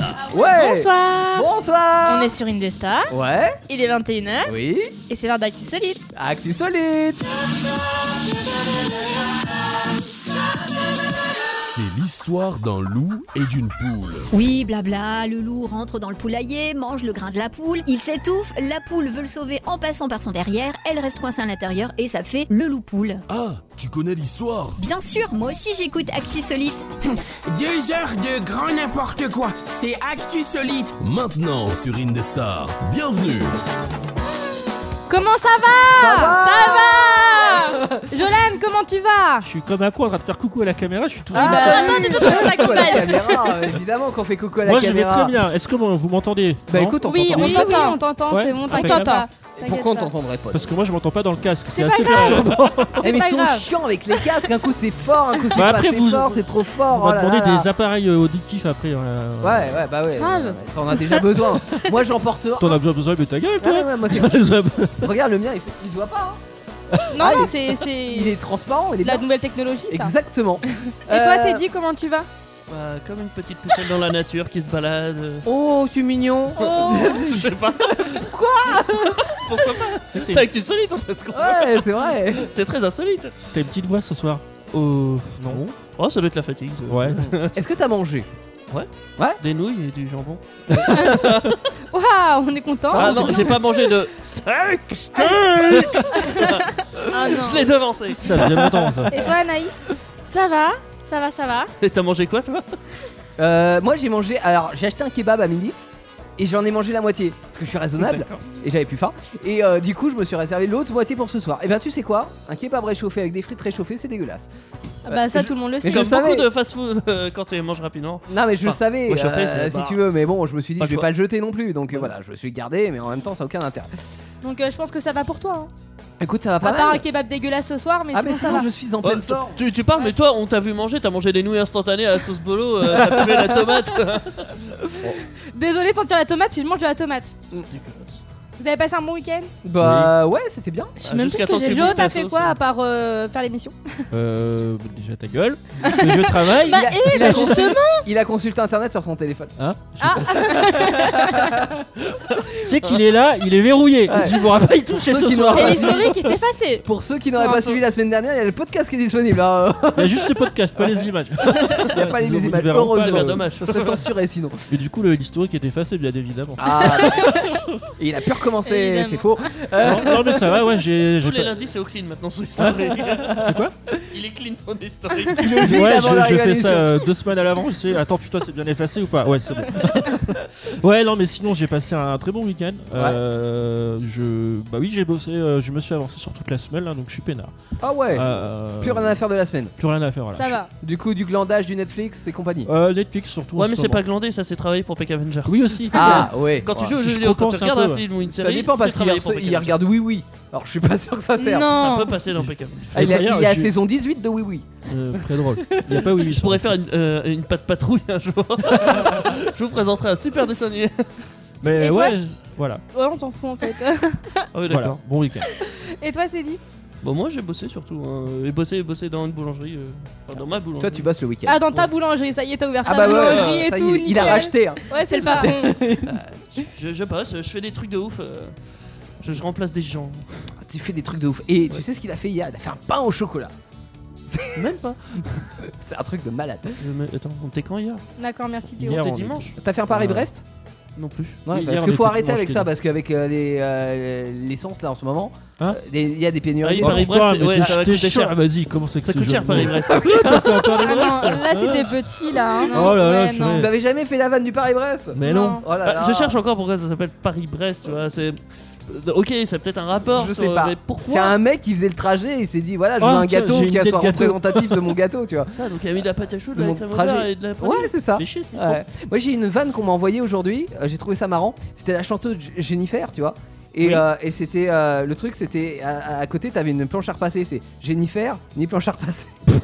Ouais. Bonsoir. Bonsoir. On est sur Indestar. Ouais. Il est 21h. Oui. Et c'est l'heure d'Actu Solide. Actu Solide. C'est l'histoire d'un loup et d'une poule. Oui, blabla, le loup rentre dans le poulailler, mange le grain de la poule, il s'étouffe, la poule veut le sauver en passant par son derrière, elle reste coincée à l'intérieur et ça fait le loup-poule. Ah, tu connais l'histoire? Bien sûr, moi aussi j'écoute Actu Solide. 2 heures de grand n'importe quoi, c'est Actu Solide. Maintenant sur Indestar. Bienvenue. Comment ça va? Ça va Jolane, comment tu vas? Je suis comme un con en train de faire coucou à la caméra, je suis tout. attends, t'es tout à la Coucou à la campagne. caméra, évidemment qu'on fait coucou à la Moi je vais caméra. très bien. Est-ce que vous m'entendez? Bah Non écoute, on Oui, t'entend. on t'entend, on t'entend, Ouais, c'est bon, impeccable. t'inquiète pas. Pourquoi on t'entendrait pas? Parce que moi je m'entends pas dans le casque. C'est assez pas grave. perturbant. Eh mais pas ils sont grave. chiants avec les casques, un coup c'est fort, un coup c'est Bah pas après, assez fort, c'est trop fort. On va oh là demander là là. des appareils auditifs après. Ouais, bah ouais. Grave. T'en as déjà besoin. Moi j'en porte un. T'en as besoin de ta gueule, toi. Ouais, moi c'est. Regarde le mien, il se voit pas. Hein. Non, Ah, non, il c'est est transparent, il est c'est la bien. nouvelle technologie, ça. Exactement. Et toi, Teddy, comment tu vas? Comme une petite pucelle dans la nature qui se balade. Oh, tu es mignon. Oh. Je sais pas. Pourquoi pas? C'est Actu Solide, parce qu'on Ouais, c'est vrai. c'est très insolite. T'as une petite voix ce soir? Non. Non. Oh, ça doit être la fatigue. Ouais. Est-ce que t'as mangé? Des nouilles et du jambon. Waouh, on est content. Ah non, j'ai pas mangé de steak. Ah non. Je l'ai devancé. Ça faisait longtemps ça. Et toi, Anaïs? Ça va? Ça va. Et t'as mangé quoi, toi? Moi j'ai mangé. Alors j'ai acheté un kebab à midi et j'en ai mangé la moitié parce que je suis raisonnable et j'avais plus faim. Et du coup je me suis réservé l'autre moitié pour ce soir. Et ben tu sais quoi? Un kebab réchauffé avec des frites réchauffées c'est dégueulasse. Ah bah ça, je- tout le monde le mais sait. je Comme savais. beaucoup de fast-food quand tu les manges rapidement. Non mais je le Enfin, savais réchauffé, c'est si bah, tu veux, mais bon je me suis dit pas je vais le pas le jeter non plus donc voilà je me suis gardé mais en même temps ça a aucun intérêt. Donc je pense que ça va pour toi. Hein. Écoute ça va À pas part un mal. kebab dégueulasse ce soir, mais Ah mais sinon ça sinon va. je suis en pleine forme. Tu parles, mais toi, on t'a vu manger, t'as mangé des nouilles instantanées à la sauce bolo, t'as fumé la tomate. Désolé de sentir la tomate si je mange de la tomate. Vous avez passé un bon week-end? Bah ouais c'était bien. Je sais même plus jusqu'à ce que temps que j'ai. tu Jo, goûtes t'as la fait sauce, quoi hein. à part faire l'émission? Déjà ta gueule. Je travaille. Il a justement. Il a consulté internet sur son téléphone. Hein? Ah. C'est qu'il est là, il est verrouillé. Ouais. Tu pourras pas y toucher Ceux ce qui soir. n'auraient Et pas l'historique est effacé. Pour ceux qui n'auraient Pour pas info. suivi la semaine dernière, il y a le podcast qui est disponible. Hein. Il y a juste le podcast, pas les images. Il n'y a pas les Ils images, verront pas, heureusement. bien dommage. Ça serait censuré sinon. Et du coup, l'historique est effacé, bien évidemment. Ah, et il a pu recommencer, Évidemment. c'est faux. Non, mais ça va, ouais, j'ai. Tous pas- les lundis, c'est au clean maintenant sur l'historique. C'est quoi? Il est clean ton historique. Ouais, avant je d'arriver à fais ça l'émission. 2 semaines à l'avance. Je sais, attends, putain, c'est bien effacé ou pas? Ouais, c'est bon. Ouais, non, mais sinon, j'ai passé un très bon week-end. Bah oui, j'ai bossé, je me suis avancé sur toute la semaine, là, donc je suis peinard. Ah ouais, plus rien à faire de la semaine. Plus rien à faire, voilà. Ça va. Du coup, du glandage, du Netflix et compagnie. Netflix surtout. en Ouais, mais ce c'est moment. pas glandé, ça c'est travailler pour Peck Avenger. Oui, aussi. Ah ouais. Quand tu joues aux Si jeux je vidéo, quand tu compense un regardes peu, un film ou une Ça série, dépend parce c'est travailler qu'il pour Peck il Avenger. regarde Oui Oui. Alors je suis pas sûr que ça sert. Ça Non. peut passer dans Peck Avenger. Ah, il est D'ailleurs, à je- saison 18 de Oui Oui. Très drôle. Il y a pas oui, Je pourrais faire une patte patrouille un jour. Je vous présenterai un super dessin animé. Mais Et toi ouais, voilà. Ouais, on t'en fout en fait. Ah oui, Voilà, d'accord. bon week-end. Et toi, Teddy? Bon, moi j'ai bossé surtout. Et bossé dans une boulangerie. Enfin, dans ma boulangerie. Toi tu bosses le week-end. Ah, dans ta boulangerie, ça y est, t'as ouvert Ah ta bah ouais, boulangerie et ça y tout. est, il a nickel. racheté. Hein. Ouais, c'est le patron. Je bosse, je fais des trucs de ouf. Je remplace des gens. Tu fais des trucs de ouf. Et tu sais ce qu'il a fait hier? Il a fait un pain au chocolat. Même pas. C'est un truc de malade. Attends, on était quand hier? D'accord, merci Théo. Hier, C'était on était- dimanche? T'as fait un Paris-Brest? Non plus. Ouais, Hier, parce on qu'il faut était arrêter dimanche, avec ça Teddy. parce qu'avec l'essence là en ce moment, Hein il y a des pénuries. Ah oui, Oh, Paris-Brest, putain, mais ouais, ça va t'es coûter cher, cher. vas-y, comment c'est que Ça ce coûte jeu cher de Paris-Brest. T'as fait un Ah Paris-Brest non, là c'était petit là. Hein. Oh là là, Ouais, purée. Vous avez jamais fait la vanne du Paris-Brest? Mais non. Oh là là. Je cherche encore pourquoi ça s'appelle Paris-Brest, tu vois. C'est. Ok, ça a peut-être un rapport. Je sur- sais pas. Mais pourquoi C'est un mec qui faisait le trajet et il s'est dit voilà, je veux Oh, un tiens, gâteau j'ai une qui idée de soit gâteau. représentatif de mon gâteau, tu vois. Ça, donc il a mis de la pâte à choux, de De la mon crème au trajet. beurre et de la Ouais, c'est ça. Fais chier, ce micro. Ouais. Moi j'ai une vanne qu'on m'a envoyée aujourd'hui, j'ai trouvé ça marrant. C'était la chanteuse Jennifer, tu vois. Et, Oui. et c'était le truc, c'était à côté, t'avais une planche à repasser. C'est Jennifer ni planche à repasser.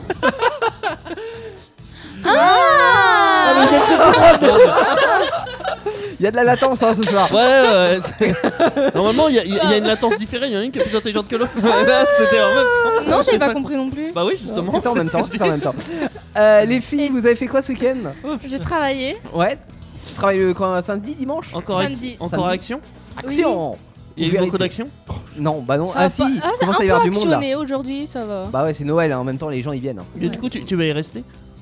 Il y a de la latence hein, ce soir. Ouais. Normalement, il y a une latence différée. Il y en a une qui est plus intelligente que l'autre. Là, c'était en même temps. Non, C'est j'avais pas ça. compris non plus. Bah oui, justement. C'était en même temps, c'était en même temps. Les filles, vous avez fait quoi ce week-end? J'ai travaillé. Ouais. Tu travailles quand samedi, dimanche? Samedi. Encore action? Action. Il y a eu beaucoup d'action? Non, bah non. Ça Ah va si, pas- il c'est commence à y un avoir peu du monde là. actionné aujourd'hui, ça va. Bah ouais, c'est Noël, hein, en même temps les gens ils viennent. Et du coup, tu vas y rester?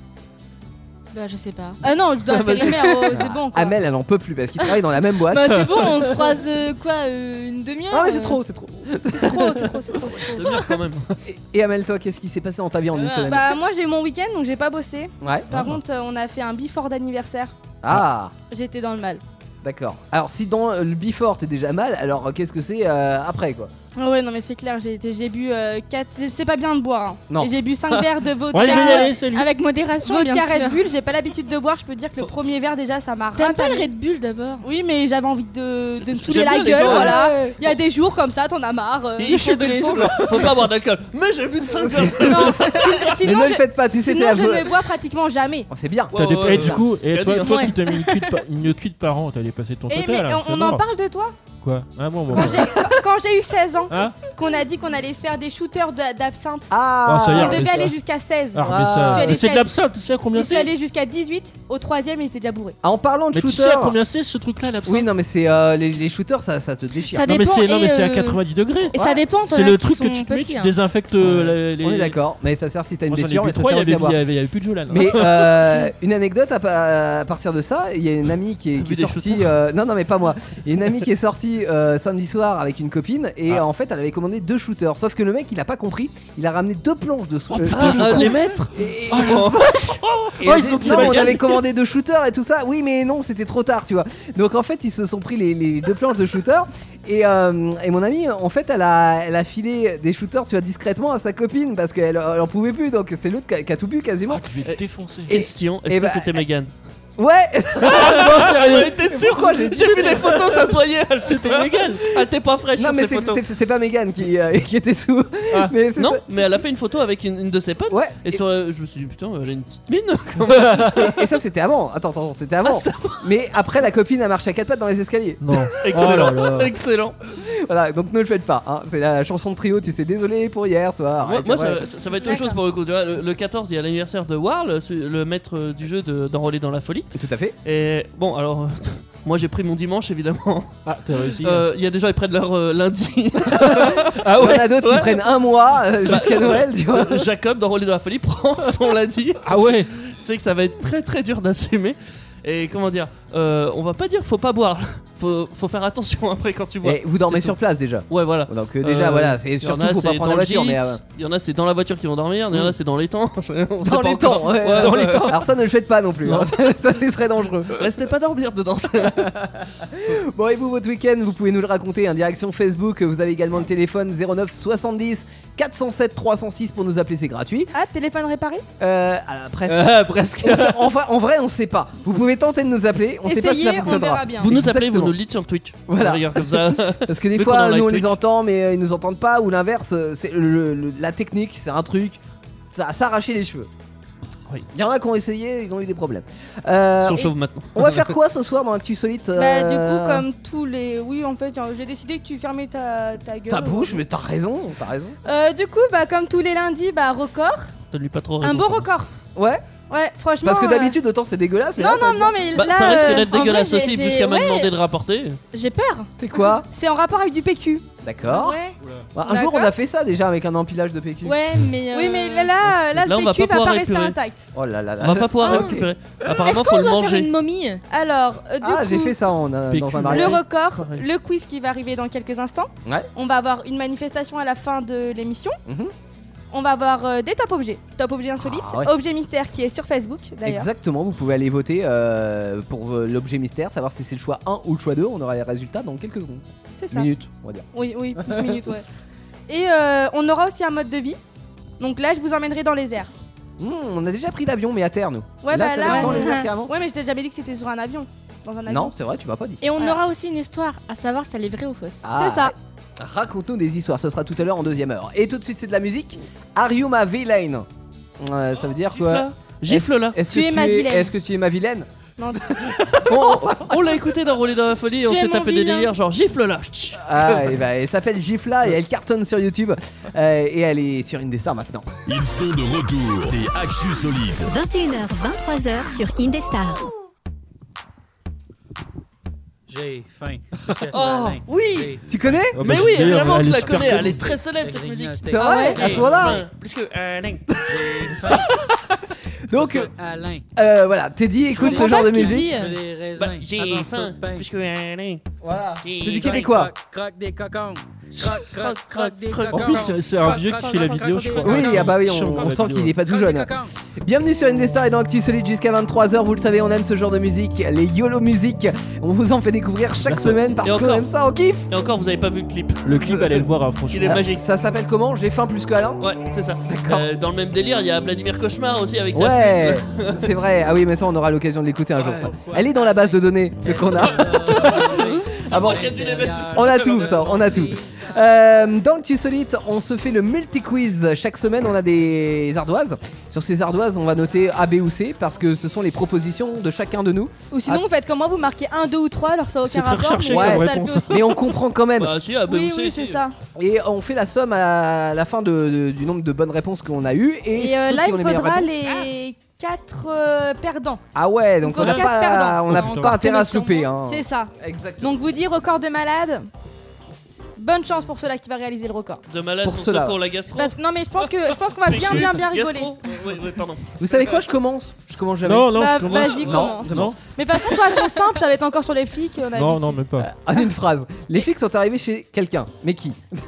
Bah je sais pas. Ah non, je dois intérimaire, c'est bon quoi. Amel, elle en peut plus parce qu'ils travaillent dans la même boîte. Bah c'est bon, on se croise une demi-heure. Ah mais c'est trop, c'est trop. C'est trop. Demi-heure quand même. Et Amel, toi, qu'est-ce qui s'est passé dans ta vie en une semaine? Bah moi j'ai eu mon week-end donc j'ai pas bossé. Ouais. Par contre on a fait un before d'anniversaire. Ah, J'étais dans le mal. d'accord. Alors si dans le before t'es déjà mal, alors qu'est-ce que c'est après quoi? Ah ouais non mais c'est clair, j'ai bu 4... C'est pas bien de boire hein. Non. Et j'ai bu 5 verres de vodka. Ouais, je vais y aller, salut. Avec modération, vodka bien sûr. Red Bull, j'ai pas l'habitude de boire, je peux te dire que le premier verre déjà ça m'a T'aimes pas le ratalé. Red Bull d'abord? Oui mais j'avais envie de me saouler J'aime la bien les gueule, gens, voilà. Ouais. Il y a des jours comme ça, t'en as marre. Il fait des sons, faut pas boire d'alcool. Mais j'ai bu de 5 heures. Non, Mais sinon, ne le faites pas, tu sais, c'est sinon la je ne bois pratiquement jamais. Oh, c'est bien. T'as des... Ouais, Et du coup, et toi, Ouais. toi qui t'as mis une cuite par an, t'allais passer ton Et total mais là, c'est on mort. en parle de toi Quoi? Ah bon, bon. Quand j'ai eu 16 ans, Hein? qu'on a dit qu'on allait se faire des shooters d'absinthe. Ah, Oh, ça y est, On arrêtez devait ça. aller jusqu'à 16. Ah, mais Ah. ça... Je suis allée Mais c'est de faire- l'absinthe, tu sais à combien Je suis c'est? allé jusqu'à 18, au 3ème il était déjà bourré. En parlant de Mais tu sais shooter. à combien c'est ce truc là, l'absinthe? Oui, non, mais c'est les shooters, ça te déchire. Ça Non mais dépend, c'est non, mais et, c'est à 90 degrés. Et ça dépend, C'est le truc que tu te mets, tu désinfectes les... On est d'accord, mais ça sert si t'as une Moi j'en ai blessure, bu mais ça 3, sert aussi à boire. il y avait plus de Jolan. Mais une anecdote à partir de ça, il y a une amie qui bu est des sortie. Non, mais pas moi. Il y a une amie qui est sortie samedi soir avec une copine et en fait elle avait commandé 2 shooters. Sauf que le mec il a pas compris, il a ramené 2 planches de Les maîtres? Et Oh, et Oh, elle ils dit, sont pris non, la on gueule. avait commandé 2 shooters et tout ça. Oui, mais non, c'était trop tard, tu vois. Donc en fait, ils se sont pris les 2 planches de shooters. Et mon amie, en fait, elle a filé des shooters, tu vois, discrètement à sa copine parce qu'elle en pouvait plus. Donc c'est l'autre qui a tout bu quasiment. Je vais te défoncer. Question, est-ce et que bah- c'était Megan? Ouais. Non sérieux, T'es sûr? Pourquoi j'ai J'ai vu des photos, ça se voyait. c'était Megan. Elle était pas fraîche Non, sur mais ces photos. c'est pas Megan qui était sous. Ah. Mais c'est Non, ça. mais elle a fait une photo avec une de ses potes. Ouais. Et sur, je me suis dit, putain, elle a une petite mine. Et ça c'était avant. Attends, c'était avant. Mais après la copine a marché à 4 pattes dans les escaliers. Non. Excellent, Oh là là. excellent. Voilà, donc ne le faites pas. Hein. C'est la chanson de trio. Tu sais, désolé pour hier soir. Moi, Et puis moi, après- ça va être autre chose pour le coup. Tu vois, le 14, il y a l'anniversaire de Warl, le maître du jeu d'Enrôler dans la folie. Tout à fait. Et bon, alors, moi j'ai pris mon dimanche évidemment. Ah, t'as réussi. Il y a des gens qui prennent leur lundi. Ah Il y en a d'autres qui prennent un mois jusqu'à Noël, tu vois. Jacob d'Enrôler dans la folie prend son lundi. Ah ouais. C'est que ça va être très très dur d'assumer. Et comment dire, on va pas dire faut pas boire. Faut faire attention après quand tu bois. Et vous dormez C'est sur place déjà. Ouais, voilà. Donc déjà voilà, c'est Il y en surtout a, faut pas c'est prendre la dans le voiture, mais gîte, il y en a c'est dans la voiture qui vont dormir, il y en a c'est dans les temps. On sait dans pas les encore. temps. Ouais, Ouais, dans ouais. les temps. Alors ça ne le faites pas non plus. hein. Ça ce serait dangereux. Restez pas dormir dedans. Bon et vous votre week-end, vous pouvez nous le raconter en direction Facebook. Vous avez également le téléphone 09 70 407 306 pour nous appeler, c'est gratuit. Ah, téléphone réparé? Presque. Presque. En vrai, on sait pas. Vous pouvez tenter de nous appeler. On sait pas si ça Essayez, on fonctionnera. verra bien. Vous nous appelez, vous Exactement. nous le dites sur Twitch. Voilà. Regarde comme ça. Parce que des Vu qu'on est fois, en live nous on Twitch. les entend, mais ils nous entendent pas. Ou l'inverse, c'est la technique, c'est un truc. Ça s'arracher les cheveux. Oui. Il y en a qui ont essayé, ils ont eu des problèmes. Ils sont Et chauves maintenant. on va faire quoi ce soir dans Actu Solite Bah du coup comme tous les... Oui en fait j'ai décidé que tu fermais ta gueule. Ta bouche, mais t'as raison. Du coup bah comme tous les lundis bah record. Donne-lui pas trop raison. Un beau record. Ouais. Ouais franchement. Parce que d'habitude, autant c'est dégueulasse. Mais Non là, non mais Bah, là ça risque d'être en dégueulasse vrai, aussi, j'ai- puisqu'elle m'a ouais. demandé de rapporter. j'ai peur. C'est quoi? C'est en rapport avec du PQ. D'accord. Ouais. Bah, un jour, on D'accord. a fait ça déjà avec un empilage de PQ. Ouais, mais. Oui mais là Là, le on va PQ pas va pas pouvoir rester épurer. intact. Oh là là là. On va pas pouvoir Ah, récupérer. Est-ce Apparemment, faut qu'on le doit faire manger. une momie? Alors du Ah, coup j'ai fait ça dans PQ. un le mariage. record, Pareil. le quiz qui va arriver dans quelques instants. Ouais. On va avoir une manifestation à la fin de l'émission. Mhm. On va avoir des top objets insolites, Ah ouais. objet mystère qui est sur Facebook d'ailleurs. Exactement, vous pouvez aller voter pour l'objet mystère, savoir si c'est le choix 1 ou le choix 2. On aura les résultats dans quelques secondes. C'est ça. Minutes, on va dire. Oui, plus minutes, ouais. Et on aura aussi un mode de vie. Donc là, je vous emmènerai dans les airs. On a déjà pris l'avion, mais à terre, nous. Ouais, là, bah ça là, va être dans on- les airs carrément. Ouais, mais je t'ai jamais dit que c'était sur un avion. Dans un avion. Non, c'est vrai, tu m'as pas dit. Et on Voilà. aura aussi une histoire, à savoir si elle est vraie ou fausse. Ah, C'est ça. Raconte-nous des histoires, ce sera tout à l'heure en deuxième heure. Et tout de suite, c'est de la musique. Are you ma villain? Ça veut dire quoi? Gifle là. Est-ce Tu que es ma vilaine. Est-ce que tu es ma vilaine? Non, On l'a écouté d'enrouler dans la folie et on Tu es s'est mon tapé des vilain. délires genre gifle là. Ah, et bah, elle s'appelle Gifla et elle cartonne sur YouTube. Et elle est sur Indestar maintenant. Ils sont de retour. C'est Actu Solide. 21h, 23h sur Indestar. J'ai faim. Oh, oui. Tu connais? Oh, Mais bah, oui, d'ailleurs, évidemment que je la super connais, elle connue. est très célèbre cette musique. C'est vrai, à ce moment-là. Plus que Alain. J'ai faim. Donc, Alain. voilà, Teddy écoute Je ce comprends genre pas de ce qu'il musique. dit. Je veux des raisins. Bah, j'ai Avance faim. sur le pain. Plus que Alain. Voilà, J'ai c'est du faim. québécois. Croque des cocons. Croque des cocons. En plus, c'est un vieux qui fait la vidéo, je crois. Oui, ah bah oui, Je suis encore on la sent vidéo. qu'il est pas tout jeune. Bienvenue sur Indestar et dans Actu Solide jusqu'à 23h. Vous le savez, on aime ce genre de musique, les YOLO musique. On vous en fait découvrir chaque Merci. semaine parce Et qu'on encore. aime ça, on kiffe. Et encore, vous avez pas vu le clip. Le clip, allez le voir, hein, franchement. Il est magique. Ça s'appelle comment? J'ai faim plus que Alain. Ouais, c'est ça. D'accord. Dans le même délire, il y a Vladimir Cauchemar aussi avec sa Ouais, flûte. c'est vrai. Ah oui, mais ça, on aura l'occasion de l'écouter un jour. Ça. Elle est dans la base de données qu'on a. Ah bon, J'ai dû les mettre. on a tout, ça, on a tout. Dans Actu Solide, on se fait le multi-quiz. Chaque semaine, on a des ardoises. Sur ces ardoises, on va noter A, B ou C parce que ce sont les propositions de chacun de nous. Ou sinon, vous faites comme moi, vous marquez 1, 2 ou 3, alors ça n'a C'est aucun très rapport. recherché mais comme ça le réponse. fait aussi. Mais on comprend quand même. Bah, si, ah, bah, Oui, vous oui, savez, c'est ça. Et on fait la somme à la fin du nombre de bonnes réponses qu'on a eues. Et, Et ceux là, qui ont il les meilleures faudra réponses. les 4 perdants. Ah ouais, donc Il on n'a faudra 4 pas, perdants. on n'a En pas intérêt à se promotion. louper. Hein. C'est ça. Exactement. Donc, vous dit record de malade. Bonne chance pour ceux-là qui va réaliser le record. De malade Pour pour cela. ceux qui ont la gastro. Parce que, non, mais je pense qu'on va bien rigoler. Gastro Oui, pardon. Vous savez quoi, je commence. Je commence jamais. Non, non, Bah, je commence. vas-y, Non, commence. Non, Mais de toute façon, façon simple, ça va être encore sur les flics. On a non, dit. non, même pas. En une phrase. Les flics sont arrivés chez quelqu'un. Mais qui?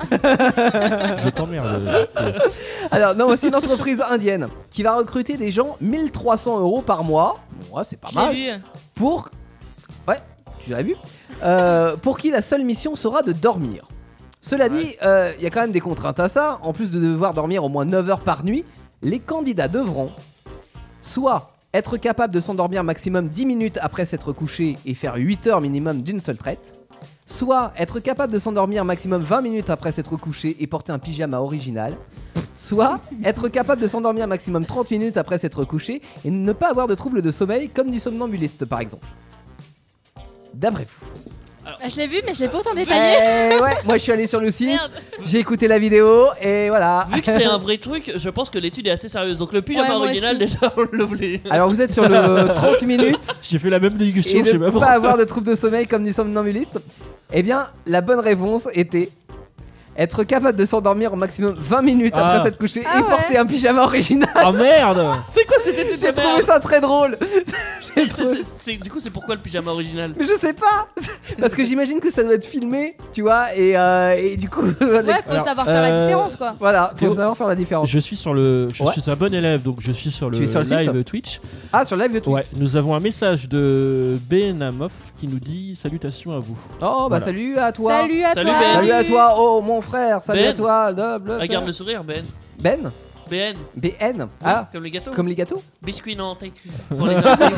Je t'emmerde. Alors, non, c'est une entreprise indienne qui va recruter des gens 1300 € par mois. Ouais, c'est pas Je l'ai mal. vu. Pour. Ouais, tu l'as vu. Pour qui la seule mission sera de dormir. Cela dit, il y a quand même des contraintes à ça. En plus de devoir dormir au moins 9 heures par nuit, les candidats devront soit être capables de s'endormir maximum 10 minutes après s'être couché et faire 8 heures minimum d'une seule traite, soit être capable de s'endormir maximum 20 minutes après s'être couché et porter un pyjama original, soit être capable de s'endormir maximum 30 minutes après s'être couché et ne pas avoir de troubles de sommeil comme du somnambuliste par exemple. D'après vous. Bah, je l'ai vu, mais je l'ai pas autant détaillé. Ouais, moi je suis allé sur le site, Merde. j'ai écouté la vidéo et voilà. Vu que c'est un vrai truc, je pense que l'étude est assez sérieuse. Donc le pyjama Ouais, moi original, aussi. déjà, on l'oublie. Alors vous êtes sur le 30 minutes J'ai fait la même et discussion, je sais ne pas pas pourquoi. avoir de troubles de sommeil comme du somnambuliste. Eh bien, la bonne réponse était être capable de s'endormir au maximum 20 minutes Ah. après s'être couché Ah et ouais. porter un pyjama original. Ah merde. C'est quoi cette étude J'ai trouvé ça très drôle. J'ai trouvé- Du coup, c'est pourquoi le pyjama original? Mais je sais pas. Parce que j'imagine que ça doit être filmé, tu vois, et du coup Ouais, faut Alors, savoir faire la différence, quoi. voilà, faut Théo, savoir faire la différence. Je suis sur le. Je Ouais. suis un bon élève, donc je suis sur le Tu es sur le site live Twitch. Ah, sur live YouTube. Ouais, nous avons un message de Benamov qui nous dit salutations à vous. Oh bah Voilà. salut à toi. Salut à Salut, toi. Ben. Salut à toi, oh mon frère, salut Ben. à toi. Regarde le sourire, Ben. Ben BN. BN Ah, Comme les gâteaux. comme les gâteaux. Biscuits nantais. Pour les intimes.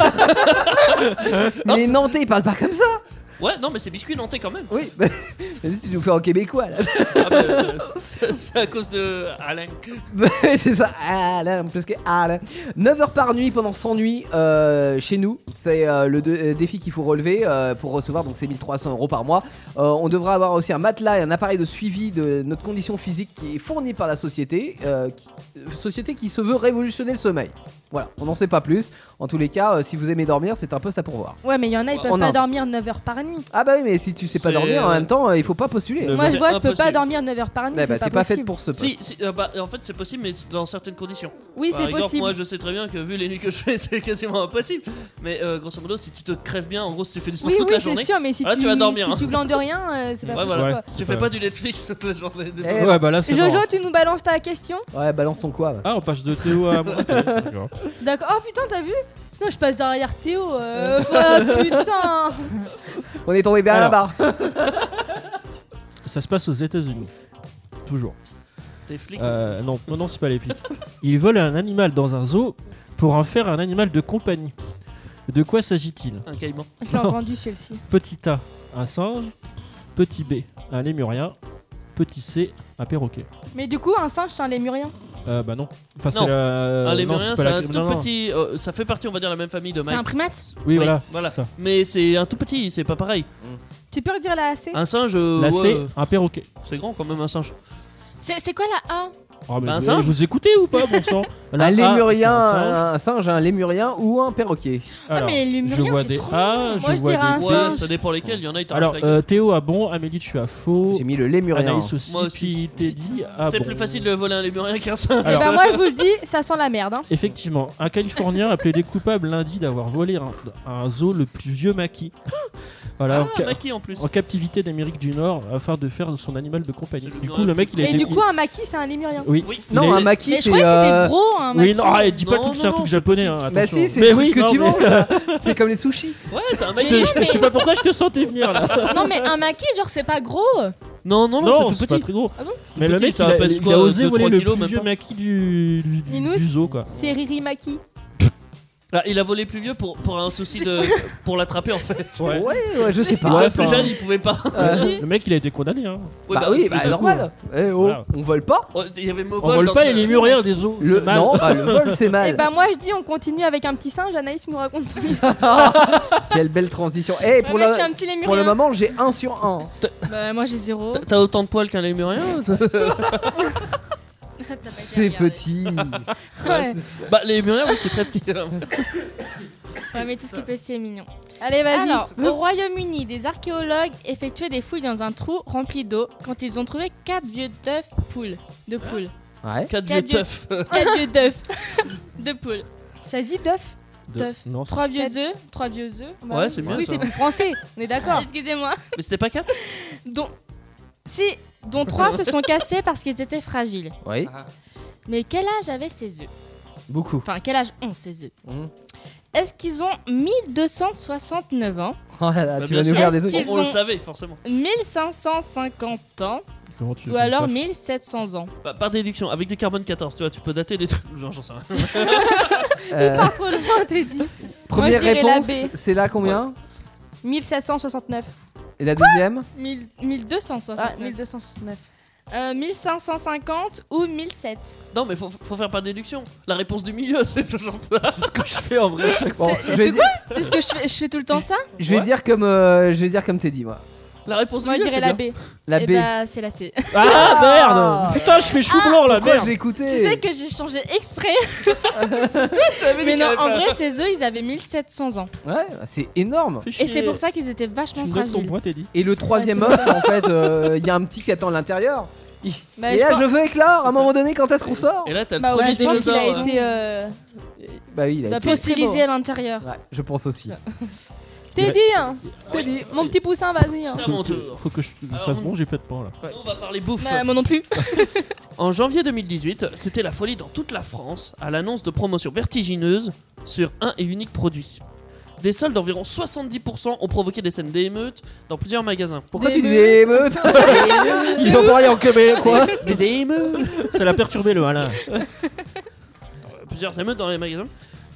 Mais les Nantais ils parlent pas comme ça. Ouais, non, mais c'est biscuits nantais quand même. Oui, mais tu nous fais en québécois là. Ah, bah, c'est à cause de Alain. C'est ça, Alain, plus que Alain. 9 heures par nuit pendant 100 nuits chez nous. C'est le défi qu'il faut relever pour recevoir donc ces 1300 € par mois. On devra avoir aussi un matelas et un appareil de suivi de notre condition physique qui est fourni par la société. Société qui se veut révolutionner le sommeil. Voilà, on n'en sait pas plus. En tous les cas, si vous aimez dormir, c'est un peu ça pour voir. Ouais, mais il y en a, ils peuvent En pas Inde. dormir 9 heures par nuit. Ah bah oui, mais si tu sais pas C'est- dormir en même temps, il faut pas postuler. Le- Moi, je c'est vois, je peux pas impossible. dormir 9 heures par nuit. Ouais, bah, c'est pas fait possible. pour ce poste. Si, bah, en fait, c'est possible, mais dans certaines conditions. Oui, Par c'est exemple, possible. moi, je sais très bien que vu les nuits que je fais, c'est quasiment impossible. Mais grosso modo, si tu te crèves bien, en gros, si tu fais du sport Oui, toute oui, la c'est journée, sûr, mais si Ah, tu vas dormir, si hein. tu glandes rien, c'est pas ouais, possible. voilà. quoi. Tu fais pas du Netflix toute la journée. Eh, Ouais, bah là c'est Jojo, mort. tu nous balances ta question. Ouais, balance ton quoi. Ah, on passe de Théo à moi. Ok, d'accord. D'accord. Oh putain, t'as vu? Non, je passe derrière Théo. Voilà, putain. On est tombé bien Alors. là-bas. Ça se passe aux États-Unis. Toujours. Des flics. Non, c'est pas les flics. Ils volent un animal dans un zoo pour en faire un animal de compagnie. De quoi s'agit-il? Un caïman. Je l'ai entendu celui-ci. Petit A, un singe. Petit B, un lémurien. Petit C, un perroquet. Mais du coup, un singe, c'est un lémurien. Bah non. Enfin, Non. c'est la. Un non, lémurien, pas c'est la- un tout non, non. petit. Ça fait partie, on va dire, de la même famille de C'est Mike. un primate. Oui, voilà. Ça. Ça. Mais c'est un tout petit, c'est pas pareil. Tu peux redire la AC? Un singe, La ouais, C, un perroquet. c'est grand quand même un singe. C'est quoi la A? Oh, mais Bah, un vous, singe. vous écoutez ou pas, bon sang? Là, Un lémurien, c'est un singe. un singe, un lémurien ou un perroquet. Alors, mais les lémuriens, je vois c'est des trop A, mignon. je Moi, je vois dirais un des Ouais, singe. ça dépend lesquels. Il y en a, ils t'arrachent Alors, la gueule. Théo a bon, Amélie, tu as faux. J'ai mis le lémurien. Anaïs aussi, Moi aussi. puis Teddy a C'est bon. plus facile de voler un lémurien qu'un singe. Eh ben moi je vous le dis, ça sent la merde. Hein. Effectivement, un Californien a plaidé coupable lundi d'avoir volé un zoo le plus vieux maquis. Voilà, Maki en plus. en captivité d'Amérique du Nord afin de faire de son animal de compagnie. C'est le Du grand coup, le mec il a Et été. du coup, un maquis, c'est un lémurien. Oui. Oui. Non, Il a- un maquis, Mais je c'est. croyais que c'était gros, un maquis. Oui, non, arrête, dis pas Non, tout que c'est un non, truc c'est japonais. Hein, Bah attention. si, c'est Mais le oui, truc que non, tu mais- manges. C'est comme les sushis. Ouais, c'est un Je, maki. te- je sais pas pourquoi je te sentais venir là. Non, mais un maquis, genre, c'est pas gros. Non, non, non, Non, c'est tout c'est pas petit. très gros. Ah bon Mais le petit, mec, ça il a, pèse il quoi, a osé 2-3 voler le kilos, plus même vieux pas. maquis du Inous. zoo, quoi. C'est Riri Maki. Ah, il a volé plus vieux pour un souci de. Pour l'attraper en fait. Ouais. Ouais, je sais pas. Ouais, plus Enfin, jeune, il pouvait pas. Le mec, il a été condamné. Hein. Ouais, Bah oui, il bah était normal. Eh oh, Voilà. on vole pas. cool. Il y avait On vole pas les lémuriens des zoos. Le c'est mal. non, bah, le vol c'est Et mal. ben moi je dis, on continue avec un petit singe. Anaïs nous raconte ton histoire. Quelle belle transition. Eh, Ouais, mais je suis un petit pour le lémurien. moment, j'ai 1 sur 1. Bah moi j'ai 0. T'as autant de poils qu'un lémurien? C'est petit. Ouais. Bah, les lémuriens, oui, c'est très petit. Ouais, mais tout ce qui est petit est mignon. Allez, vas-y. Alors, au Royaume-Uni, des archéologues effectuaient des fouilles dans un trou rempli d'eau quand ils ont trouvé 4 vieux d'œufs de poules. Ouais. 4 vieux Quatre vieux- teufs. 4 vieux d'œufs de poules. Ça se dit d'œuf. Teuf. Non, 3 vieux œufs. 3 vieux œufs. Ouais, c'est bien Oui, ça. c'est plus français. On est d'accord. Excusez-moi. Mais c'était pas 4? Dont 3 se sont cassés parce qu'ils étaient fragiles. Oui. Mais quel âge avaient ces œufs? Beaucoup. Enfin, quel âge ont ces œufs? Mmh. Est-ce qu'ils ont 1269 ans? Oh là là, Bah, tu bien vas nous sûr. faire des Est-ce trucs. qu'ils On le ont- savait, forcément. 1550 ans? Comment tu Ou veux alors ça 1700 ans? Bah, par déduction, avec du carbone 14, tu vois, tu peux dater des trucs. Genre, j'en sais rien. Euh, Trop loin, t'es dit. Première Moi, je dirais la réponse, B. c'est là combien 1769. Et la deuxième 1269. Ah, 1269. 1550 ou 1007. Non, mais faut faire par déduction. La réponse du milieu, c'est toujours ça. C'est ce que je fais en vrai chaque fois. Bon, C'est- je vais, de C'est ce que je fais tout le temps ça? je vais Ouais. dire comme t'es dit moi. La réponse du Moi, je milieu, dirais c'est la bien. B. La Eh B. bah, c'est la C. Ah merde. Putain, je fais chou blanc là, Pourquoi merde. j'ai écouté Tu sais que j'ai changé exprès. Mais non, en vrai, ces œufs, ils avaient 1700 ans. Ouais, c'est énorme. Fais Et c'est chier. pour ça qu'ils étaient Tu vachement me donnes ton fragiles. point, Teddy. Et le troisième œuf, en fait, il y a un petit qui attend à l'intérieur. Bah, Et je là, pense- je veux éclore. À un moment donné, quand est-ce qu'on sort Et là, t'as le Bah ouais, premier je qui pense nous qu'il sort. a été Bah oui, il a Bah, été. fossilisé à l'intérieur. Ouais, je pense aussi. T'es dit, hein. T'as dit. Mon petit poussin, vas-y. Hein. À mon tour. Faut que je Alors, fasse bon, j'ai pas de pain là. On va parler bouffe. Bah, moi non plus. En janvier 2018, c'était la folie dans toute la France à l'annonce de promotions vertigineuses sur un et unique produit. Des soldes d'environ 70% ont provoqué des scènes d'émeutes dans plusieurs magasins. Pourquoi Des tu dis des émeutes Ils ont parlé en québécois. Des émeutes Ça l'a perturbé le malin. Plusieurs émeutes dans les magasins.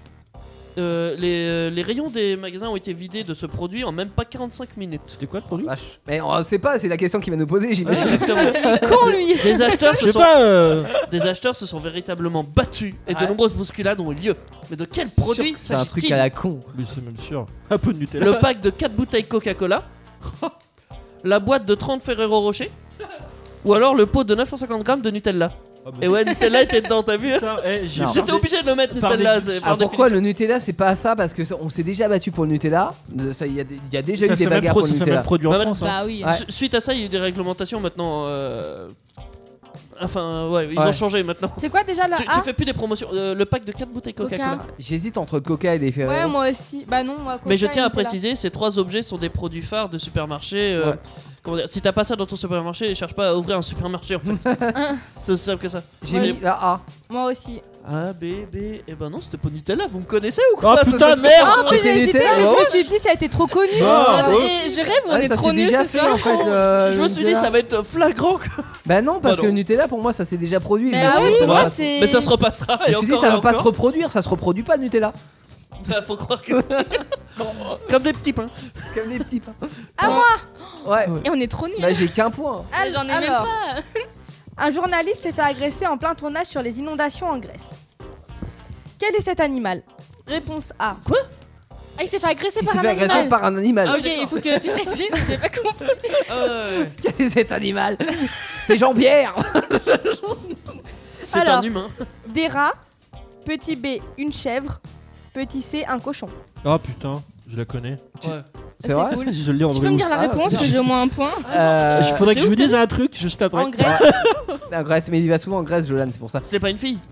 Les rayons des magasins ont été vidés de ce produit en même pas 45 minutes. C'était quoi le produit? Vache. Mais on sait pas, c'est la question qu'il va nous poser, j'imagine. Exactement. Con, lui. Des acheteurs Je se sais sont pas. Des acheteurs se sont véritablement battus et de Ouais. nombreuses bousculades ont eu lieu. Mais de quel produit C'est un truc s'agit-il? à la con. Mais c'est même sûr. Un peu de Nutella. Le pack de 4 bouteilles Coca-Cola, la boîte de 30 Ferrero Rocher, ou alors le pot de 950 grammes de Nutella. Et ouais, Nutella était dedans, t'as vu? Putain, eh, j'ai- Non. J'étais obligé de le mettre Par Nutella, définition. c'est Ah, par pourquoi définition. le Nutella c'est pas ça? Parce que on s'est déjà battu pour le Nutella. Il y a déjà Ça eu des s'est même bagarres pour le ça s'est même Nutella. produit en Bah, France. hein. Bah oui. Ouais. Suite à ça, il y a eu des réglementations maintenant. Enfin, ouais, ils Ouais. ont changé maintenant. C'est quoi déjà la Tu A fais plus des promotions. Le pack de 4 bouteilles Coca-Cola. Coca. J'hésite entre le Coca et les Ouais, Ferrero. moi aussi. Bah non, moi. Mais je Coca tiens et à Nutella. préciser, ces 3 objets sont des produits phares de supermarché. Ouais. Comment dire, si t'as pas ça dans ton supermarché, cherche pas à ouvrir un supermarché en fait. C'est aussi simple que ça. J'ai mis la A. Moi aussi. A, B, B. Et ben non, c'était pas Nutella, vous me connaissez ou quoi? Oh Ça, putain, c'est- merde! Ah, en plus, C'était j'ai hésité, Nutella, mais je ouais. me suis dit, ça a été trop connu. Ah, Et je rêve, on Ouais, est ça trop s'est nuls déjà ce fait soir. en fait. Je le me suis dit, Nutella. ça va être flagrant. Bah non, parce Bah que non. le Nutella pour moi ça s'est déjà produit. Bah Je me oui, dis, pour moi ça- c'est. Mais ça se repassera. Je Et me suis dit encore, ça et va pas se encore. reproduire, ça se reproduit pas le Nutella. Bah, faut croire que comme des petits pains. Comme les petits pains. À moi. Ouais. Et on est trop nuls. Bah j'ai qu'un point. Ah, j'en ai même Alors, pas. un journaliste s'est fait agresser en plein tournage sur les inondations en Grèce. Quel est cet animal? Réponse A. Ah, il s'est fait agresser Il par s'est un fait agresser animal. par un animal. Ok, il faut que tu précises, j'ai pas compris. Quel est cet animal? C'est Jean-Pierre. C'est un Alors. humain. Des rats, Petit B, une chèvre. Petit C, un cochon. Oh putain, je la connais. C'est vrai cool. Je le lis en Tu vrai. peux me dire la réponse, c'est que j'ai au moins un point. Il faudrait que je vous dise un truc juste après. En Grèce, En Grèce, mais il va souvent en Grèce, Jolan, c'est pour ça. C'était pas une fille.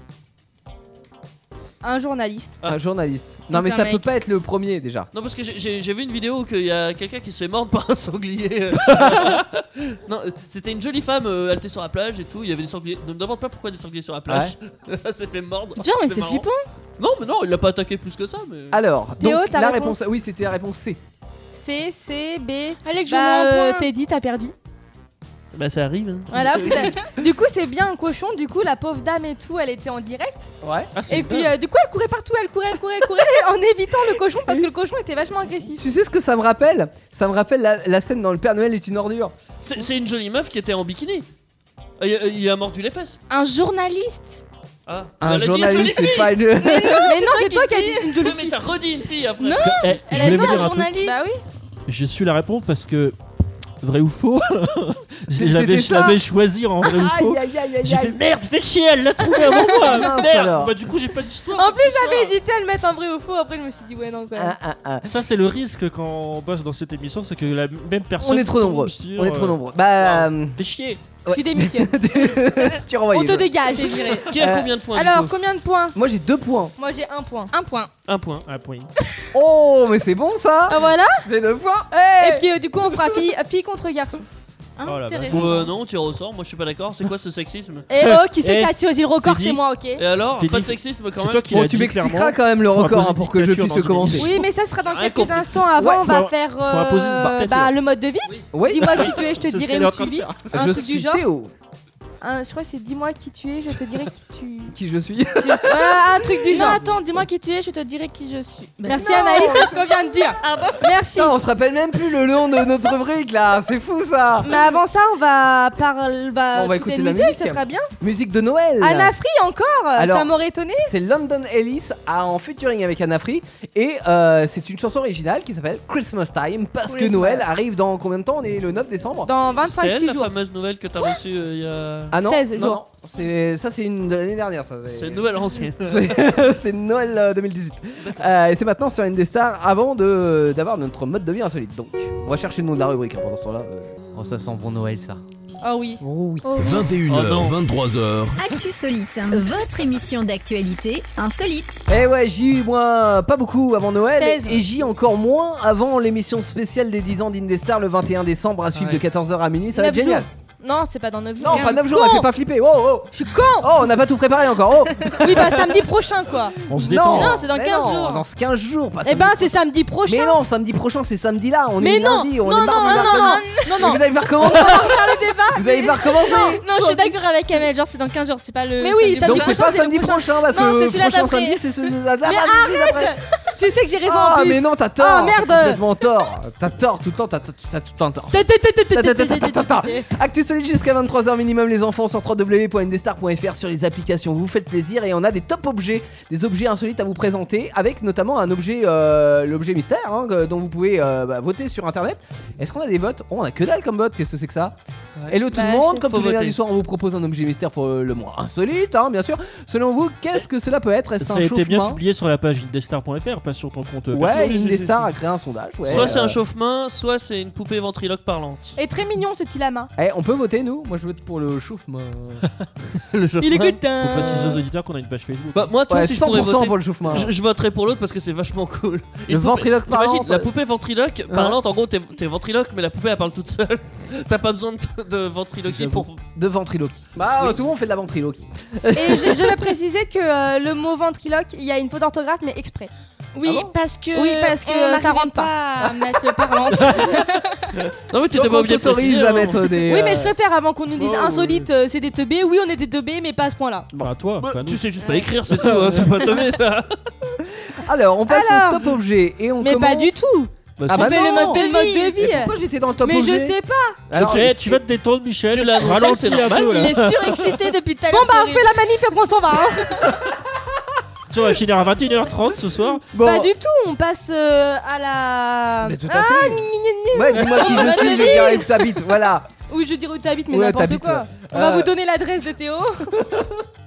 un journaliste. Un journaliste. Non, Donc mais un ça mec. peut pas être le premier déjà. Non, parce que j'ai vu une vidéo où il y a quelqu'un qui se fait mordre par un sanglier. Non, c'était une jolie femme, elle était sur la plage et tout. Il y avait des sangliers. Ne me demande pas pourquoi des sangliers sur la plage. Elle s'est fait mordre. Genre, mais C'était c'est marrant. flippant. Non, mais non, il l'a pas attaqué plus que ça. Mais... Alors, Théo, donc ta la réponse réponse. Oui, c'était la réponse C. C, C, B. Allez, que j'ai au moins un Bah, point. Teddy, t'as perdu. Bah, ça arrive. Hein. Voilà, du coup, c'est bien un cochon. Du coup, la pauvre dame et tout, elle était en direct. Ouais. Ah, c'est Et puis, dingue. du coup, elle courait partout, elle courait en évitant le cochon parce que le cochon était vachement agressif. Tu sais ce que ça me rappelle? Ça me rappelle la scène dans Le Père Noël est une ordure. C'est une jolie meuf qui était en bikini. Il a mordu les fesses. Un journaliste. Ah, Un elle a dit une jolie journaliste, c'est fille. pas une. Mais non, c'est qui toi qui as dis. dit une jolie Ouais, mais fille. t'as redit une fille après. Non. Parce que, je Elle a voulais dit vous un dire un truc. journaliste. Bah oui. J'ai su la réponse parce que vrai ou faux, C'était je l'avais choisi en vrai ou faux. Aïe aïe aïe aïe J'ai fait aïe. merde, fais chier, elle l'a trouvé avant moi. Mince, Merde. alors. Bah du coup j'ai pas d'histoire. En plus, j'avais hésité à le mettre en vrai ou faux. Après, je me suis dit, ouais, non, quand même. Ça c'est le risque quand on bosse dans cette émission, c'est que la même personne. On est trop tombe nombreux. sur, On est trop nombreux. Bah. Fais chier. Ouais. Tu démissionnes. Tu renvoies. On te dégage. T'es viré. Qui a combien de points Alors, du coup combien de points? Moi j'ai 2 points. Moi, j'ai un point. Un point. Un point. Un point. Oh, mais c'est bon ça. Ah, voilà. J'ai 2 points. Et puis, du coup, on fera fille contre garçon. Oh la Intéressant. Non, tire au sort. Moi, je suis pas d'accord. C'est quoi ce sexisme? Et oh, qui c'est Eh, qui a choisi le record? Teddy. C'est moi, ok. Et alors, T'es pas de dit- sexisme quand C'est même. toi qui Bon, l'as tu dit m'expliqueras clairement. quand même le Faut record imposer pour que je dictature puisse le dans une commencer. émission. Oui, mais ça sera dans Rien quelques compris. instants. Avant, Ouais, on va faut- faire faut imposer une barre tête, là. le mode de vie. Oui. Dis-moi qui tu es, je te C'est ce dirai qu'elle est où en train tu de vis. faire. Un Je truc du suis genre. Théo. Je crois que c'est dis-moi qui tu es, je te dirai qui tu. Qui je suis? Voilà, un truc du Non, genre. attends, dis-moi qui tu es, je te dirai qui je suis. Bah, Merci Anaïs, c'est ce qu'on vient de dire. Merci. Non, on se rappelle même plus le nom de notre rubrique là. C'est fou ça. Mais avant ça, on va On va écouter écouter de de la musique, musique. ça sera bien. Musique de Noël. Anna Free encore, Alors- ça m'aurait étonné. C'est London Ellis en featuring avec Anna Free et c'est une chanson originale qui s'appelle Christmas Time parce que Christmas. Noël arrive dans combien de temps? On est le 9 décembre. Dans C'est elle 25-6 la jours. fameuse nouvelle que t'as reçue il y a. Ah non, 16 non, jours. non. C'est une de l'année dernière ça. C'est une nouvelle ancienne. C'est Noël 2018. Et c'est maintenant sur Indestar avant d'avoir notre mode de vie insolite. Donc, on va chercher le nom de la rubrique hein, pendant ce temps-là. Oh, ça sent bon Noël ça. Ah oui. Oh oui. 21h, 23h. Actu Solite, votre émission d'actualité insolite. Eh ouais, j'y moi pas beaucoup avant Noël 16. et j'y encore moins avant l'émission spéciale des 10 ans d'Indestar le 14 décembre à suivre Ouais. de 14h à minuit. Ça va être 9 génial. jours. Non, c'est pas dans 9 jours. Non, pas 9 jours, elle fait pas flipper. Oh, oh. Je suis con. Oh, on n'a pas tout préparé encore. Oh. Oui, bah samedi prochain quoi. On se détend. Non, c'est dans mais 15 non, jours. Dans 15 jours. Pas Eh ben, c'est samedi Mais prochain. non, samedi prochain, c'est samedi là. On Mais est non, lundi, on non, est mardi. non, mercredi. non, non, Vous allez pas recommencer. faire le débat. Vous allez pas recommencer. Non, je suis d'accord avec Amel, genre c'est dans 15 jours, c'est pas le. Mais oui, samedi samedi Donc c'est prochain, pas c'est le samedi prochain. prochain parce Non, que c'est le celui-là prochain d'après. samedi c'est celui Mais arrête. Tu sais que j'ai raison en Ah plus. mais non, t'as tort. Ah, merde. T'as complètement tort. T'as tort tout le temps. T'as tout le temps tort. Actu solide jusqu'à 23h minimum les enfants sur www.indestar.fr sur les applications, vous faites plaisir et on a des top objets, des objets insolites à vous présenter avec notamment un objet, l'objet mystère hein, dont vous pouvez voter sur internet. Est-ce qu'on a des votes? Oh, on a que dalle comme vote, qu'est-ce que c'est que ça? Hello tout Bah, le monde, je- comme faut tous les voter. lundis soirs on vous propose un objet mystère pour le mois insolite hein, bien sûr. Selon vous, qu'est-ce que cela peut être? Est-ce Ça un a été bien chauffe-main? publié sur la page indestar.fr, pas sur ton compte perso. Ouais, Indestar a créé un sondage. Ouais, Soit c'est un chauffe-main, soit c'est une poupée ventriloque parlante. Et très mignon ce petit lama. on peut voter nous? Moi je vote pour le chauffe-main. Le chauffe-main. Il est Faut content. préciser aux auditeurs qu'on a une page Facebook. Bah, moi, toi, Ouais, si je pourrais 100% voter, pour le chauffe-main. je voterais pour l'autre parce que c'est vachement cool. Le ventriloque T'imagines, parlant. la poupée ventriloque parlante, en gros, t'es ventriloque, mais la poupée elle parle toute seule. T'as pas besoin de ventriloquer pour. De ventriloquie. Bah, Oui. souvent on fait de la ventriloquie. Et je veux préciser que le mot ventriloque, il y a une faute d'orthographe mais exprès. Oui, Ah bon parce que. Oui, parce que on ça n'arrivait rentre pas. à mettre le parlant. Non, mais t'étais Donc pas on obligé de s'autorise préciser, à hein. mettre des. Oui, mais je préfère avant qu'on nous dise oh, insolite, c'est des teubés. Oui, on est des teubés, mais pas à ce point-là. Enfin, toi, Bah, pas nous. tu sais juste pas écrire, c'est tout, hein, c'est pas teubé ça. Alors, on passe Alors. au top objet et on Mais commence. pas du tout. Ah bah On fait non. le mode de Et vie. pourquoi j'étais dans le top Mais objet? je sais pas. Alors, Tu vas te détendre, Michel. Tu l'as annoncé, Ralentis c'est un normal. peu, là. Il est surexcité depuis tout à l'heure. Bon bah on c'est fait la manif et après on s'en va. Hein. On va finir à 21h30 ce soir. bon. Pas du tout, on passe à la. Mais tout à fait. Ouais, dis-moi qui je suis, je dirais où t'habites. Voilà. Oui, je dirais où t'habites, mais Ouais, n'importe t'habites, quoi. ouais. On va vous donner l'adresse de Théo.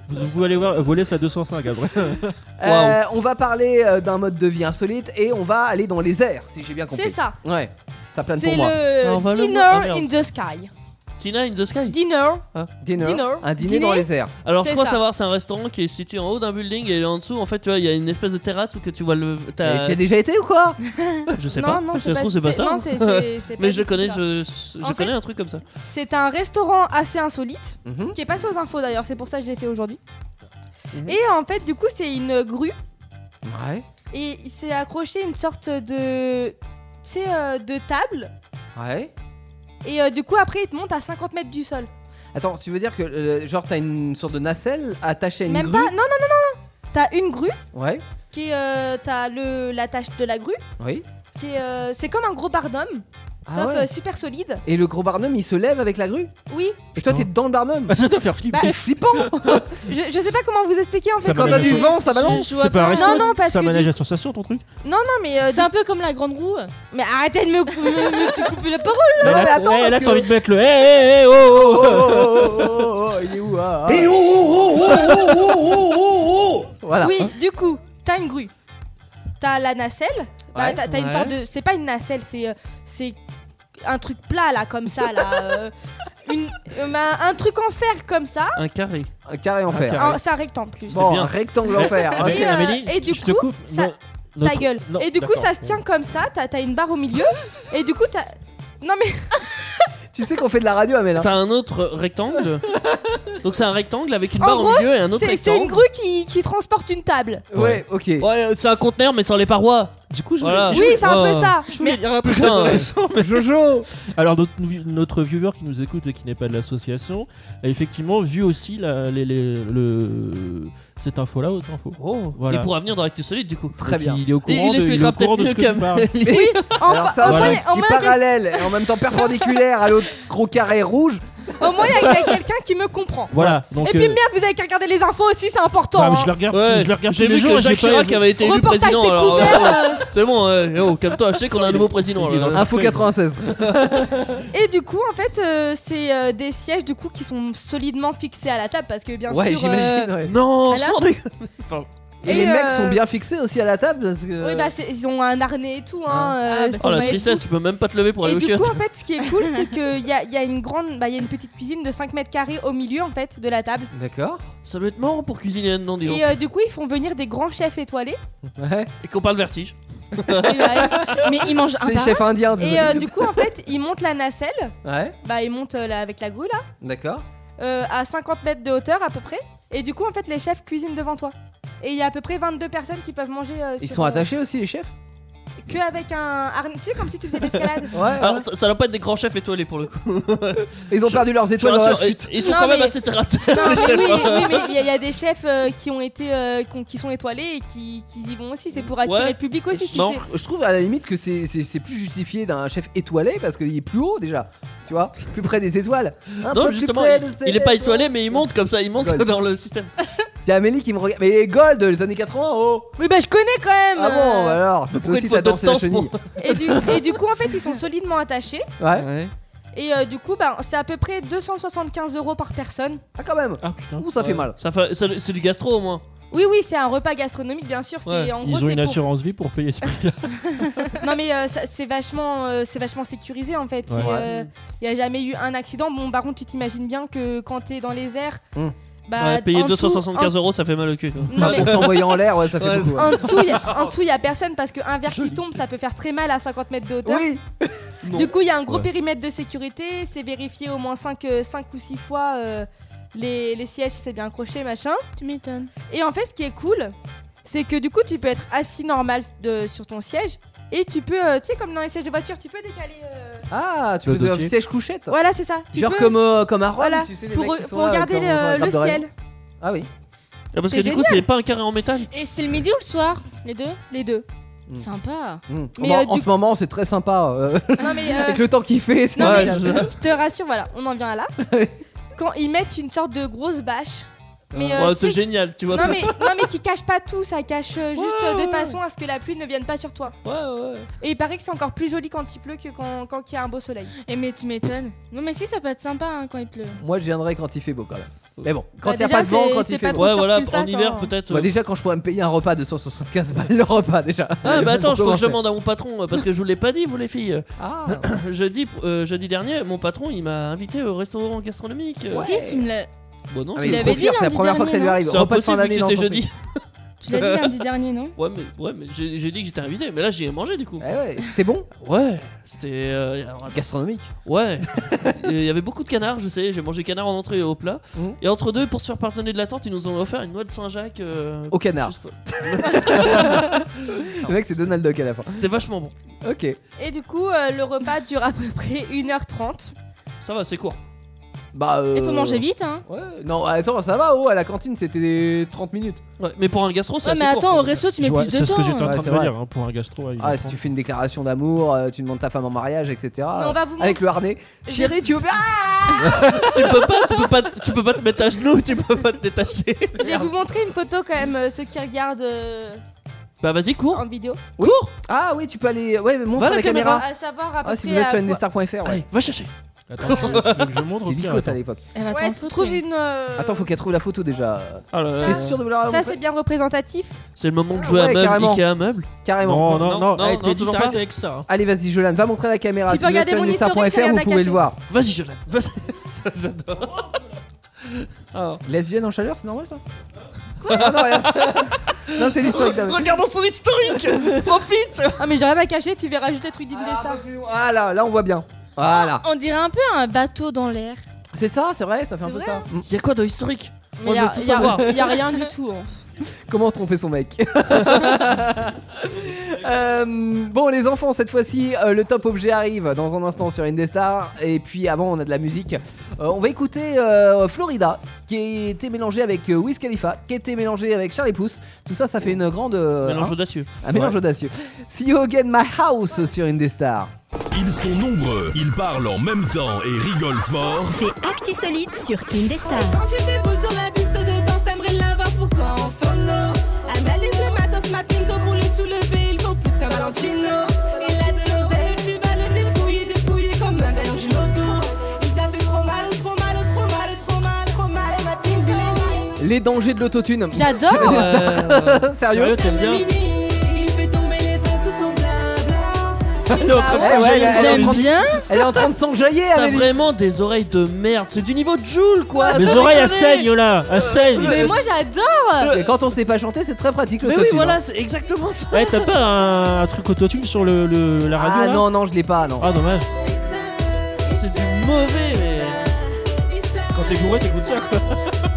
Vous pouvez aller voler sa 205 après. On va parler d'un mode de vie insolite et on va aller dans les airs, si j'ai bien compris. C'est ça. Ouais, ça plane C'est pour moi. le Dinner in the Sky. Tina in the Sky. Dinner. Dinner. Un dîner dans les airs. Alors je C'est crois ça. savoir, c'est un restaurant qui est situé en haut d'un building et en dessous, en fait, tu vois, il y a une espèce de terrasse où que tu vois le. Et tu as déjà été ou quoi? Je sais Non, pas. non, Si ça se trouve, c'est pas ça. Non, c'est pas Mais je du tout connais, ça. je En connais fait- un truc comme ça. C'est un restaurant assez insolite Mhm. qui est passé aux infos d'ailleurs, c'est pour ça que je l'ai fait aujourd'hui. Et en fait, du coup, c'est une grue Ouais. et il s'est accroché une sorte de. Tu sais, de table. Ouais. Et du coup, après, il te monte à 50 mètres du sol. Attends, tu veux dire que genre t'as une sorte de nacelle attachée à une Même grue? pas. Non, non, non, non, non. T'as une grue Ouais. qui est. T'as la tâche de la grue Oui. qui est. C'est comme un gros barnum, Ah sauf ouais. super solide. Et le gros barnum il se lève avec la grue? Oui. Et toi t'es dans le barnum? Ça doit faire flipper. C'est flippant. Je sais pas comment vous expliquer en fait. Ça Quand t'as du vent, ça balance. Je vois C'est pas un pas. resto, Non, non, parce c'est un que manège du- à sensation ton truc. Non, non, mais. C'est un peu comme la grande roue. Mais arrêtez de me couper la parole. Non, mais attends, ouais, parce là que- t'as envie de mettre le hé, oh, Oh, oh, oh, oh, oh, oh, il est où? Ah, ah. Voilà. Oui, du coup, t'as une grue. T'as la nacelle. Bah, Ouais. t'as une sorte de. C'est pas une nacelle, c'est un truc plat là, comme ça là. Un truc en fer comme ça. Un carré. Un carré en fer. carré. C'est un rectangle plus. Bon, bien. un rectangle en fer. Amélie, Et, Amélie, et du je te coup, coupe. ça- Non, notre- Ta gueule. non, Et du coup, d'accord. ça se tient comme ça. T'as une barre au milieu. Et du coup, t'as. Non mais. Tu sais qu'on fait de la radio, Amel. Hein. T'as un autre rectangle. Donc c'est un rectangle avec une En barre gros, au milieu et un autre C'est rectangle. une grue qui transporte une table. Ouais, ok. Ouais, c'est un conteneur mais sans les parois. Du coup, je Voilà. voulais- Oui, c'est un peu Oh. ça. je voulais Mais dire un truc Putain. intéressant. mais- Jojo. Alors notre viewer qui nous écoute et qui n'est pas de l'association a effectivement vu aussi cette info là, autre info. Oh, Voilà. il pourra venir dans Actu Solide du coup. Très bien. Il est au courant, il il est expliquera au courant de peut-être ce mieux que tu parles. oui, Alors ça, au un moins, truc au qui moins, est parallèle et en même temps perpendiculaire à l'autre gros carré rouge. au moins, il y a quelqu'un qui me comprend. Voilà. Donc, Et puis merde, vous avez qu'à regarder les infos aussi, c'est important. bah, hein. je le regarde, Ouais, je le regarde j'ai tous les vu jours que et j'ai Jacques pas Chirac avait été élu Reportage président. Alors, découvert. c'est bon, oh, calme-toi, je sais qu'on a un nouveau président. Il est là. dans Info 96. Et du coup, en fait, c'est des sièges du coup qui sont solidement fixés à la table parce que bien Ouais, sûr. j'imagine. Ouais. Non, Voilà. sans déconner. Et Et les mecs euh, sont bien fixés aussi à la table parce que. Oui, bah ils ont un harnais et tout. Hein, Ah, bah, Oh la et tout. tristesse, tu peux même pas te lever pour aller Et au du chiottes. coup, en fait, ce qui est cool, c'est qu'il y a une grande, il y a une petite cuisine de 5 mètres carrés au milieu en fait de la table. D'accord. Ça doit être marrant pour cuisiner là-dedans, dis donc. Et du coup, ils font venir des grands chefs étoilés. Ouais. Et qu'on parle vertige. Et bah, mais ils mangent un C'est les par chefs indiens. Et du coup, en fait, ils montent la nacelle. Ouais. Bah, ils montent avec la grue là, D'accord. à 50 mètres de hauteur à peu près. Et du coup, en fait, les chefs cuisinent devant toi. Et il y a à peu près 22 personnes qui peuvent manger. Ils sur, sont attachés aussi les chefs. Que avec un harnais, tu sais, comme si tu faisais de l'escalade. Ouais. Alors, ça doit pas être des grands chefs étoilés pour le coup. Ils ont perdu leurs Je te étoiles dans la rassure, chute. ils sont Non, quand même mais- assez terre à terre. Non, les mais chefs, oui, hein. oui, mais il y a des chefs qui sont étoilés et qui y vont aussi. C'est pour attirer Ouais. le public aussi. Si Non. c'est- Je trouve à la limite que c'est plus justifié d'un chef étoilé parce qu'il est plus haut déjà. Tu vois, plus près des étoiles. Un Non, peu plus justement, près de il est pas ces étoilé, mais il monte comme ça, il monte Gold. dans le système. Il y a Amélie qui me regarde. Mais Gold, les années 80, oh. Oui, bah je connais quand même. Ah bon, alors, toi Pourquoi aussi il faut t'as de dansé la temps chenille. Et du coup, en fait, ils sont solidement attachés. Ouais. Et du coup, bah, c'est à peu près 275 € par personne. Ah quand même. Ah putain. Ouh, ça fait mal. C'est du gastro au moins. Oui, oui, c'est un repas gastronomique, bien sûr. Ouais. En gros, Ils ont c'est une pour... assurance vie pour payer ce prix-là. Non, mais c'est vachement sécurisé en fait. Ouais. Il y a jamais eu un accident. Bon, par contre, tu t'imagines bien que quand t'es dans les airs, Hmm. bah, Ouais, payer en dessous- 275 €, ça fait mal au cul. Quoi. Non, mais Pour s'envoyer en l'air, ouais, ça fait Ouais, beaucoup. en dessous, il y a personne parce qu'un verre qui tombe, ça peut faire très mal à 50 mètres de hauteur. Oui. Du coup, il y a un gros Ouais. périmètre de sécurité. C'est vérifié au moins 5 ou 6 fois. Les sièges, c'est bien accroché, machin. Tu m'étonnes. Et en fait, ce qui est cool, c'est que du coup, tu peux être assis normal sur ton siège. Et tu peux, tu sais, comme dans les sièges de voiture, tu peux décaler. Ah, tu Le veux un dossier. siège couchette. Voilà, c'est ça. Tu Genre peux, comme à Rome, voilà, tu sais les pour, mecs qui sont pour là, regarder comme dans la le Grappe d'Orient. ciel. Ah oui. Ah, parce que C'est du coup, c'est pas un carré en métal. Et c'est le midi ou le soir Les deux Les deux. Sympa. Mais, Bon, en du ce moment, c'est très sympa. Non, mais, Avec le temps qu'il fait, c'est non, mais ouais, je te rassure, voilà, on en vient à là. Quand ils mettent une sorte de grosse bâche. Mais, Ouais, tu c'est sais- génial, tu vois. non, mais qui cache pas tout, ça cache juste de façon à ce que la pluie ne vienne pas sur toi. Ouais. Et il paraît que c'est encore plus joli quand il pleut que quand il y a un beau soleil. Et mais tu m'étonnes. Non mais si ça peut être sympa hein, quand il pleut. Moi, je viendrai quand il fait beau quand même. Mais bon, quand Bah, il n'y a déjà, pas de vent, c'est- quand c'est il pas fait trop beau. Ouais, voilà, surpulsant, en hiver hein. peut-être. Bah, déjà, quand je pourrais me payer un repas de 175 balles, le repas déjà. Ah bah attends, Pour faut que je commencer. demande à mon patron parce que je vous l'ai pas dit, vous les filles. Ah, Jeudi dernier, mon patron il m'a invité au restaurant gastronomique. Ouais. Si, tu me l'as. Bon non, Ah, Tu mais il est l'avais trop dit fier, c'est la lundi première fois que ça lui dernier, arrive. c'est Repas de fin impossible vu d'année que c'était d'entreprise. jeudi. Tu l'as dit lundi dernier, non? Ouais mais j'ai dit que j'étais invité, mais là j'y ai mangé du coup. Eh ouais, c'était bon. Ouais, c'était alors, attends. Gastronomique. Ouais. Il y avait beaucoup de canards, je sais, j'ai mangé canard en entrée et au plat. Mhm. Et entre deux, pour se faire pardonner de l'attente, ils nous ont offert une noix de Saint-Jacques Au canard. juste pas- Le mec, c'est Donald Duck à la fin. C'était vachement bon. Ok. Et du coup, le repas dure à peu près 1h30. Ça va, c'est court. Bah. Il faut manger vite, hein. Ouais, non, attends, ça va, à la cantine c'était 30 minutes. Ouais, mais pour un gastro, c'est Ouais, assez mais court, attends, quand au même. resto, tu mets plus de C'est ce que j'étais en temps. train Ouais, de me c'est dire, hein, pour un gastro. il Ah, en si prend. tu fais une déclaration d'amour, tu demandes ta femme en mariage, etc. Mais on va vous Avec le harnais. Chérie, tu veux bien tu peux pas te mettre à genoux, tu peux pas te détacher. Je vais vous montrer une photo quand même, ceux qui regardent Bah vas-y, cours. en vidéo. Ah oui, tu peux aller. Ouais, mais montre Va à la caméra. À savoir à peu Ah, si près vous êtes à sur quoi- indestar.fr, ouais. Allez, va chercher. Attends, tu veux que je montre ou C'est pire, Nico, ça à attends. l'époque. Elle va Ouais, t'en tu foutre trouves une. une. Attends, faut qu'elle trouve la photo déjà. Ah là là. T'es sûr de vouloir la Ça, montrer c'est bien représentatif. C'est le moment de Ah jouer ouais, à meuble, carrément. Ikea meuble. Carrément. Non, Allez, t'es toujours t'arrêtes pas. avec ça. hein. Allez, vas-y, Jolan, va montrer à la caméra. Tu Si peux vous êtes regarder sur mon indestar.fr, historique, rien vous à pouvez le cacher. voir. Vas-y, Jolan, vas-y. J'adore. Ah. Lesbienne en chaleur, c'est normal ça Ah non, rien. Non, c'est l'historique d'Am. Regardons son historique. Profite. Ah, mais j'ai rien à cacher, tu verras juste les trucs d'Indestar. Ah là, on voit bien. Voilà. On dirait un peu un bateau dans l'air. C'est ça, c'est vrai, ça fait un C'est peu vrai, ça. Mm. Y'a quoi dans historique? Mais Moi, je veux tout savoir. y a rien du tout. hein. Comment tromper son mec Bon les enfants, cette fois-ci le top objet arrive dans un instant sur Indestar. Et puis avant on a de la musique. On va écouter Florida, qui a été mélangé avec Wiz Khalifa, qui a été mélangé avec Charlie Puth. Tout ça, ça fait une grande Mélange hein, audacieux. un mélange audacieux. See you again my house sur Indestar. Ils sont nombreux, ils parlent en même temps et rigolent fort. C'est Actu Solide sur Indestar. Quand tu déboules sur la piste de danse, t'aimerais l'avoir pour toi en solo. Analyse le matos, ma pinko pour le soulever, il faut plus qu'un Valentino. Il a de l'oseille, tu vas le dépouiller comme un gagnant du loto. Il t'a fait trop mal, trop mal, trop mal, trop mal, trop mal, et ma pinko il est Les dangers de l'autotune. J'adore. Sur Indestar. Sérieux T'aimes bien? il fait tomber les têtes sous son blabla. Elle est en train de Ah s'enjailler, ouais, elle est en J'aime train de- bien. Elle est en train de s'enjailler, T'as Amélie. vraiment des oreilles de merde. C'est du niveau de Joule, quoi. Mes sans oreilles, elles déconner. saignent là, elles saignent. Mais moi j'adore. Et quand on sait pas chanter, c'est très pratique Mais oui, l'autotune. voilà, hein. c'est exactement ça. Ouais, t'as pas un truc autotune sur la radio Ah là non, non, je l'ai pas, non. Ah, dommage. C'est du mauvais, mais. Quand t'es bourré, t'écoutes ça quoi.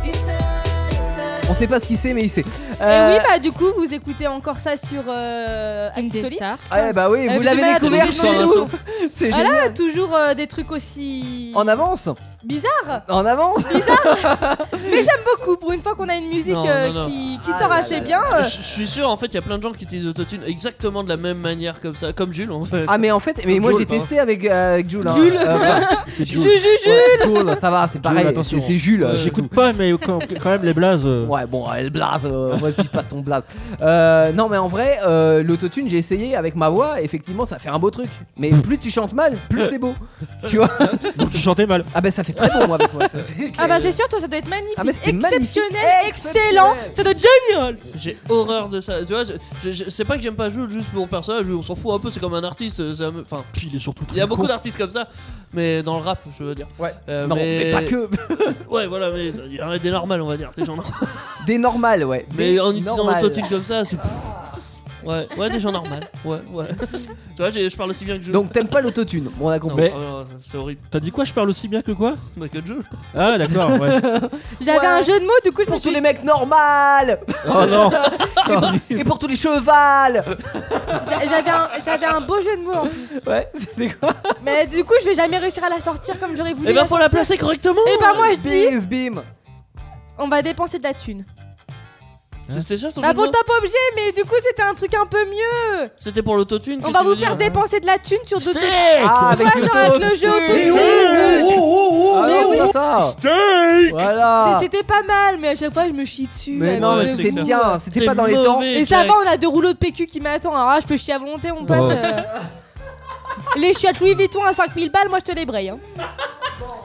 On sait pas ce qu'il sait, mais il sait. Et oui, bah du coup, vous écoutez encore ça sur Actu Solide. Indestar. Ouais, bah oui, vous vous l'avez avez la découvert trouvé chez dans nous. C'est génial. Voilà, toujours des trucs aussi En avance. bizarres. En avance. Mais j'aime beaucoup pour une fois qu'on a une musique Non, non, non. qui sort assez bien. Je suis sûr, en fait, il y a plein de gens qui utilisent l'autotune exactement de la même manière, comme ça, comme Jules, en fait. Ah mais en fait, mais Comme moi Jules, j'ai pardon. testé avec Jules. hein. Jules. C'est Jules, Jules. Jules. Ouais, Jules, ça va, c'est pareil. attention. C'est Jules. Ouais, J'écoute pas, mais quand même les blazes. Ouais, bon, elle blase. Vas-y, passe ton blase. Non, mais en vrai, l'autotune, j'ai essayé avec ma voix. Effectivement, ça fait un beau truc. Mais plus tu chantes mal, plus c'est beau. Tu vois. Donc tu chantais mal. Ah bah ça fait très beau moi avec moi. Ça, c'est Ah bah c'est sûr, toi ça doit être magnifique, Ah, mais c'était exceptionnel, magnifique. excellent, ça doit être génial. J'ai horreur de ça. Tu vois, c'est pas que j'aime pas Jules juste pour mon personnage, on s'en fout un peu, c'est comme un artiste. Enfin, Puis il est surtout il y a beaucoup d'artistes comme ça, mais dans le rap, je veux dire. Ouais. Non, mais pas que. Ouais, voilà, mais il y en a des normales, on va dire, des gens normaux. Des normales, ouais. Mais Des en utilisant normales. l'autotune comme ça, c'est. Ouais, des gens normales. Ouais. Tu vois, je parle aussi bien que Jules. Donc t'aimes pas l'autotune. Bon, on a Non, compris. c'est horrible. T'as dit quoi? Je parle aussi bien que quoi? Mais que Jules. Ah, d'accord, ouais. J'avais Ouais. un jeu de mots, du coup je me Pour tous suis les mecs normales. Oh non. Et pour tous les chevals. j'avais un beau jeu de mots en plus. Ouais, c'était quoi? Mais du coup, je vais jamais réussir à la sortir comme j'aurais voulu. Eh ben, faut la sortir. placer correctement. Et bah moi je dis, Bim. on va dépenser de la thune. C'était ça ton Bah jeu de pour le mots top objet, mais du coup c'était un truc un peu mieux. C'était pour l'autotune. On va vous faire dépenser de la thune sur d'autres. Ah, avec Ouais, genre avec le jeu autotune. Ah Mais non, oui. c'est pas ça. Steak. Voilà. C'était pas mal, mais à chaque fois je me chie dessus. Mais avec non, le mais jeu c'était de mots. bien. C'était T'es pas dans les temps. mauvais. Et ça va, on a 2 rouleaux de PQ qui m'attendent. Alors là, je peux chier à volonté, mon pote. Les chiottes Louis Vuitton à 5000 balles, moi je te les braille. Hein.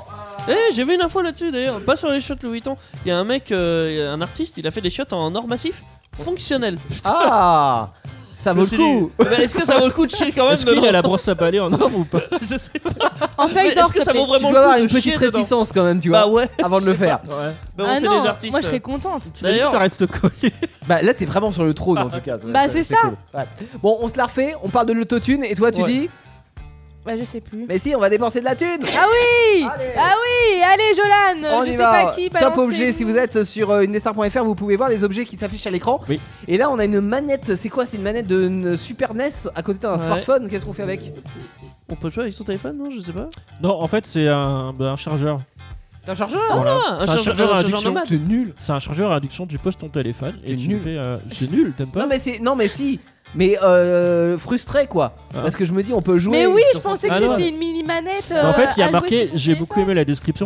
J'ai vu une info là-dessus d'ailleurs, pas sur les shots Louis Vuitton. Il y a un mec, un artiste, il a fait des shots en or massif fonctionnel. Ah, ça vaut le coup. Est-ce que ça vaut le coup de chier quand même? Est-ce qu'il a la brosse à balai en or ou pas? Je sais pas. En feuille d'or, Est-ce que ça vaut Tu vraiment dois le coup avoir de une petite chier dedans? réticence quand même, tu vois, Bah ouais. avant de le faire. Ouais. Bah, Ah c'est non, des artistes. moi je serais contente. D'ailleurs, Ça reste collé. Bah là, t'es vraiment sur le trône en tout cas. Bah, c'est ça. cool. Ouais. Bon, on se la refait. On parle de l'autotune et toi, tu Ouais. dis? Bah je sais plus. Mais si, on va dépenser de la thune. Ah oui. Allez. Ah oui. Allez Jolan. On Je y sais va. pas qui. Top balancez. objet, si vous êtes sur indestar.fr, vous pouvez voir les objets qui s'affichent à l'écran. Oui. Et là, on a une manette. C'est quoi? C'est une manette de Super NES à côté d'un Ouais. smartphone. Qu'est-ce qu'on fait avec? on peut jouer avec son téléphone, non? Je sais pas. Non, en fait, c'est un chargeur. Un chargeur? Voilà. Ah, C'est un chargeur à induction. nomade. C'est nul. C'est un chargeur à induction, tu poses ton téléphone et C'est tu nul. fais. C'est nul, t'aimes pas? Non mais si. Mais frustré quoi. Ah. Parce que je me dis, on peut jouer. Mais oui, sur je pensais que Ah non. c'était une mini manette. En fait, il y a à jouer marqué, sur son j'ai beaucoup téléphone. aimé la description.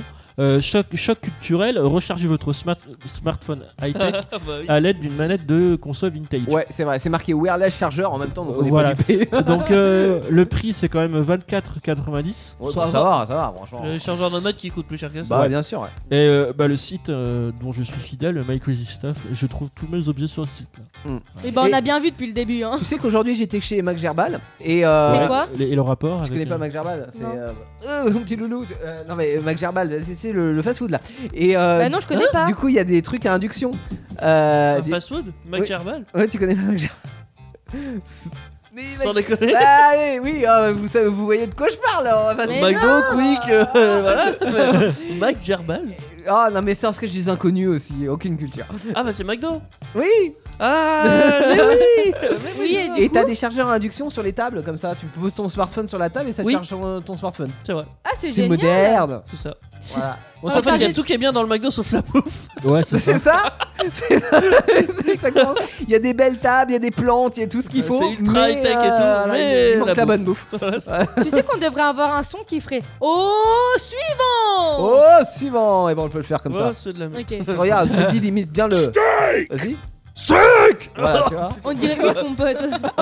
Choc culturel, rechargez votre smartphone high-tech Ah bah oui. à l'aide d'une manette de console vintage. Ouais, c'est vrai. C'est marqué wireless chargeur en même temps, donc on est Voilà. pas dupé. Donc le prix c'est quand même 24,90. Ouais, Ça bah, va. ça va, franchement. Le chargeur nomade qui coûte plus cher que ça. Bah Ouais. bien sûr. Ouais. Et le site dont je suis fidèle, My Crazy Stuff, je trouve tous mes objets sur le site. Là. Et bah on Et- a bien vu depuis le début. Hein. Tu sais qu'aujourd'hui j'étais chez Mac Gerbal et C'est quoi Et le rapport tu avec, connais pas Mac Gerbal? C'est Non. mon petit loulou. Non mais Mac Gerbal, c'est le fast-food là. Et Bah non, je connais pas. du coup il y a des trucs à induction. Un Des- fast food? Oui. McGerbal? Ouais, tu connais pas Mac Gerbal? Mais Sans déconner. Ah oui, vous savez, vous voyez de quoi je parle là. Mais McDo, non. Quick, voilà. McGerbal? Ah non mais c'est parce que je dis inconnus aussi, aucune culture. Ah bah c'est McDo. Oui. Ah mais oui. Oui, et du Et coup. t'as des chargeurs à induction sur les tables comme ça, tu poses ton smartphone sur la table et ça te Oui. charge ton smartphone. C'est vrai, Ah, c'est C'est génial. moderne. c'est ça. Voilà. En fait, il y a charger- tout qui est bien dans le McDo sauf la bouffe. Ouais, c'est ça. C'est ça. C'est ça. C'est exactement. Il y a des belles tables, il y a des plantes, il y a tout ce qu'il faut. C'est ultra mais, high-tech et tout, mais il manque la la bonne bouffe. Tu sais qu'on devrait avoir un son qui ferait Oh, suivant. Oh, suivant. Et bon, on peut le faire comme Ouais, ça. c'est de la merde. Ok. Regarde, tu dis limite bien le. Vas-y. Steak. Voilà, tu vois. On dirait une compote.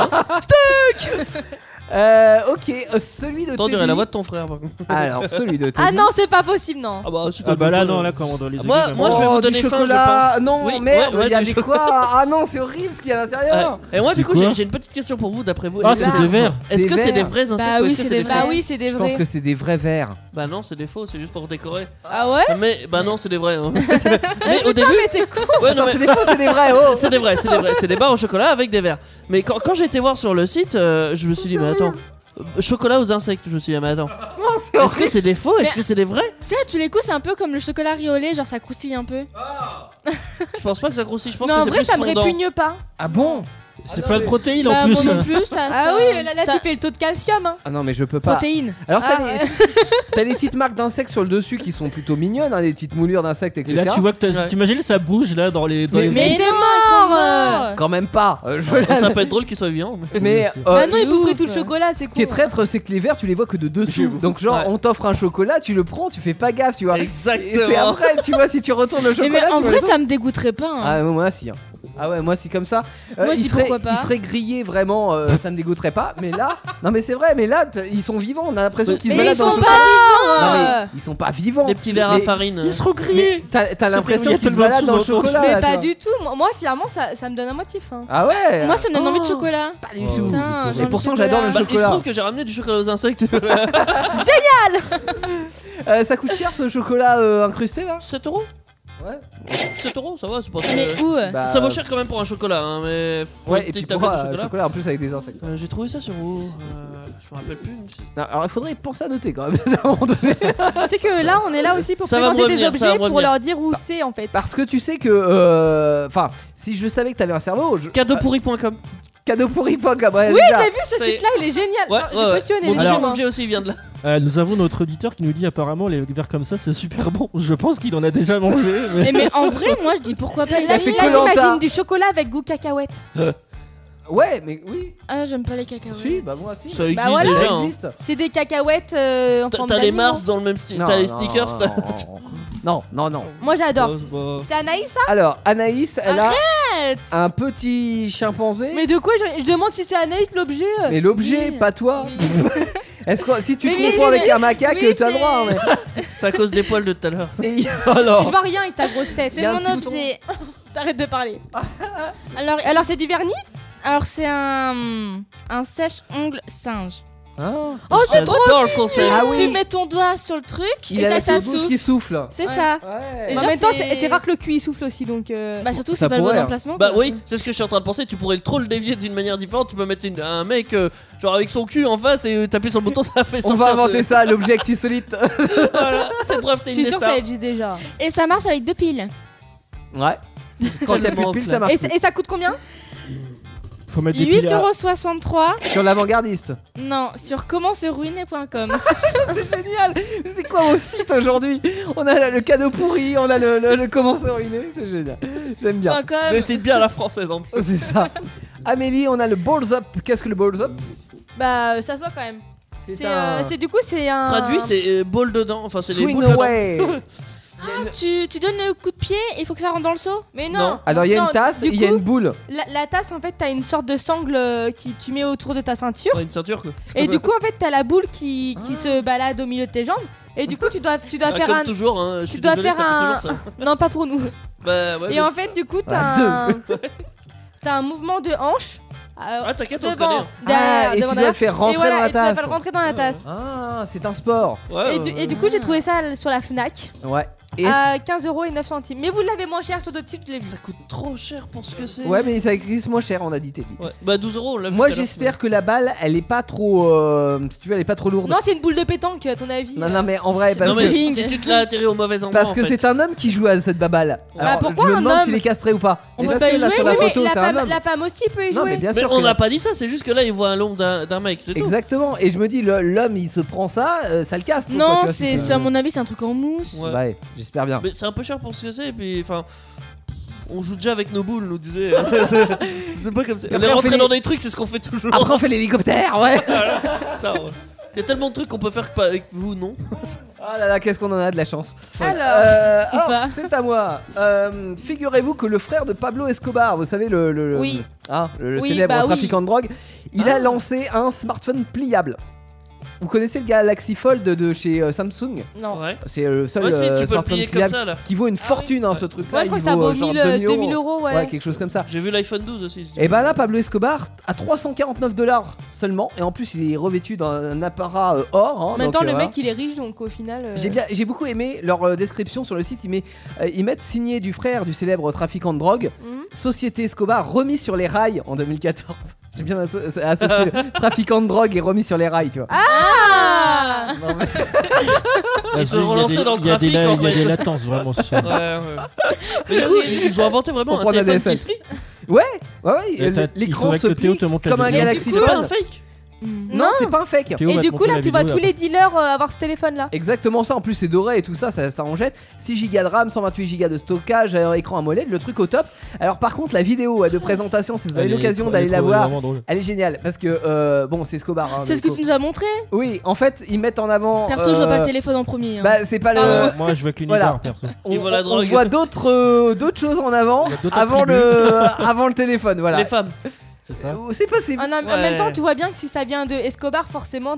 Ok, celui de Attends, on dirait Teddy. la voix de ton frère par contre. Alors, celui de Teddy. Ah non, c'est pas possible, non. Ah bah, si Ah bah là non, là comment dans les Moi, légumes, moi, je vais Oh, vous du donner faim, je chocolat. pense. Non, Oui, merde, ouais, il y a du des chocolat. quoi? Ah non, c'est horrible ce qu'il y a à l'intérieur. Et moi, C'est du coup, quoi j'ai une petite question pour vous, d'après vous. Ah, Est-ce c'est que- des verres. Est-ce Des que c'est des verres. vrais insectes Bah ou oui, est-ce que c'est c'est des des vrais. Bah faux oui, c'est des Je vrais. pense que c'est des vrais verres. Bah non, c'est des faux, c'est juste pour décorer. Ah ouais. Mais bah non, c'est des vrais. Hein. Mais au début, Mais t'es con. ouais, non, Attends, mais- c'est des faux, c'est des vrais. Oh. c'est des vrais, c'est des vrais, c'est des barres au chocolat avec des verres. Mais quand j'ai été voir sur le site, je me suis dit mais attends, chocolat aux insectes, je me suis dit mais attends, est-ce que c'est des faux, est-ce que c'est des vrais? Tu sais, à tous les coups, c'est un peu comme le chocolat riolé, genre ça croustille un peu. Je pense pas que ça croustille, je pense Non, que en c'est vrai, plus ça me fondant. répugne pas. Ah bon? C'est plein de protéines en Bah, plus. moi non plus, ça. Ah ça- oui, là, ça- tu fais le taux de calcium. Hein. Ah non, mais je peux pas. Protéines. Alors, Ah, t'as les petites marques d'insectes sur le dessus qui sont plutôt mignonnes, hein, des petites moulures d'insectes, Et etc. là tu vois que Ouais. t'imagines ça bouge là dans les. Mais- Mais non, c'est ils sont mort. morts. Quand même pas. Ça peut être drôle qu'il soit vivant. Mais Ah non, il de boufferait ouf. tout le chocolat, c'est ce qui est con. traître, c'est que les verres, tu les vois que de dessous. Donc, genre, Ouais. on t'offre un chocolat, tu le prends, tu fais pas gaffe, tu vois. Et c'est Exactement. après, tu vois, si tu retournes le chocolat. Mais en tu vois vrai, les ça me dégoûterait pas. hein. Ah moi si. Ah ouais, moi si comme ça. Moi, je il dis serait, pourquoi pas. il serait grillé vraiment, ça ne dégoûterait pas. Mais là, non mais c'est vrai, mais là ils sont vivants. On a l'impression qu'ils se Mais baladent ils dans le sont chocolat. pas Non mais morts. ils sont pas vivants. Les petits verres à Mais- farine. Ils seront grillés. T'as C'était l'impression où il y a qu'ils se tellement de baladent dans le sous-entendus. chocolat. Mais là, pas tu vois. du tout. Moi, finalement, ça me donne un motif. Hein. Ah ouais. Moi, ça me donne envie de Oh, chocolat. Pas du Oh, tout. Putain, c'est j'ai Et envie pourtant de j'adore le Bah, il se chocolat. trouve que j'ai ramené du chocolat aux insectes. Ça coûte cher ce chocolat incrusté là. 7 euros. Ouais. 7 euros, ça va, c'est pas Mais où Bah, ça vaut cher quand même pour un chocolat, hein, mais. Ouais. une Et puis petite pourquoi tablette de chocolat en plus avec des insectes. J'ai trouvé ça sur où je me rappelle plus. Non, alors il faudrait penser à noter quand même à un moment donné. Tu sais que là, on est là aussi pour Ça va me présenter des revenir, ça va objets me pour revenir. leur dire où c'est en fait. Parce que tu sais que, enfin, si je savais que t'avais un cerveau, Cadeaupourri.com. cadeaupourri.com. Ouais, Oui, déjà. je l'ai vu, ce Ça y est. site-là, il est génial. Ouais, Ah, ouais, ouais. J'ai cautionné. Mon mais deuxième vraiment. objet aussi vient de là. Nous avons notre auditeur qui nous dit apparemment les verres comme ça c'est super bon. Je pense qu'il en a déjà mangé. Mais en vrai, moi, je dis pourquoi pas. Là, fait là, Koh-Lanta. j'imagine du chocolat avec goût cacahuète. Ouais, mais oui. Ah, j'aime pas les cacahuètes. Si, bah moi aussi. Ça existe voilà. déjà. Ça hein. existe. C'est des cacahuètes en forme T'as les d'animaux. Mars dans le même style. T'as les sneakers. t'as- Non. Moi, j'adore. Ouais, c'est pas- C'est Anaïs, ça? Alors, Anaïs, elle a Arrête. un petit chimpanzé. Mais de quoi je demande si c'est Anaïs l'objet. Mais l'objet, Oui. pas toi. Est-ce que si tu te Mais confonds avec un macaque, oui, t'as le droit. hein, mais- C'est à cause des poils de tout à l'heure. Et- Je Alors, vois rien avec ta grosse tête. y C'est a un mon petit bouton. objet. T'arrêtes de parler. Alors, Alors c'est du vernis? alors c'est un sèche-ongle singe. oh, J'adore le concept. Ah Tu oui. mets ton doigt sur le truc il et a ça la bouche souffle. qui souffle. C'est ça. Ouais. Et En genre, même temps, c'est- c'est rare que le cul il souffle aussi donc. Bah surtout Ça c'est pas le bon pourrait, hein. emplacement. Bah quoi. oui, c'est ce que je suis en train de penser. Tu pourrais trop le dévier d'une manière différente. Tu peux mettre un mec genre avec son cul en face et taper sur le bouton, ça fait On sortir. va inventer ça, l'objet solide. Voilà, c'est bref, t'es Je une suis sûre que star. ça existe déjà. Et ça marche avec 2 piles. Ouais. Quand il y a plus de Tellement piles, ça marche. Et ça coûte combien? Faut mettre des piles à- 8,63€. Sur l'avant-gardiste. Non, sur commentseruiner.com. C'est génial. C'est quoi au site aujourd'hui? On a le cadeau pourri, on a le comment se ruiner. C'est génial. J'aime bien. .com. Mais c'est bien à la française en plus. C'est ça. Amélie, on a le balls up. Qu'est-ce que le balls up? Bah ça se voit quand même. C'est du coup c'est un. Traduit, c'est ball dedans. Enfin, c'est les Swing boules dedans. away. Tu donnes le coup de pied, il faut que ça rentre dans le seau. Mais non. Non. Alors il y a Non, une tasse du et il y a coup, une boule. La tasse en fait t'as une sorte de sangle qui tu mets autour de ta ceinture. Ouais, une ceinture quoi. Et du coup en fait t'as la boule qui se balade au milieu de tes jambes. Et du coup tu dois Ah, faire comme un. toujours, hein, je suis Tu dois désolé, faire ça fait un. toujours ça. Non pas pour nous. Bah ouais. Et mais- en fait du coup Ah, t'as un mouvement de hanche. Ah t'inquiète, on le Devant, connaît. derrière, Ah, et tu devant, dois derrière. le faire rentrer Et voilà, dans la et tu dois tasse. faire le rentrer dans la tasse. Ah, c'est un sport. Ouais, Et du coup j'ai trouvé ça sur la Fnac Ouais. Et à 15,09€. Mais vous l'avez moins cher sur d'autres sites, je l'ai vu. Ça coûte trop cher pour ce que c'est. ouais, mais ça existe moins cher, on a dit Teddy. Ouais. Bah 12€, on l'a vu Moi tout à l'heure, j'espère que la balle, elle est pas trop, si tu veux, elle est pas trop lourde. Non, c'est une boule de pétanque à ton avis. Non, non, mais en vrai, parce Non mais que si tu te l'as atterri au mauvais endroit. parce que en fait. c'est un homme qui joue à cette baballe. Alors, pourquoi je me un demande homme s'il est castré ou pas. On Mais peut parce pas que y là, jouer, sur la Oui, mais photo, c'est un homme. la femme aussi peut y Non, jouer. mais bien Mais sûr. on que- n'a pas dit ça, c'est juste que là il voit un long d'un mec, c'est tout. Exactement. Et je me dis, l'homme, il se prend ça, ça le casse. quoi, Non, tu vois, c'est ça. à mon avis c'est un truc en mousse. Ouais. Ouais, j'espère bien. Mais c'est un peu cher pour ce que c'est, et puis enfin. On joue déjà avec nos boules, nous disait. C'est pas comme ça. Et On après, est on rentré fait dans les- des trucs, c'est ce qu'on fait toujours. Après, on fait l'hélicoptère, ouais. Ça, ouais. Il y a tellement de trucs qu'on peut faire que pas avec vous, non? Ah là là, qu'est-ce qu'on en a de la chance. Alors, Alors, pas. c'est à moi. Figurez-vous que le frère de Pablo Escobar, vous savez, le Oui. le Oui, célèbre bah oui. trafiquant de drogue, il a lancé un smartphone pliable. Vous connaissez le Galaxy Fold de chez Samsung? non. Ouais. C'est le seul Ouais, si, tu peux le smartphone plier comme pliable ça là. qui vaut une fortune, hein, ce truc-là. Moi, je crois il que ça vaut genre 2000 euros, ouais. Ouais, quelque chose comme ça. J'ai vu l'iPhone 12 aussi. si tu Et veux. bah là, Pablo Escobar à $349 seulement, et en plus il est revêtu d'un apparat or. Hein, En même donc, temps, le voilà. mec il est riche donc au final. J'ai beaucoup aimé leur description sur le site. Ils mettent signé du frère du célèbre trafiquant de drogue, Société Escobar, remis sur les rails en 2014. J'ai bien associé le trafiquant de drogue et remis sur les rails, tu vois. Ah Non, mais- Ils se relançaient dans le Il y a des trafic en il y a fait. des latences vraiment sur ça. Ouais, ouais. Mais du coup, ils ont inventé vraiment Faut un prendre un téléphone DSL. qui se plie. Ouais, Et t'as- il l'écran faudrait se que Théo plie te montre la comme un vidéo. Galaxy C'est pas un Fold. fake. Non, c'est pas un fake. Théo Et va du te coup montrer là la tu vois vidéo tous les dealers avoir ce téléphone là. Exactement ça, en plus c'est doré et tout ça, ça en jette. 6 Go de RAM, 128 Go de stockage, écran AMOLED, le truc au top. Alors par contre la vidéo de présentation, si vous avez Elle est l'occasion trop- d'aller elle est la trop- voir, vraiment drôle. elle est géniale parce que bon c'est Escobar. Hein, C'est ce que tu nous as montré. Oui, en fait ils mettent en avant. Perso, je vois pas le téléphone en premier. hein. Bah c'est pas le. Pardon. Moi je vois que Voilà. l'univers perso. Ils voient la On drogue. voit d'autres choses en avant Il y a d'autres avant attributs. avant le téléphone, voilà. Les femmes. C'est ça. C'est possible. En Ouais. même temps, tu vois bien que si ça vient de Escobar, forcément,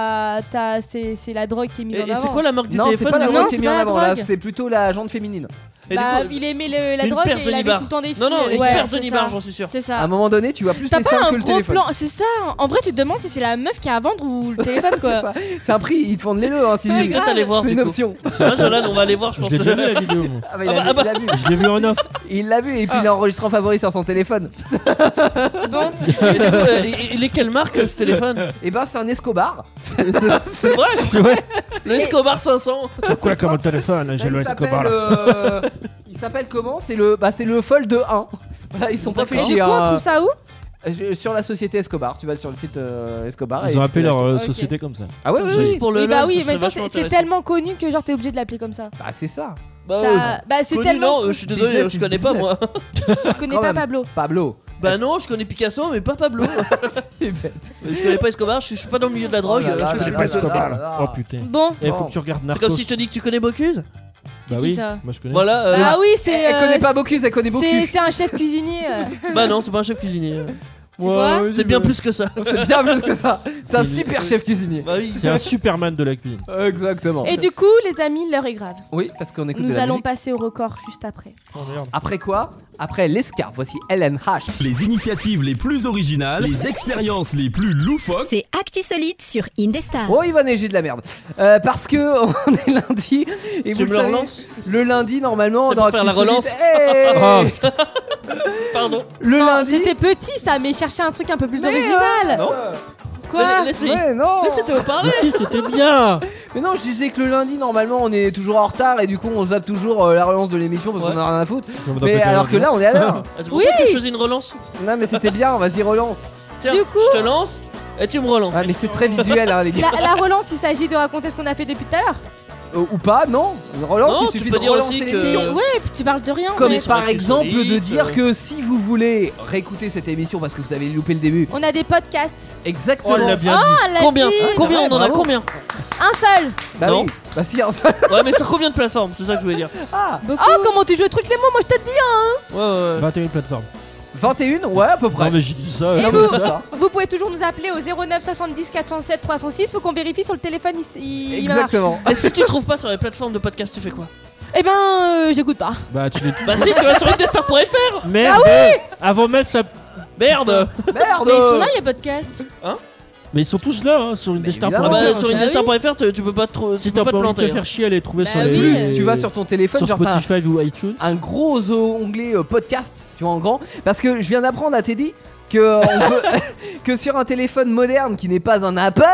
c'est la drogue qui est mise en Et avant. c'est quoi la marque du Non, c'est téléphone pas la du Non, drogue qui est c'est mise en pas la avant là, drogue. c'est plutôt la jante féminine. Et du Bah, coup, il aimait la une drogue paire et de il avait nibards. tout le temps des filles. Non, non, une Ouais, paire de c'est nibards, ça. j'en suis sûr. C'est À un ça. moment donné, tu vois plus T'as les pas seins un que le gros téléphone. plan, c'est ça. En vrai, tu te demandes si c'est la meuf qui a à vendre ou le téléphone C'est quoi. ça. C'est un prix, ils te font les deux hein, si Ouais, toi, t'allais voir c'est du une coup. option. Moi, Jolan, on va aller voir, je Je pense. l'ai déjà vu la vidéo. Moi. Ah bah, il a vu. Je l'ai vu en off. Il l'a vu et puis il l'a enregistré en favori sur son téléphone. Bon, Et du coup, il est quelle marque ce téléphone? Et ben c'est un Escobar. C'est vrai. Ouais. Le Escobar 500. C'est quoi comme téléphone? J'ai le Escobar là. Il s'appelle comment? C'est le Fold 1. Voilà, ils sont pas fait D'accord. chier. du coup, on hein. trouve ça où? Sur la société Escobar, tu vas sur le site Escobar. et Ils ont tu appelé peux leur l'acheter. société comme ça. Ah ouais, ouais, Juste ouais. pour le Oui, bah lol, oui, ça mais serait maintenant, vachement c'est intéressant. tellement connu que genre t'es obligé de l'appeler comme ça. Bah c'est ça. Bah, Bah, c'est connu, tellement. non, je suis désolé, Business je is connais pas business. moi. Tu connais Quand pas même. Pablo. Pablo. Bah non, je connais Picasso, mais pas Pablo. C'est bête. Je connais pas Escobar, je suis pas dans le milieu de la drogue. Oh là là je là sais là pas là ce- Escobar là. là. Oh putain. Bon, Il faut Bon. que tu regardes C'est Narcos. comme si je te dis que tu connais Bocuse. Bah qui oui, ça moi je connais. Voilà. Bah oui, c'est. Elle connaît pas Bocuse, elle connaît c'est Bocuse. c'est un chef cuisinier. Bah non, c'est pas un chef cuisinier. C'est bien plus que ça. C'est bien plus que ça. C'est un super chef cuisinier. Bah oui. C'est un Superman de la cuisine. Exactement. Et du coup, les amis, l'heure est grave. Oui, parce qu'on écoute de Nous la allons musique. passer au record juste après. Oh merde. Après quoi? Après l'escarpe, voici LNH. Les initiatives les plus originales, les expériences les plus loufoques. C'est Actu Solide sur Indestar. Oh, il va neiger de la merde. Parce que on est lundi. Et Tu vous me le le savez, relances le lundi, normalement, C'est dans pour faire la Actu relance. Solide- Hey Oh, Pardon. le Non, lundi. c'était petit ça, mais cherchez un truc un peu plus Mais, original. Non. Quoi Laissez. Ouais, non. Laissez Théo parler. mais si, c'était bien. Mais non, je disais que le lundi, normalement, on est toujours en retard et du coup, on zappe toujours la relance de l'émission parce Ouais. qu'on a rien à foutre. On doit Mais péter alors que là, on est à l'heure. Ah, c'est pour Oui. ça que je faisais une relance. Non, mais c'était bien. Vas-y, relance. Tiens, Du coup- je te lance et tu me relances. Ah, mais c'est très visuel, hein, les gars. La relance, il s'agit de raconter ce qu'on a fait depuis tout à l'heure. Ou pas, non. Une relance, Non, il tu suffit peux de dire relancer aussi que- l'émission. Ouais, et puis tu parles de rien. en Comme fait. par Actu exemple Solide, de dire que si vous voulez réécouter cette émission parce que vous avez loupé le début, On a des podcasts. exactement. Oh, elle l'a bien dit. Ah, la Combien vie. Combien vrai, on en a bravo. combien? Un seul. Bah Non. oui. Bah si, un seul. Ouais, mais sur combien de plateformes? C'est ça que je voulais dire. Ah, Beaucoup. Oh, comment tu joues au truc les mots, moi je te dis. Ouais, ouais. 21 plateformes. 21, ouais, à peu près. Non, mais j'ai dit ça. Et Non, vous mais c'est ça. Vous pouvez toujours nous appeler au 09 70 407 306. Faut qu'on vérifie sur le téléphone. Il va marcher. Exactement. Et si tu trouves pas sur les plateformes de podcast, tu fais quoi? Eh ben, j'écoute pas. Bah, tu l'es. Bah si, tu vas sur indestar.fr. Merde. Avant Mel, ça. Merde. Merde. Mais ils sont là, les podcasts. Mais ils sont tous là, hein, sur Indestar. évidemment. Ah bah, Ah sur oui. indestar.fr, tu peux pas te, Si tu peux t'as pas pas te envie de te planter. faire chier, aller trouver Bah sur oui. les. Plus, tu vas sur ton téléphone, sur genre t'as Spotify ou iTunes. un gros onglet podcast, tu vois, en grand. Parce que je viens d'apprendre à Teddy que, on peut, que sur un téléphone moderne qui n'est pas un Apple,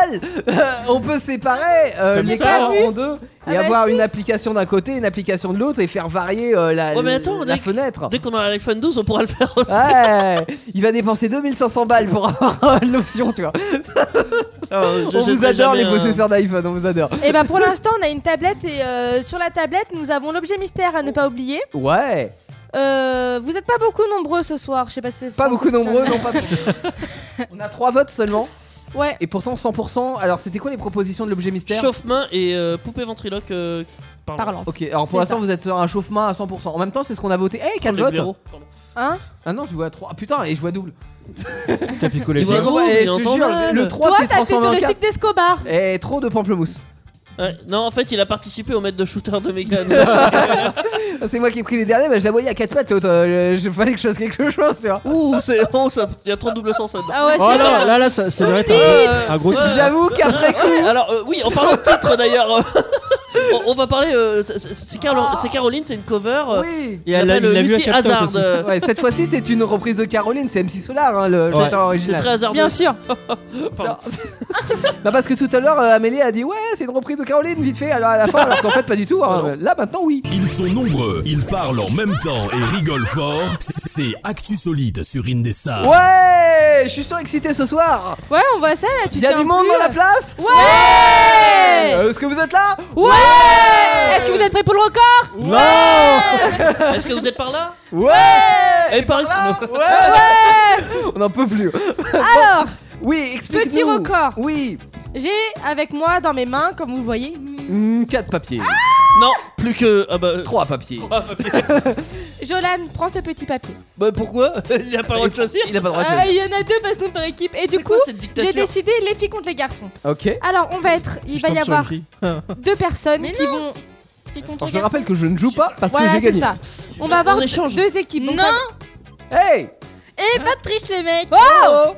on peut séparer Comme l'écran ça. en deux et Ah bah avoir si. une application d'un côté, une application de l'autre et faire varier la, Ouais, mais attends, la dès que- fenêtre. Dès qu'on a l'iPhone 12, on pourra le faire aussi. Ouais, il va dépenser 2500 balles pour avoir l'option, tu vois. On vous adore les possesseurs d'iPhone, on vous adore. Et ben, pour l'instant, on a une tablette et sur la tablette, nous avons l'objet mystère à ne pas oublier. Ouais, Vous êtes pas beaucoup nombreux ce soir. Je sais pas si c'est pas Francis beaucoup qui nombreux, en a. non pas. On a 3 votes seulement. Ouais. Et pourtant 100%. Alors c'était quoi les propositions de l'objet mystère? Chauffe-main et poupée ventriloque Parlant. Ok, alors pour C'est l'instant ça. vous êtes un chauffe-main à 100%. En même temps c'est ce qu'on a voté. Eh, 4 Les votes. blaireaux, pardon. Hein? Ah non, je vois 3. Ah putain, et je vois double. T'as picolé. Il voit J'ai gros, compris, mais je te entend jure, mal. le 3 Toi, c'est t'appuies sur le 324. cycle d'Escobar. Et trop de pamplemousse. Ouais, non, en fait, il a participé au maître de shooter de Megan. C'est moi qui ai pris les derniers, mais je la voyais à 4 pattes l'autre. Je fallait que je fasse quelque chose, tu vois. Ouh, c'est oh, ça, il y a trop de double sens là-dedans. Ah ouais, Oh c'est là, bien. là, ça mérite un gros titre. J'avoue qu'après coup. Ouais, alors, oui, en parlant de titre d'ailleurs, on va parler. C'est Caroline, c'est une cover. Oui. Il Et elle s'appelle l'a vu à Lucy Captain Hazard. aussi. Ouais, cette fois-ci c'est une reprise de Caroline, c'est MC Solar, hein, le Ouais. chanteur C'est original. très hasardeux. Bien sûr. Pardon. Non, parce que tout à l'heure Amélie a dit ouais c'est une reprise de Caroline vite fait alors à la fin alors qu'en fait pas du tout hein. Là maintenant oui. Ils sont nombreux, ils parlent en même temps et rigolent fort. C'est Actu Solide sur Indestar. Ouais, je suis surexcité ce soir. Ouais, on voit ça là. Tu Il y a tiens du monde plus. dans la place. Ouais. Est-ce que vous êtes là? Ouais. Est-ce que vous êtes prêts pour le record? Non. Est-ce que vous êtes par là? Ouais. Et par ici. Ouais. On n'en peut plus. Alors, Oui, explique-nous. petit record. Oui. J'ai avec moi dans mes mains, comme vous le voyez, 4 papiers. Non, plus que. Ah bah. 3 papiers. Jolan prend ce petit papier. Bah pourquoi? Il a pas le droit de choisir. Il a pas le droit de choisir. Il y en a deux parce qu'on par équipe. Et du C'est coup, quoi cette j'ai dictature? décidé les filles contre les garçons. Ok. Alors, on va être. Il va y avoir 2 personnes Mais qui non. vont. Alors je rappelle que je ne joue pas parce Voilà, que j'ai c'est gagné. ça. On va avoir On échange. 2 équipes. Donc Non. Hey. Eh, pas de triche, les mecs. Oh.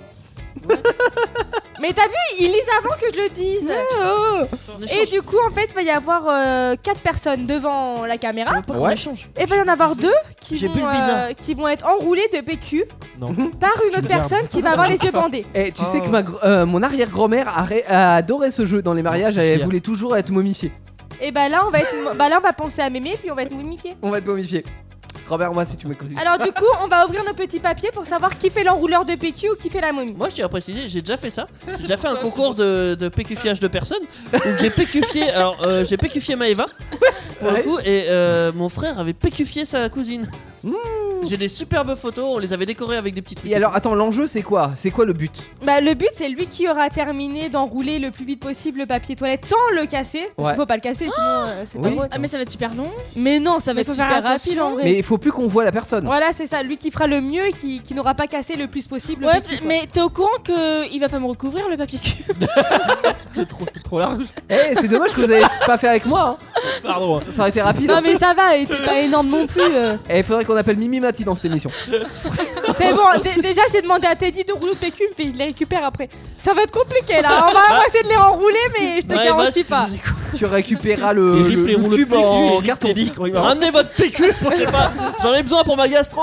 Mais t'as vu, ils lisent avant que je le dise. On Et échange. du coup, en fait, il va y avoir 4 personnes devant la caméra. Tu veux pas qu'on Ouais. échange? Et il va y en avoir 2 J'ai bu le bizarre. qui vont être enroulés de PQ Non. par une autre Merde. personne qui va avoir les yeux bandés. Et tu sais que mon arrière-grand-mère a adoré ce jeu dans les mariages, elle voulait toujours être momifiée. Et bah là, on va être, bah là, on va penser à mémé, puis on va être momifié. On va être momifié. Grand-mère, moi si tu m'écoutes. Alors du coup, on va ouvrir nos petits papiers pour savoir qui fait l'enrouleur de PQ ou qui fait la momie. Moi, je tiens à préciser, j'ai déjà fait ça. J'ai déjà fait un concours de PQfiage de personnes. Où j'ai PQfié. Alors, j'ai PQfié Maëva. Pour le coup, et mon frère avait PQfié sa cousine. J'ai des superbes photos, on les avait décorées avec des petits trucs. Et alors, attends, l'enjeu c'est quoi? C'est quoi le but? Bah, le but, c'est lui qui aura terminé d'enrouler le plus vite possible le papier toilette sans le casser. Parce qu'il faut pas le casser, sinon c'est pas Oui. drôle. Ah, mais ça va être super long. Mais non, ça va Mais être faut super faire rapide attention. en vrai. Mais il faut plus qu'on voit la personne. Voilà, c'est ça, lui qui fera le mieux et qui n'aura pas cassé le plus possible. le Ouais, PQ, quoi. mais t'es au courant qu'il va pas me recouvrir le papier cul? C'est trop large. Eh, c'est dommage que vous avez pas fait avec moi. Pardon. Ça aurait été rapide. Non, mais ça va, il était pas énorme non plus. Et il faudrait qu'on appelle Mimi Mati dans cette émission. C'est bon, déjà j'ai demandé à Teddy de rouler de PQ, mais il les récupère après. Ça va être compliqué là, on va essayer de les renrouler, mais je te Ouais, garantis vas-y, pas. Tu récupéreras Il le rip les rouleaux tube de PQ, en et carton. Teddy, quand il va- Ramenez votre PQ, je sais pas. J'en ai besoin pour ma gastro.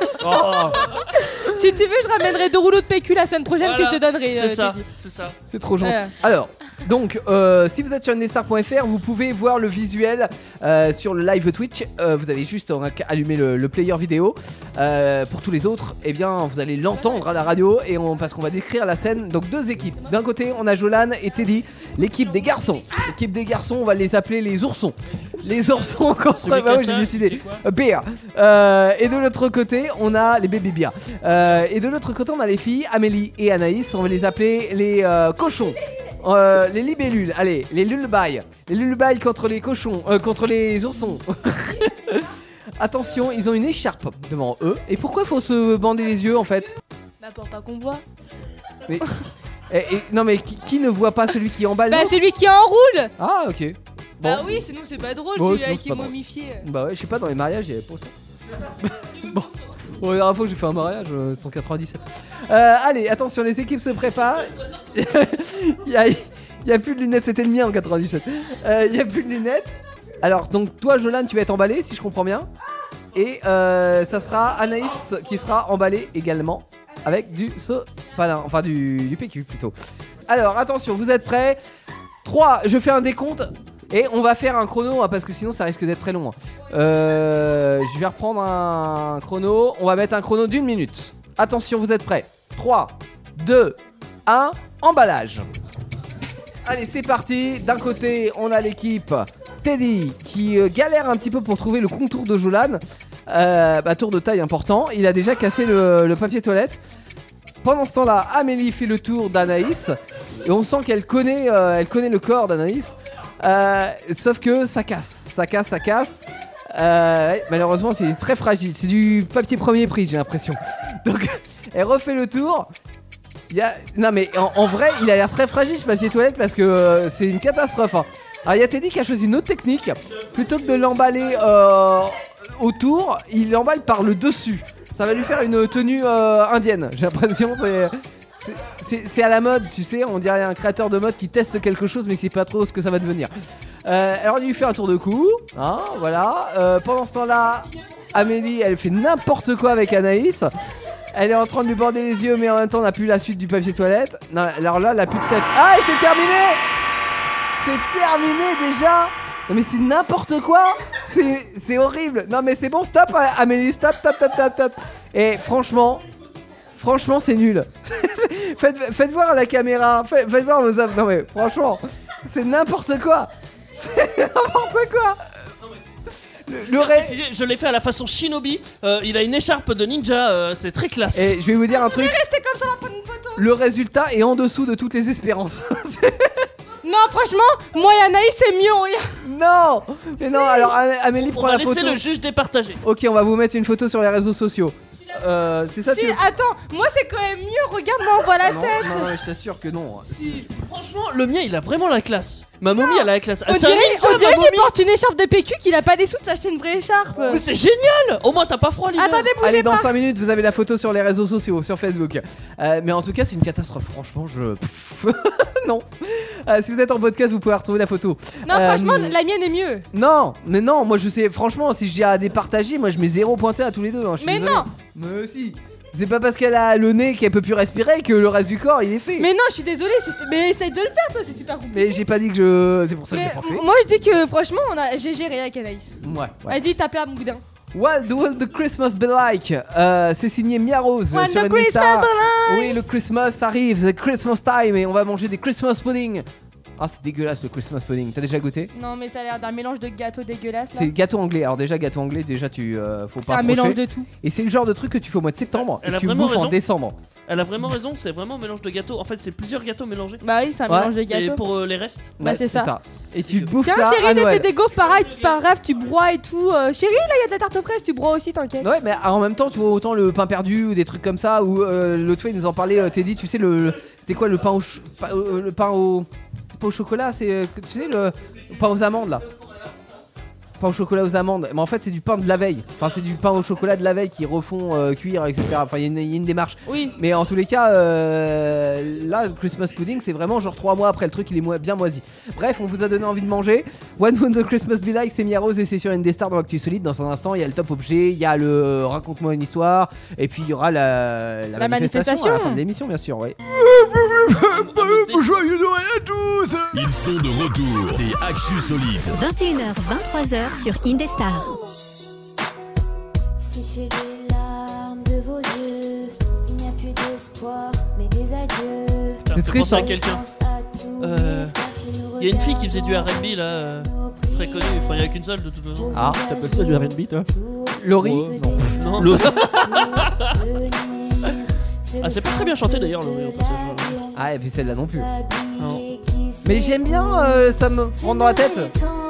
Si tu veux, je ramènerai 2 rouleaux de PQ la semaine prochaine Voilà, que je te donnerai. C'est ça, Teddy. c'est ça. C'est trop gentil. Ouais. Alors, donc, si vous êtes sur indestar.fr, vous pouvez voir le visuel sur le live Twitch. Vous avez juste allumé le player vidéo. Pour tous les autres, eh bien, vous allez l'entendre à la radio parce qu'on va décrire la scène. Donc, 2 équipes. D'un côté, on a Jolan et Teddy, l'équipe des garçons. L'équipe des garçons, on va les appeler les oursons. Les oursons contre. Bah oui, j'ai décidé. Bear. Et de l'autre côté, on a les baby bear. Et de l'autre côté, on a les filles, Amélie et Anaïs. On va les appeler les cochons. Les libellules, allez, les lullaby. Les lullaby contre les cochons, contre les oursons. Attention, ils ont une écharpe devant eux. Et pourquoi faut se bander les yeux en fait? Bah, pour pas qu'on voit. Mais, non mais qui ne voit pas celui qui emballe? Bah, celui qui enroule. Ah ok. Bon. Bah oui, sinon c'est pas drôle, Bon, celui-là sinon, qui c'est est pas drôle. momifié. Bah ouais, je sais pas, dans les mariages, il y avait pas ça. Bon. La dernière fois que j'ai fait un mariage, 197. Allez, attention, les équipes se préparent. Il y a plus de lunettes, c'était le mien en 97. Il y a plus de lunettes. Alors, donc toi, Jolan, tu vas être emballé, si je comprends bien. Et ça sera Anaïs qui sera emballée également avec du sopalin, enfin du PQ plutôt. Alors, attention, vous êtes prêts? 3, je fais un décompte. Et on va faire un chrono parce que sinon ça risque d'être très long. Je vais reprendre un chrono. On va mettre un chrono d'1 minute. Attention, vous êtes prêts? 3, 2, 1, emballage. Allez, c'est parti. D'un côté, on a l'équipe Teddy qui galère un petit peu pour trouver le contour de Jolan. Tour de taille important. Il a déjà cassé le papier toilette. Pendant ce temps-là, Amélie fait le tour d'Anaïs. Et on sent qu'elle connaît le corps d'Anaïs. Sauf que ça casse. Malheureusement, c'est très fragile. C'est du papier premier prix, j'ai l'impression. Donc, elle refait le tour. Non, mais en vrai, il a l'air très fragile ce papier toilette parce que c'est une catastrophe. Hein. Alors, il y a Teddy qui a choisi une autre technique. Plutôt que de l'emballer autour, il l'emballe par le dessus. Ça va lui faire une tenue indienne. J'ai l'impression c'est à la mode, tu sais, on dirait un créateur de mode qui teste quelque chose mais il sait pas trop ce que ça va devenir. Alors on lui fait un tour de cou, hein, voilà. Pendant ce temps-là, Amélie, elle fait n'importe quoi avec Anaïs. Elle est en train de lui border les yeux mais en même temps on n'a plus la suite du papier toilette. Non, alors là, elle a plus de tête. Ah, et c'est terminé! C'est terminé déjà! Non mais c'est n'importe quoi! C'est horrible! Non mais c'est bon, stop Amélie, stop. Et franchement c'est nul. Faites voir à la caméra, faites voir nos abs. Non mais franchement, c'est n'importe quoi. C'est n'importe quoi. Je l'ai fait à la façon Shinobi. Il a une écharpe de ninja, c'est très classe. Et je vais vous dire un truc. Restez comme ça, on va prendre une photo. Le résultat est en dessous de toutes les espérances. Non, franchement, moi et Anaïs, c'est mieux, regarde. Non. Mais non, alors Amélie prend la photo. On va laisser le juge départager. Ok, on va vous mettre une photo sur les réseaux sociaux. C'est ça, si, attends, moi c'est quand même mieux, regarde-moi, on voit la tête. Non, je t'assure que non. Si. Franchement, le mien il a vraiment la classe. Ma momie elle a la classe. On dirait qu'il porte une écharpe de PQ, qu'il a pas les sous de s'acheter une vraie écharpe. Mais c'est génial. Au moins t'as pas froid l'hiver. Attendez, bougez Allez, pas. dans 5 minutes, vous avez la photo sur les réseaux sociaux, sur Facebook. Mais en tout cas, c'est une catastrophe. Franchement, non. Si vous êtes en podcast, vous pouvez retrouver la photo. Non, franchement, la mienne est mieux. Non, mais non, moi je sais, franchement, si j'ai à départager, moi je mets 0 pointé à tous les deux. Hein, mais désolé. non. Mais si. C'est pas parce qu'elle a le nez qu'elle peut plus respirer que le reste du corps il est fait. Mais non, je suis désolée, mais essaye de le faire, toi, c'est super compliqué. Mais j'ai pas dit que c'est pour ça que j'ai pas fait. Moi je dis que franchement, j'ai géré avec Anaïs. Ouais. Vas-y, tapez à mon boudin. What will the Christmas be like? C'est signé Mia Rose What sur the Indestar. Christmas be like? Oui, le Christmas arrive, the Christmas time, et on va manger des Christmas pudding. Ah, c'est dégueulasse le Christmas pudding. T'as déjà goûté? Non, mais ça a l'air d'un mélange de gâteau dégueulasse. là. C'est gâteau anglais. Alors déjà gâteau anglais, tu faut C'est pas un approcher. mélange de tout. Et c'est le genre de truc que tu fais au mois de septembre Elle et a tu vraiment bouffes en raison. décembre. Elle a vraiment raison, c'est vraiment un mélange de gâteaux. En fait, c'est plusieurs gâteaux mélangés. Bah oui, c'est un Ouais, mélange de C'est gâteaux. pour les restes. Bah, c'est ça. Et tu bouffes Tiens, ça chérie, à j'ai fait Noël. des gaufres pareil, par rêve, tu broies et tout. Chérie, là, il y a de la tarte aux fraises, tu broies aussi, t'inquiète. Ouais, mais en même temps, tu vois, autant le pain perdu ou des trucs comme ça, ou l'autre fois, il nous en parlait, Teddy, tu sais, c'était quoi le pain au. Le pain au. C'est pas au chocolat, c'est. Tu sais, le pain aux amandes là. Pain au chocolat aux amandes, mais en fait c'est du pain de la veille. Enfin c'est du pain au chocolat de la veille qui refont cuire, etc. Enfin il y a une démarche. Oui. Mais en tous les cas, là le Christmas pudding c'est vraiment genre 3 mois après le truc, il est bien moisi. Bref, on vous a donné envie de manger. What Would the Christmas Be Like, c'est Mia Rose et c'est sur Indestar dans Actu Solide. Dans un instant il y a le top objet, il y a le raconte-moi une histoire, et puis il y aura la manifestation à la fin de l'émission bien sûr. Ouais. Joyeux Noël à tous. Ils sont de retour, c'est Actu Solide. 21h, 23h sur Indestar. Séchez les larmes de vos yeux, il n'y a plus d'espoir, mais des adieux. C'est triste, à hein. quelqu'un. Il y a une fille qui faisait du R&B là, très connue. Enfin, il n'y a qu'une seule de toute façon. Ah, T'appelles ça du R&B toi? Laurie. Non. Ah, c'est pas très bien chanté d'ailleurs, Laurie, au passage. Ah et puis celle-là non plus. Non. Mais j'aime bien, ça me rentre dans la tête.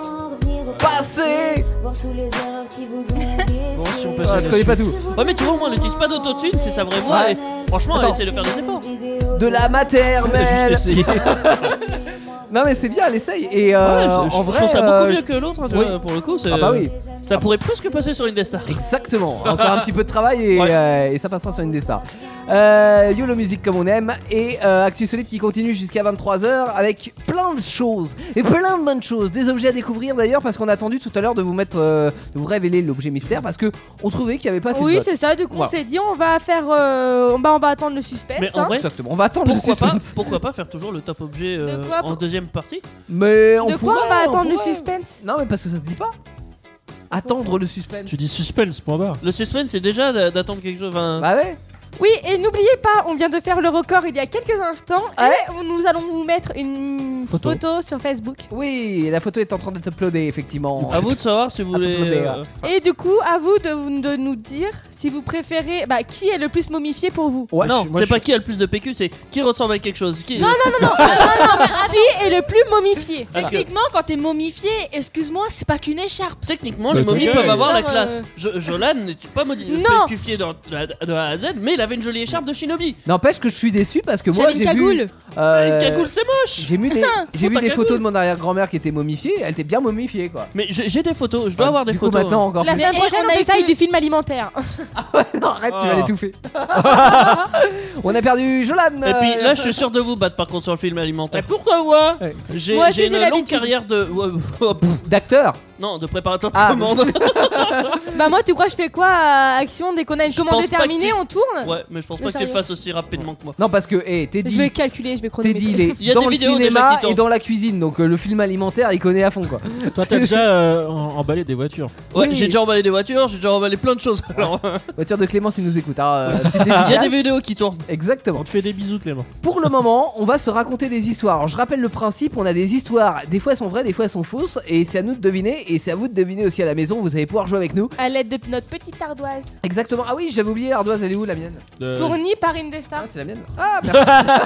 Passé. Voir tous les erreurs qui vous ont Bon, si on peut Ah, je connais pas tout. Ouais, mais tu vois, au moins, elle n'utilise pas d'autotune, c'est sa vraie voix. Ouais. Et franchement, Attends. elle essaie de faire des efforts. De la maternelle. Juste essayer. Non mais c'est bien, elle essaye. Et Ouais, en je vrai, trouve ça beaucoup mieux que l'autre, hein, tu oui. vois, pour le coup. Ah bah oui. Ça pourrait presque passer sur Indestar. Exactement. Encore un petit peu de travail et, Ouais. et ça passera sur Indestar. YOLO Musique comme on aime et Actu Solide qui continue jusqu'à 23h avec plein de choses et plein de bonnes choses, des objets à découvrir d'ailleurs parce qu'on a attendu tout à l'heure de vous mettre, de vous révéler l'objet mystère parce que on trouvait qu'il y avait pas assez de Oui, votes. c'est ça, du coup Voilà. on s'est dit on va faire. On va attendre le suspense. Mais en hein. vrai, Exactement. On va attendre le suspense. pourquoi pas faire toujours le top objet De quoi, en deuxième partie? Mais on De quoi pourrait, on va attendre le pourrait. suspense? Non mais parce que ça se dit pas. Attendre le suspense. Tu dis suspense, point barre. Le suspense, c'est déjà d'attendre quelque chose. Enfin, Bah ouais. Oui, et n'oubliez pas, on vient de faire le record il y a quelques instants et nous allons vous mettre une photo sur Facebook. Oui, la photo est en train d'être uploadée effectivement. à vous de savoir si vous voulez. Et du coup, à vous de nous dire si vous préférez qui est le plus momifié pour vous. Ouais, non, moi, c'est pas qui a le plus de PQ, c'est qui ressemble à quelque chose. Qui... Non, qui est le plus momifié? Parce que- Techniquement, quand t'es momifié, excuse-moi, c'est pas qu'une écharpe. Techniquement, Bah, les momies c'est peuvent vrai. avoir la Genre, classe. Jolan n'est pas Non. PQfié de A à Z, mais il avait une jolie écharpe de Shinobi. N'empêche que je suis déçu parce que moi J'avais une j'ai cagoule. vu. Une cagoule, c'est moche. J'ai vu des, j'ai vu ta des cagoule. photos de mon arrière-grand-mère qui était momifiée. Elle était bien momifiée quoi. Mais j'ai des photos, je dois avoir des Du coup, photos. maintenant encore. La plus. semaine Mais prochaine, on a on essaye que- du film alimentaire. Non, arrête, tu vas Oh. l'étouffer. On a perdu Jolan. Et puis là, je suis sûr de vous battre par contre sur le film alimentaire. Pourquoi moi? J'ai Moi aussi, j'ai j'ai une longue l'habitude. carrière de. d'acteur. Non, de préparateur de Ah. commande. Bah moi, tu crois que je fais quoi à Action dès qu'on a une Je commande pense pas déterminée, que tu- on tourne? Ouais, mais je pense Mais pas que tu le sérieux. fasses aussi rapidement que moi. Non parce que Je Teddy. vais calculer, je vais chronométrer. Teddy il est Il y a dans des le vidéos déjà cinéma qui tournent. et dans la cuisine donc le film alimentaire il connaît à fond quoi. Toi t'as déjà emballé des voitures. Ouais, Oui. j'ai déjà emballé des voitures, j'ai déjà emballé plein de choses. Alors, Voiture de Clémence il nous écoute. Hein, petite il y a dédicace. des vidéos qui tournent. Exactement. On te fait des bisous Clément. Pour le moment, on va se raconter des histoires. Alors, je rappelle le principe, on a des histoires, des fois elles sont vraies, des fois elles sont fausses, et c'est à nous de deviner, et c'est à vous de deviner aussi à la maison, vous allez pouvoir jouer avec nous. À l'aide de notre petite ardoise. Exactement. Ah oui, j'avais oublié, l'ardoise, elle est où la mienne? Fournie par Indestar. Ah, c'est la mienne. Ah, merci.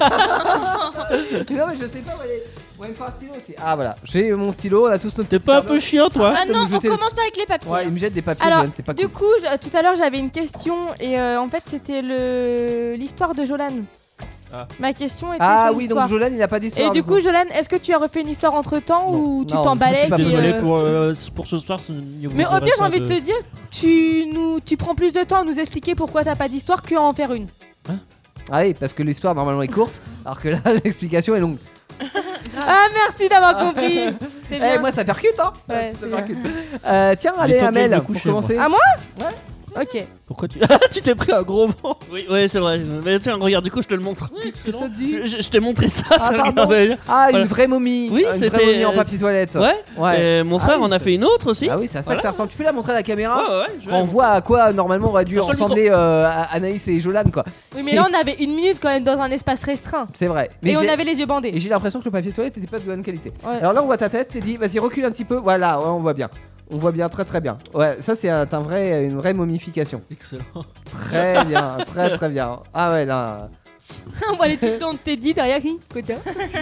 Non mais je sais pas, ouais, il me faut un stylo aussi. Ah voilà, j'ai mon stylo, on a tous notre T'es pas un peu chiant toi? Ah de non, me on jeter le- commence pas avec les papiers. Ouais, il me jette des papiers, Alors, Jolan, c'est pas du cool. coup, tout à l'heure j'avais une question et en fait c'était l'histoire de Jolan. Ah. Ma question était Ah sur oui, l'histoire. donc Jolan il a pas d'histoire. Et du coup, Jolan, est-ce que tu as refait une histoire entre temps ou tu Non, t'emballais je me suis pas puis, Désolé euh, pour ce soir. ce niveau Mais au m'intéresse pire, j'ai pas envie de te dire, tu prends plus de temps à nous expliquer pourquoi t'as pas d'histoire qu'à en faire une. Ah oui, parce que l'histoire normalement est courte, alors que là l'explication est longue. Ah, merci d'avoir compris. C'est Eh, bien. moi ça percute hein. Ouais, Ça c'est bien. percute. Tiens, Il est allez temps que j'aille Amel, me pour coucher, commencer. À moi? Ouais. Ok. Pourquoi tu. Tu t'es pris un gros vent. Oui, c'est vrai. Mais tiens, regarde, du coup, je te le montre. Qu'est-ce que ça te dit? Je t'ai montré ça. Ah, t'as pardon. regardé. Ah, Voilà. une vraie momie. Oui, une c'était- vraie momie en papier toilette. Ouais. Et mon frère Ah oui, en a ça- fait une autre aussi. Ah oui, c'est à ça Voilà. que ça ressemble. Tu peux la montrer à la caméra? Ouais, je vais On la voit à quoi normalement aurait dû Sur le ressembler Anaïs et Jolan, quoi. Oui, mais là, on avait 1 minute quand même dans un espace restreint. C'est vrai. Et on j'ai- avait les yeux bandés. Et j'ai l'impression que le papier toilette était pas de bonne qualité. Ouais. Alors là, on voit ta tête. T'es dit, vas-y, recule un petit peu. Voilà, ouais, on voit bien. On voit bien, très très bien. Ouais, ça c'est une vraie momification. Excellent. Très bien, très bien. Ah ouais, là. On voit les petites dents de Teddy derrière qui côté.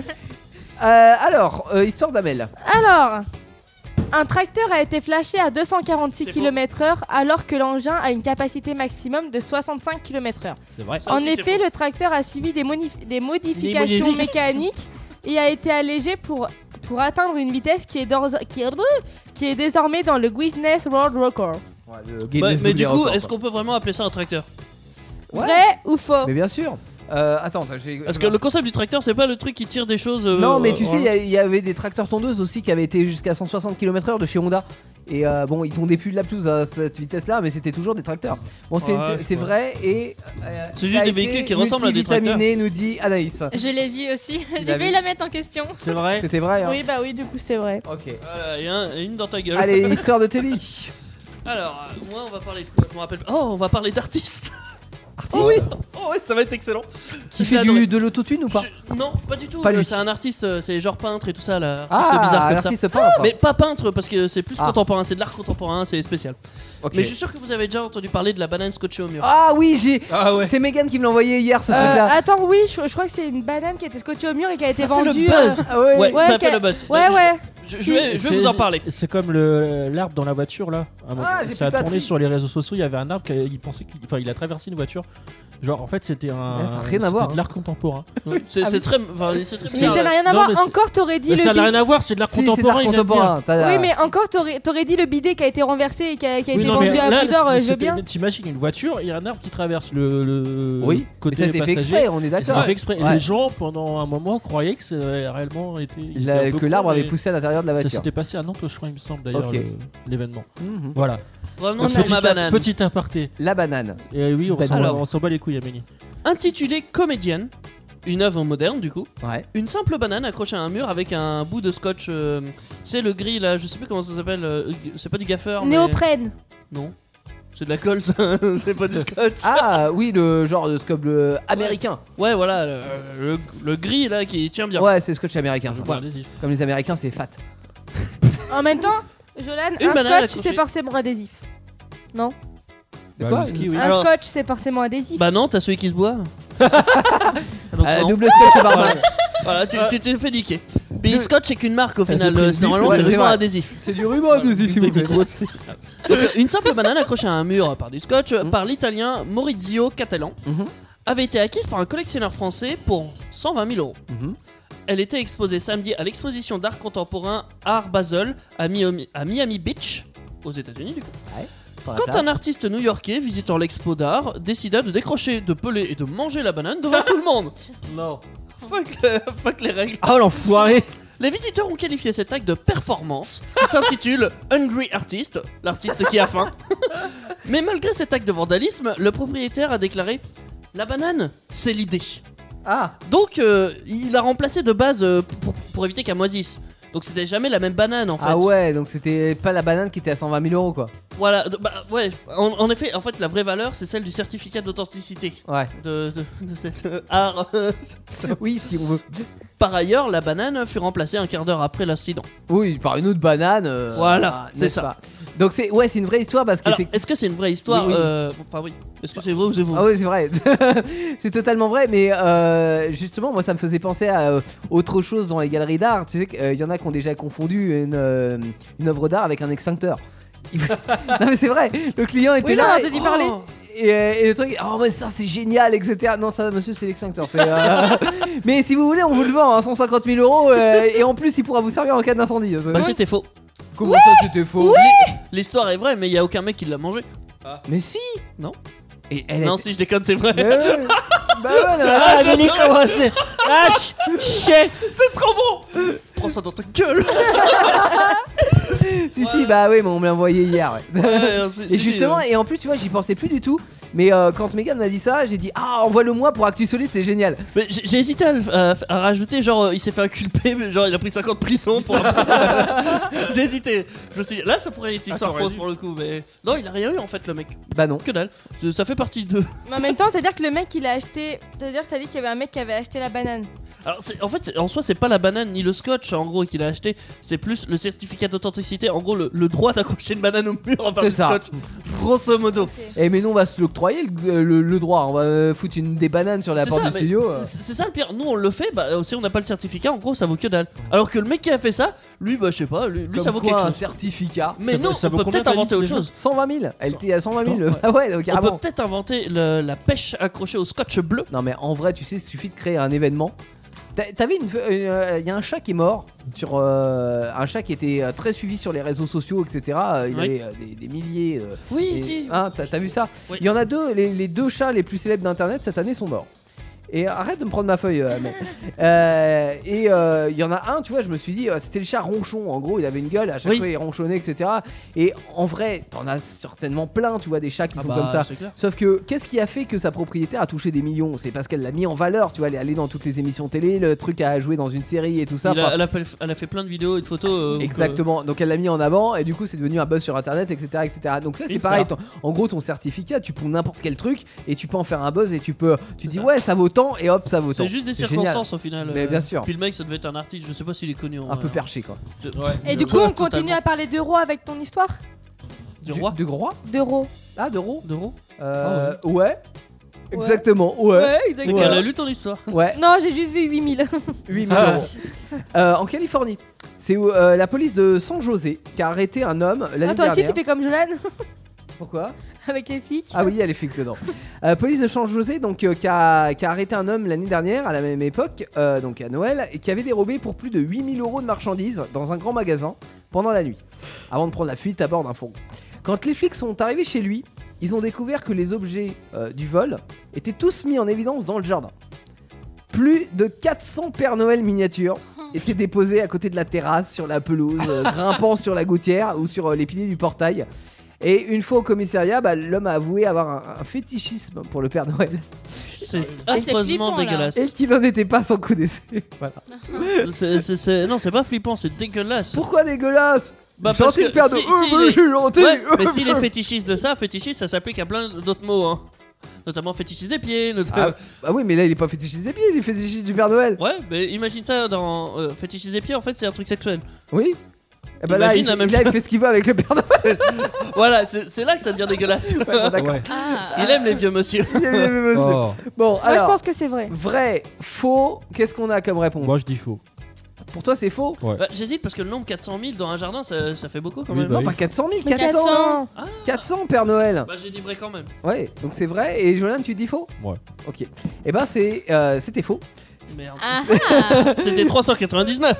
Alors, histoire d'Amel. Alors, un tracteur a été flashé à 246 C'est km/h alors que l'engin a une capacité maximum de 65 km/h. C'est vrai. Ça En aussi, c'est effet, faux. le tracteur a suivi des modifications modifications. mécaniques et a été allégé pour atteindre une vitesse qui est désormais dans le Guinness World Record. Mais du coup, est-ce qu'on peut vraiment appeler ça un tracteur? Ouais. Vrai ou faux? Mais bien sûr. Attends, j'ai. Parce que le concept du tracteur, c'est pas le truc qui tire des choses. Non, mais tu sais, voilà. il y avait des tracteurs tondeuses aussi qui avaient été jusqu'à 160 km/h de chez Honda. Et bon, ils tondaient plus de la pelouse à cette vitesse-là, mais c'était toujours des tracteurs. Bon, c'est Ouais, c'est ouais. vrai et. C'est juste des véhicules qui ressemblent à des tracteurs. Multivitaminé, nous dit Anaïs. Je l'ai vu aussi. l'as J'ai vu failli la mettre en question. C'est vrai. C'était vrai, hein. Oui, bah oui, du coup, c'est vrai. Ok. Voilà, et une dans ta gueule. Allez, histoire de Teddy. Alors, moi, on va parler de quoi? Je me rappelle pas. Oh, on va parler d'artistes. Oh oui. Oh, ouais, ça va être excellent. Qui J'ai fait adoré. de l'autotune ou pas? Non, pas du tout. Pas lui. C'est un artiste, c'est genre peintre et tout ça, là. Artiste bizarre Ah, comme l'artiste ça. peintre. Mais pas peintre parce que c'est plus Ah. contemporain, c'est de l'art contemporain, c'est spécial. Ok. Mais je suis sûr que vous avez déjà entendu parler de la banane scotchée au mur. Ah oui, j'ai. Ah ouais. C'est Megan qui me l'a envoyé hier, ce truc-là. Attends, oui, je crois que c'est une banane qui a été scotchée au mur et qui a été Ça fait le vendue. buzz. Ah ouais. Ouais, ça a qui a- fait le buzz. Ouais, ouais. Je vais vous en parler. C'est comme l'arbre dans la voiture là. Ah, j'ai ça a plus de tourné batterie. sur les réseaux sociaux. Il y avait un arbre il pensait il a traversé une voiture. Genre en fait c'était un. Ouais, ça a rien à voir, de l'art contemporain. C'est Ah oui. très, enfin, c'est très Mais bizarre. ça n'a rien à Non, voir. mais c'est- Encore, t'aurais dit Mais le ça n'a bidet. rien à voir, c'est de l'art Si, c'est de contemporain. l'art il vient de dire. contemporain. ça- Oui, mais encore, t'aurais dit le bidet qui a été renversé et qui a Oui, été non, mais vendu à là, prix d'or, je veux c'était- bien. T'imagines une voiture, il y a un arbre qui traverse le Oui, mais côté ça a été fait passager. exprès, on est Et ça a d'accord. fait exprès. Et Ouais. les gens pendant un moment croyaient que ça avait réellement été. il était un peu Que l'arbre con, avait mais poussé à l'intérieur de la Ça voiture. s'était passé à Nantes, je crois, il me semble d'ailleurs, Ok. l'événement. Mhm. Voilà. Revenons sur ma banane. Petit aparté. La banane. Et oui, Alors. on s'en bat les couilles, Amélie. Intitulée Comédienne, une œuvre moderne du coup. Ouais. Une simple banane accrochée à un mur avec un bout de scotch. Tu sais, le gris là, je sais plus comment ça s'appelle. C'est pas du gaffeur. mais- Néoprène. Non. C'est de la colle, ça. C'est pas du scotch. Ah oui, le genre de scope américain. Ouais, voilà, le gris là qui tient bien. Ouais, c'est scotch américain. ça. Bon, allez-y. Comme les Américains, c'est fat. En même temps, Jolan, Une un banane scotch, accrochée. c'est forcément adhésif. Non? De Bah, quoi le ski, oui. Un Alors- scotch, c'est forcément adhésif. Bah non, t'as celui qui se boit. Donc, non. Double scotch barman. Voilà, tu t'es fait niquer. Puis scotch c'est qu'une marque au final. pris une Normalement bifle, c'est ouais, ruban c'est vrai. adhésif. C'est du ruban adhésif, s'il vous plaît. Donc, une simple banane accrochée à un mur par du scotch par l'italien Maurizio Catalan Mhm. avait été acquise par un collectionneur français pour 120 000 euros. Mhm. Elle était exposée samedi à l'exposition d'art contemporain Art Basel à Miami Beach, aux États-Unis du coup. Sur la Quand plage. un artiste new-yorkais visitant l'expo d'art décida de décrocher, de peler et de manger la banane devant tout le monde. Non. Fuck les règles. Oh l'enfoiré. Les visiteurs ont qualifié cet acte de performance qui s'intitule Hungry Artist, l'artiste qui a faim. Mais malgré cet acte de vandalisme, le propriétaire a déclaré la banane, c'est l'idée. Ah, Donc il a remplacé de base pour éviter qu'elle moisisse. Donc c'était jamais la même banane en fait. ah ouais, donc c'était pas la banane qui était à 120 000 euros quoi. Voilà, bah ouais, en effet, en fait la vraie valeur c'est celle du certificat d'authenticité Ouais. de cet art. Oui, si on veut. Par ailleurs, la banane fut remplacée un quart d'heure après l'incident. Oui, par une autre banane. Voilà, c'est n'est-ce ça. pas. Donc c'est ouais, c'est une vraie histoire parce Alors, qu'effectivement. est-ce que c'est une vraie histoire Oui, oui. Enfin oui. Est-ce que c'est vrai ou c'est faux Ah oui, c'est vrai. C'est totalement vrai, mais justement, moi, ça me faisait penser à autre chose dans les galeries d'art. Tu sais qu'il y en a qui ont déjà confondu une œuvre d'art avec un extincteur. Non mais c'est vrai. Le client était Oui, là. j'en ai entendu parler. Et le truc, oh mais ça c'est génial, etc. Non ça monsieur c'est l'extincteur. Mais si vous voulez on vous le vend, hein, 150 000 euros et en plus il pourra vous servir en cas d'incendie. Bah c'était faux. Comment ça c'était faux? L'histoire est vraie mais il y a aucun mec qui l'a mangé. Mais si. Non. Et elle Non était- si je déconne c'est vrai. Mais ouais. Bah ouais, non, Ah, Amélie, comment c'est. Ah, chier. C'est trop bon. Prends ça dans ta gueule. Si, bah oui, mais on me l'a envoyé hier. Ouais. Et justement, ouais. et en plus, tu vois, j'y pensais plus du tout. Mais quand Megan m'a dit ça, j'ai dit envoie-le moi pour Actu Solide, c'est génial. Mais j'ai hésité à rajouter, genre il s'est fait inculper, mais genre il a pris 50 prisons pour. J'ai hésité. Je me suis dit, là ça pourrait être histoire fausse pour le coup, mais non, il a rien eu en fait, le mec. Bah non. Que dalle. Ça fait partie de. Mais en même temps, c'est-à-dire que le mec il a acheté. C'est-à-dire que ça dit qu'il y avait un mec qui avait acheté la banane. Alors en fait, en soi, c'est pas la banane ni le scotch en gros qu'il a acheté, c'est plus le certificat d'authenticité. En gros, le droit d'accrocher une banane au mur en part du scotch. Grosso modo. Et mais nous, on va se l'octroyer le droit. On va foutre des bananes sur la porte du studio. C'est ça le pire. Nous, on le fait, bah si on n'a pas le certificat, en gros, ça vaut que dalle. Alors que le mec qui a fait ça, lui, bah je sais pas, lui Comme ça vaut quoi, quelque un chose. certificat. Mais non, ça on vaut peut combien, peut-être inventer t'as dit, autre chose. 120 000. Elle était à 120 000. Ouais. Ah ouais, donc On peut carrément. peut-être inventer la pêche accrochée au scotch bleu. Non, mais en vrai, tu sais, il suffit de créer un événement. T'avais il y a un chat qui est mort sur un chat qui était très suivi sur les réseaux sociaux, etc. Il Oui. avait des milliers. Oui, et- si. Hein, t'as vu ça? Oui. Il y en a deux, les deux chats les plus célèbres d'internet cette année sont morts. Et arrête de me prendre ma feuille, mec. Et il y en a un, tu vois, je me suis dit, c'était le chat ronchon. En gros, il avait une gueule, à chaque Oui. fois il ronchonnait, etc. Et en vrai, t'en as certainement plein, tu vois, des chats qui sont comme ça. C'est clair. Sauf que qu'est-ce qui a fait que sa propriétaire a touché des millions? C'est parce qu'elle l'a mis en valeur, tu vois, elle est allée dans toutes les émissions télé, le truc a joué dans une série et tout ça. Enfin, Elle a fait plein de vidéos et de photos. exactement, donc elle l'a mis en avant et du coup c'est devenu un buzz sur internet, etc. etc. Donc là c'est Et pareil, ça. en gros ton certificat, tu prends n'importe quel truc et tu peux en faire un buzz et tu dis ouais ça vaut tant et hop ça vaut tant. C'est juste des circonstances au final. Mais bien sûr. Puis le mec, ça devait être un artiste, je sais pas s'il est connu. Un peu perché quoi. Et du coup, on continue à parler d'euros avec ton histoire? Du roi. Du roi D'euros. Ah d'euros. Ouais. Exactement, ouais. C'est exactement. qu'elle a lu ton histoire. Ouais. Non, j'ai juste vu 8000. 8000 euros. En Californie, c'est la police de San José qui a arrêté un homme l'année Ah, toi aussi, dernière. tu fais comme Jolan Pourquoi? avec les flics. Ah oui, il y a les flics dedans. Police de San José donc, qui a arrêté un homme l'année dernière à la même époque, donc à Noël, et qui avait dérobé pour plus de 8000 euros de marchandises dans un grand magasin pendant la nuit, avant de prendre la fuite à bord d'un fourgon. Quand les flics sont arrivés chez lui, ils ont découvert que les objets du vol étaient tous mis en évidence dans le jardin. Plus de 400 Père Noël miniatures étaient déposés à côté de la terrasse, sur la pelouse, grimpant sur la gouttière ou sur les piliers du portail. Et une fois au commissariat, l'homme a avoué avoir un fétichisme pour le Père Noël. C'est Ah, c'est affreusement flippant, là. dégueulasse. Et qu'il n'en était pas sans coup d'essai. Voilà. Non, c'est pas flippant, c'est dégueulasse. Pourquoi dégueulasse? Bah, parce Gentil que le Père Noël. si il Mais est- je suis gentil. Ouais, mais s'il est fétichiste de ça, fétichiste, ça s'applique à plein d'autres mots, hein. Notamment fétichiste des pieds, Ah oui, mais là il est pas fétichiste des pieds, il est fétichiste du Père Noël. Ouais, mais imagine ça dans fétichiste des pieds, en fait, c'est un truc sexuel. Oui. Et bah là, Imagine il, la même il chose. fait ce qu'il veut avec le Père Noël. Voilà, c'est là que ça devient dégueulasse. D'accord. Ah. Il aime les vieux monsieur. Oh. Bon, Moi, alors, je pense que c'est vrai. vrai, faux, qu'est-ce qu'on a comme réponse? Moi je dis faux. Pour toi, c'est faux? Ouais. Bah, j'hésite parce que le nombre 400 000 dans un jardin, ça fait beaucoup quand Oui, même. bah Non, oui. pas 400 000, Mais 400. 400. 400 Père Noël. Bah, j'ai dit vrai quand même. Ouais, donc c'est vrai. Et Jolan, tu dis faux? Ouais. Ok. Et ben c'était faux. Merde. Ah ah. C'était 399.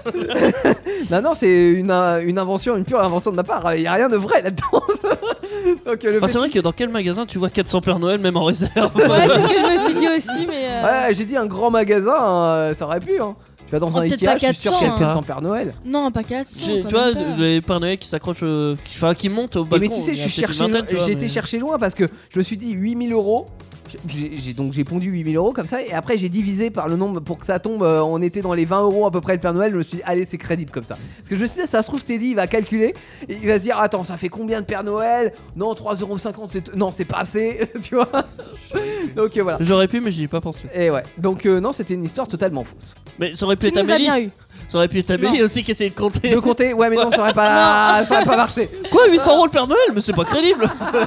Non, c'est une invention, une pure invention de ma part. Il y a rien de vrai là-dedans. Donc le Bah, fait- c'est vrai que dans quel magasin tu vois 400 Père Noël même en réserve? Ouais, c'est ce que je me suis dit aussi, mais. Ouais, j'ai dit un grand magasin, ça aurait pu. Hein. Tu vas dans un peut-être Ikea, pas je suis sûr qu'il y a 400, 400 Père Noël. Non, pas 400. Tu quand vois, même pas. les Père Noël qui s'accrochent, qui montent au balcon. Mais tu sais, il y a peut-être une vingtaine, tu vois, j'ai été mais- chercher loin parce que je me suis dit 8000 euros. Donc j'ai pondu 8000 euros comme ça et après j'ai divisé par le nombre pour que ça tombe. On était dans les 20 euros à peu près le Père Noël. Je me suis dit, allez, c'est crédible comme ça. Parce que je me suis dit, ça se trouve, Teddy il va calculer. Et il va se dire, attends, ça fait combien de Père Noël? Non, 3,50€, non, c'est pas assez. Tu vois. Donc voilà. J'aurais pu, mais j'y ai pas pensé. Et ouais, donc non, c'était une histoire totalement fausse. Mais ça aurait pu Tu être nous as Amélie. bien eu. Ça aurait pu être Amélie Non. aussi qui essayait de compter. De compter, ouais, mais non, ça aurait pas marché. Quoi, 800 euros le Père Noël? Mais c'est pas crédible.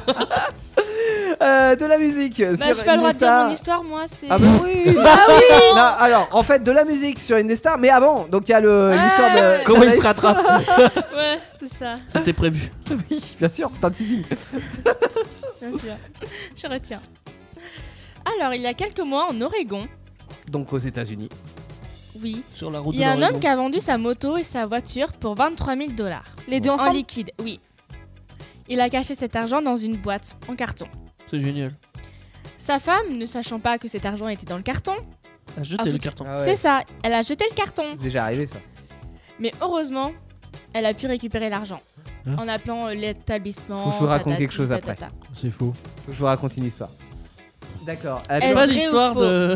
De la musique. Bah, sur j'ai pas le droit de dire Indestar. mon histoire, moi. C'est. Ah bah oui. Non, alors en fait de la musique sur Indestar, mais avant, donc il y a l'histoire de Comment il se d'Anaïs. rattrape? Ouais, c'est ça. C'était prévu. Oui, bien sûr, c'est un teasing. Bien sûr. Je retiens. Alors, il y a quelques mois, en Oregon, Donc aux États-Unis. oui, Sur la route il y a un homme qui a vendu sa moto et sa voiture pour 23 000 $. Les deux En ensemble. liquide, oui. Il a caché cet argent dans une boîte en carton. C'est génial. Sa femme, ne sachant pas que cet argent était dans le carton, A jeté le carton. Ah ouais. c'est ça, elle a jeté le carton. C'est déjà arrivé ça. Mais heureusement, elle a pu récupérer l'argent. en appelant l'établissement. Faut que je vous raconte tatati, quelque chose après. tatata. C'est faux. Faut que je vous raconte une histoire. D'accord. Est-ce Pas vrai ou l'histoire faux de.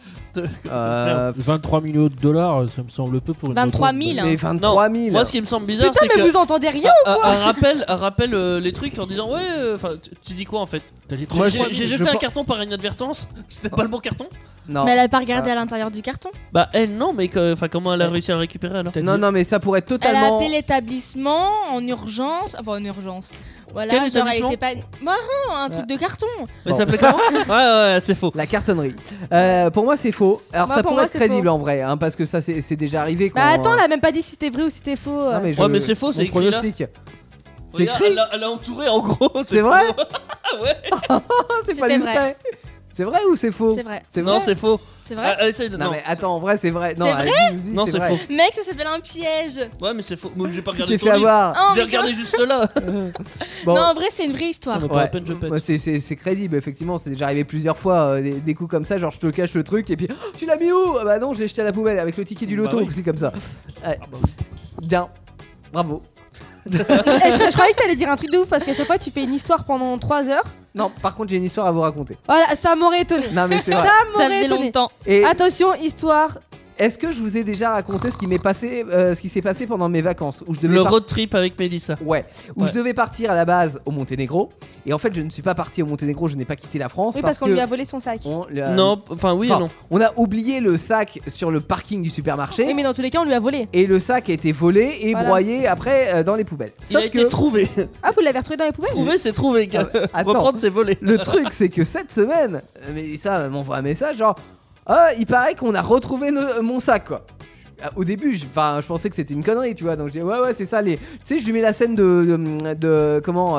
Merde, 23 millions de dollars, ça me semble peu pour une 23 auto. 000. Mais 23 000. Moi, ce qui me semble bizarre, Putain, c'est mais que. vous entendez rien ou quoi Un rappel les trucs en disant ouais. Enfin, tu dis quoi en fait? T'as dit Moi, J'ai jeté je un pen- carton par inadvertance. C'était pas le bon carton? Non. Mais elle a pas regardé à l'intérieur du carton. Bah, elle non, mais comment elle a réussi à le récupérer alors? Non, non, mais ça pourrait être Elle a totalement. appelé l'établissement en urgence. Enfin, en urgence. Voilà, Quel genre elle établissement était pas. Marrant, un truc de carton. Mais Bon. ça s'appelait comment? Ouais, c'est faux. La cartonnerie. Pour moi, c'est faux. Alors, Bah, ça pour pourrait moi, être c'est crédible faux. en vrai, hein, parce que ça, c'est déjà arrivé. Bah attends, elle a même pas dit si c'était vrai ou si c'était faux. Non, mais Ouais, mais c'est faux, c'est mon écrit là. pronostic. C'est Regarde, écrit. elle a entouré en gros. C'est vrai. faux. Ouais. C'est pas C'était discret. C'est vrai ou c'est faux? C'est vrai. C'est Non, vrai. c'est faux. C'est vrai. Essaye de. Non, mais attends, en vrai, c'est vrai. Non, C'est allez, vrai dis-y, Non, c'est vrai. faux. Mec, ça s'appelle un piège. Ouais, mais c'est faux. Moi, j'ai pas Tu regardé t'es ton fait livre. avoir. Oh, J'ai mais regardé juste là. Bon. Non, en vrai, c'est une vraie histoire. Pour la peine, je pète. Ouais, c'est crédible, effectivement. C'est déjà arrivé plusieurs fois des coups comme ça. Genre, je te cache le truc et puis oh, tu l'as mis où? Ah bah non, je l'ai jeté à la poubelle avec le ticket du loto. Bah oui. C'est comme ça. Ouais. Bien. Bravo. je croyais que t'allais dire un truc de ouf parce qu'à chaque fois tu fais une histoire pendant 3 heures. Non, par contre, j'ai une histoire à vous raconter. Voilà, ça m'aurait étonné. Non, mais c'est Ça vrai. Ça m'aurait faisait étonné. longtemps. Et Attention, histoire. est-ce que je vous ai déjà raconté ce qui m'est passé, ce qui s'est passé pendant mes vacances où je devais Le par- road trip avec Mélissa. Ouais, où Ouais. je devais partir à la base au Monténégro et en fait je ne suis pas parti au Monténégro, je n'ai pas quitté la France Oui, parce qu'on que lui a volé son sac. on, Non, enfin oui et enfin, non. on a oublié le sac sur le parking du supermarché Oui, mais dans tous les cas, on lui a volé. et le sac a été volé et Voilà. broyé après dans les poubelles. Il a Sauf été que trouvé. Ah, vous l'avez retrouvé dans les poubelles? Trouvé, c'est trouvé, gars. attends. Reprendre, c'est volé. le truc c'est que cette semaine, mais ça m'envoie un message genre ah, il paraît qu'on a retrouvé mon sac quoi. Au début, je pensais que c'était une connerie, tu vois. Donc je dis ouais, c'est ça. Tu sais, je lui mets la scène de comment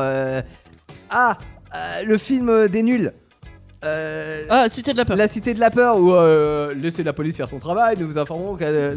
le film des nuls. Ah, Cité de la peur. La cité de la peur où laissez la police faire son travail, nous vous informons que.